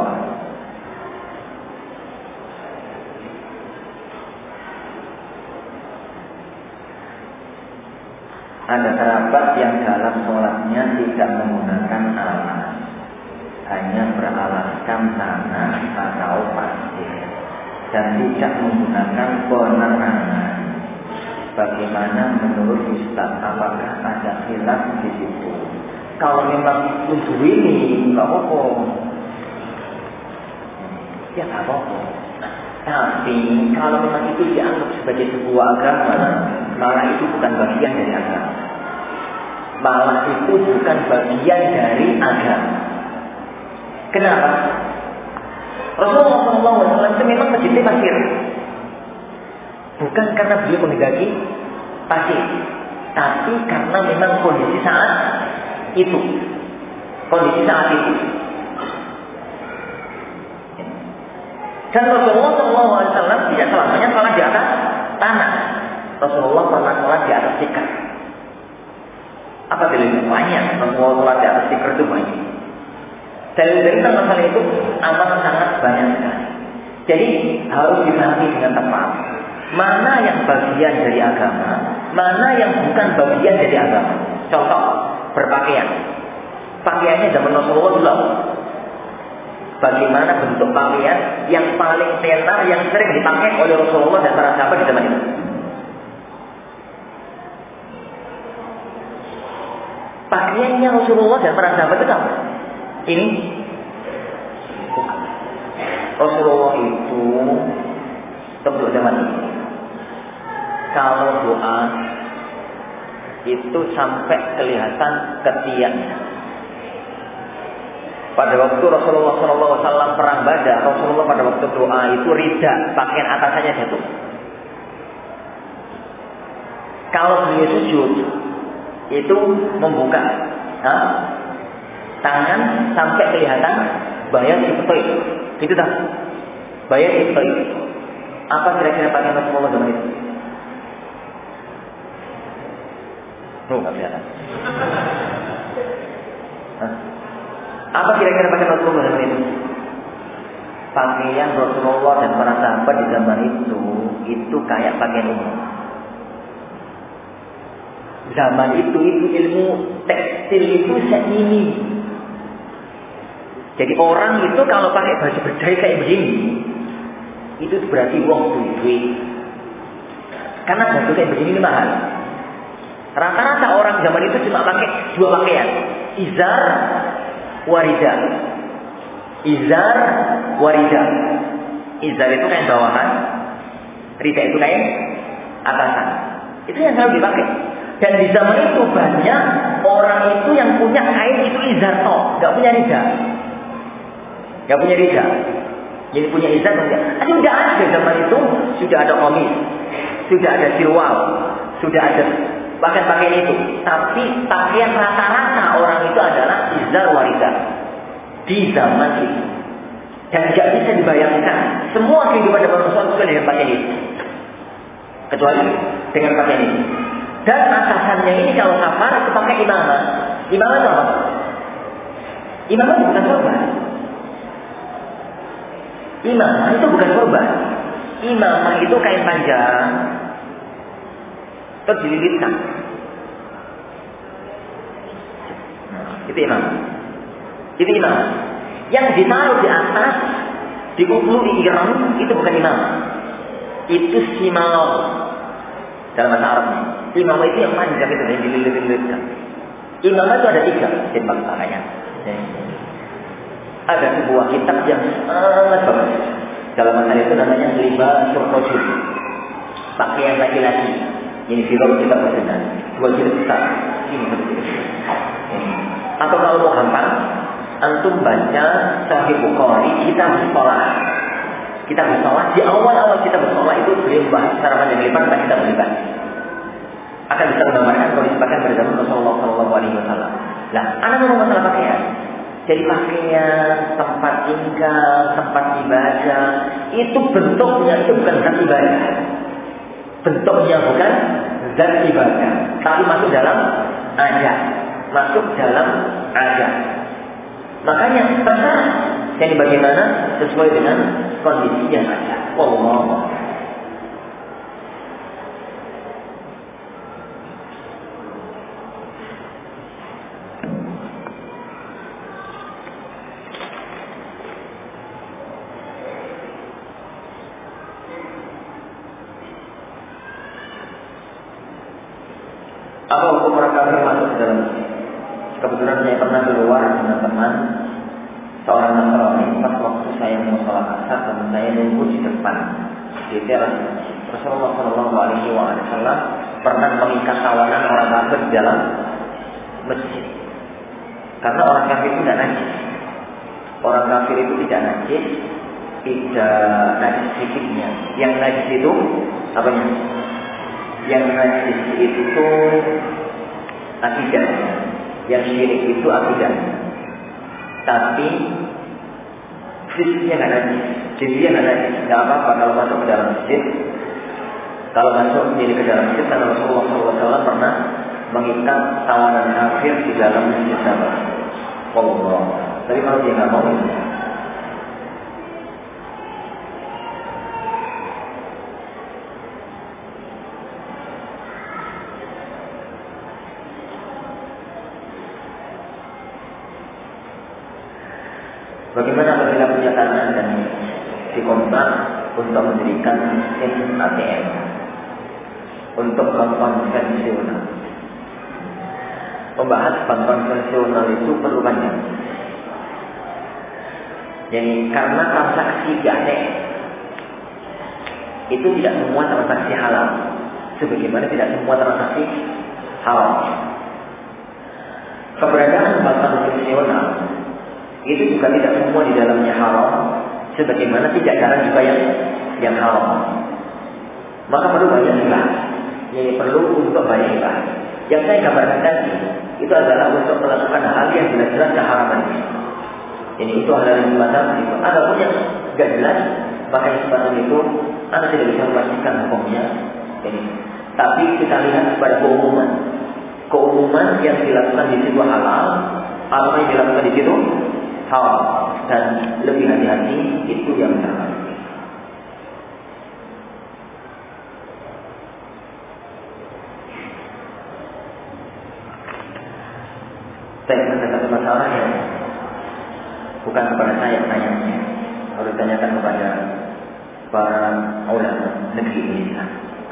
Ada sahabat yang dalam sholatnya tidak menggunakan alas, hanya beralaskan tanah atau pasir, dan tidak menggunakan penerangan. Bagaimana menurut Ustaz? Apakah ada khilaf di situ? Kalau memang untuk ini nggak apa-apa, ya nggak apa-apa. Tapi kalau memang itu dianggap sebagai sebuah agama, malah itu bukan bagian dari agama. Malah itu bukan bagian dari agama. Kenapa? Rasulullah shallallahu alaihi wasallam itu memang mencintai pasir. Bukan karena beliau menghendaki pasir, tapi karena memang kondisi saat itu, kondisi saat itu. Dan Rasulullah shallallahu alaihi wasallam tidak selamanya sholat di atas tanah. Rasulullah pernah sholat di atas tikar. Apa dalilnya? Banyak. Rasulullah sholat di atas tikar itu banyak. Dalil-dalil tentang masalah itu amat sangat banyak sekali. Jadi harus dipahami dengan tepat. Mana yang bagian dari agama, mana yang bukan bagian dari agama. Contoh, berpakaian. Pakaiannya zaman Rasulullah dulu. Bagaimana bentuk pakaian yang paling tenar, yang sering dipakai oleh Rasulullah dan para sahabat di zaman itu? Pakaiannya Rasulullah dan para sahabat itu apa? Ini Rasulullah itu untuk zaman ini, kalau doa itu sampai kelihatan ketiaknya. Pada waktu Rasulullah shallallahu alaihi wasallam perang Badar, Rasulullah pada waktu doa itu rida, pakaian atasannya jatuh. Kalau beliau sujud, itu membuka ha? tangan sampai kelihatan bayar dipetoi. Itu dah bayar dipetoi. Apa kira-kira pakaian Rasulullah zaman itu? Oh, nggak kelihatan. Apa kira-kira pakaian Rasulullah zaman itu? Pakaian Rasulullah dan para sahabat di zaman itu itu kayak pakaian umum. Zaman itu itu ilmu tekstil itu ini. Jadi orang itu kalau pakai baju berjahit kayak begini, itu berarti wong duit. Karena baju kayak begini ini mahal. Rata-rata orang zaman itu cuma pakai dua pakaian, izar, warida. Izar, warida. Izar itu kain bawahan, rida itu kain atasan. Itu yang selalu dipakai. Dan di zaman itu banyak orang itu yang punya kain itu izar toh, nggak punya rida, nggak punya rida. Jadi punya izar enggak? Ada udah ada zaman itu sudah ada komis, sudah ada sirwal, sudah ada pakaian-pakaian itu. Tapi pakaian rata-rata orang itu adalah izar warida di zaman itu. Dan tidak bisa dibayangkan semua kehidupan dalam Rasulullah itu dengan pakaian itu, kecuali dengan pakaian itu. Dan atasannya ini kalau kafar itu pakai imamah. Imamah itu apa? Imamah itu bukan korban. Imamah itu bukan korban. Imamah itu kain panjang terus dililitkan. Nah, itu imamah. Itu imamah. Yang ditaruh di atas, diuklu, diirem, itu bukan imam. Itu simau. Dalam bahasa Arabnya. Imam itu yang panjang itu, yang dililit-lilitkan. Imam itu ada tiga, timbang tangannya. Ada sebuah kitab yang sangat bagus. Dalam masalah itu namanya Libasul Rajul. Pakaian laki-laki. Ini film kita bersama. Dua jilid besar. Ini seperti itu. Atau kalau mau gampang, antum baca Sahih Bukhari, kita bersekolah. Kita bersekolah, di awal-awal kita bersekolah itu beliau bahas secara panjang lebar tentang kita beribadah. Akan bisa menggambarkan kalau disebutkan pada zaman Rasulullah Shallallahu Alaihi Wasallam. Nah, anak ngomong masalah pakaian. Jadi pakaian, tempat tinggal, tempat ibadah, itu bentuknya itu bukan zat ibadah. Bentuknya bukan zat ibadah, tapi masuk dalam adat, masuk dalam adat. Makanya terserah. Jadi bagaimana sesuai dengan kondisi yang ada. Wallahu a'lam. Apa hukum orang kafir masuk ke dalam masjid? Kebetulan saya pernah keluar dengan teman seorang Nasrani pas waktu saya mau sholat asar, teman saya nunggu di depan di teras masjid. Rasulullah Shallallahu Alaihi Wasallam pernah mengikat tawanan orang kafir di dalam masjid. Karena orang kafir itu tidak najis. Orang kafir itu tidak najis, tidak najis fisiknya. Yang najis itu apanya? Yang najis itu akidahnya, yang syirik itu akidahnya. Tapi fisiknya nggak najis, jadi dia nggak najis, nggak apa-apa kalau masuk ke dalam masjid. Kalau masuk jadi ke dalam masjid, karena Rasulullah shallallahu alaihi wasallam pernah mengikat tawanan kafir di dalam masjid Nabawi. Allah. Tapi kalau dia nggak mau, bagaimana apabila punya tanah dan dikontrak untuk mendirikan mesin A T M untuk bank konvensional? Membahas bank konvensional itu perlu panjang. Jadi karena transaksi di A T M itu tidak semua transaksi halal, sebagaimana tidak semua transaksi halal. Keberadaan bank konvensional itu juga tidak semua di dalamnya haram, sebagaimana tidak jarang juga yang yang haram. Maka perlu banyak dibahas. Jadi perlu untuk banyak dibahas. Yang saya gambarkan tadi itu adalah untuk melakukan hal yang jelas-jelas keharamannya. Jadi itu hal yang semacam itu. Ada pun yang tidak jelas, maka yang semacam itu Anda tidak bisa memastikan hukumnya. Jadi, tapi kita lihat pada keumuman. Keumuman yang dilakukan di situ halal, atau yang dilakukan di situ haram, dan lebih hati-hati itu yang terbaik. Saya ada satu masalah yang bukan kepada saya tanyanya, harus ditanyakan kepada para ulama negeri Indonesia.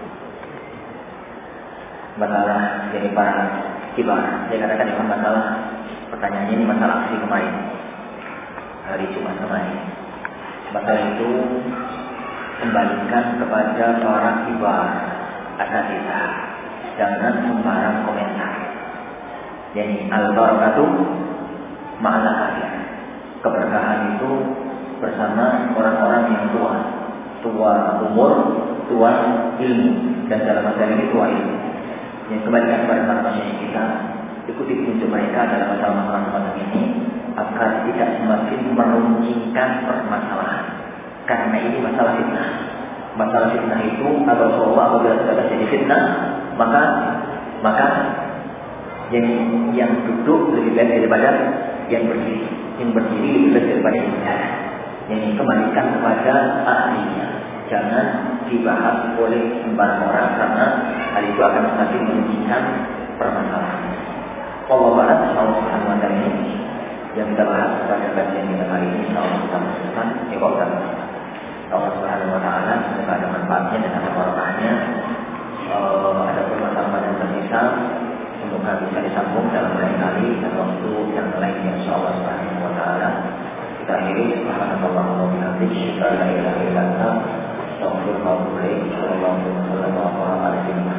Masalah dari para kibar. Saya katakan ini masalah pertanyaannya ini masalah aksi kemarin, hari Jumat kemarin. Masalah itu kembalikan kepada para kibar asatidz, jangan sembarang komentar. Jadi al-barakatuh ma'al kalian. Keberkahan itu bersama orang-orang yang tua, tua umur, tua ilmu, dan dalam masalah ini tua ilmu. Yang kembalikan kepada para masyarakat kita, ikuti petunjuk mereka dalam masalah-masalah semacam ini, agar tidak semakin meruncingkan permasalahan. Karena ini masalah fitnah. Masalah fitnah itu, kalau Rasulullah apabila sudah terjadi fitnah, maka maka yang yang duduk lebih baik daripada yang berdiri, yang berdiri lebih baik daripada yang berjalan. Yang dikembalikan kepada ahlinya, jangan dibahas oleh sembarang orang, karena hal itu akan semakin merugikan permasalahan. Allah Subhanahu wa taala ini yang kita bahas pada kajian kita kali ini insyaallah kita lanjutkan ibadah Allah Subhanahu wa taala, semoga ada manfaatnya dan ada barokahnya. Uh, ada permasalahan yang tersisa, semoga bisa disambung dalam lain kali dan waktu yang lainnya insyaallah Subhanahu wa taala. Kita akhiri subhanallah wa bihamdihi, la ilaha illa anta, astaghfiruka wa atubu ilaik. Sallallahu alaihi wa sallam.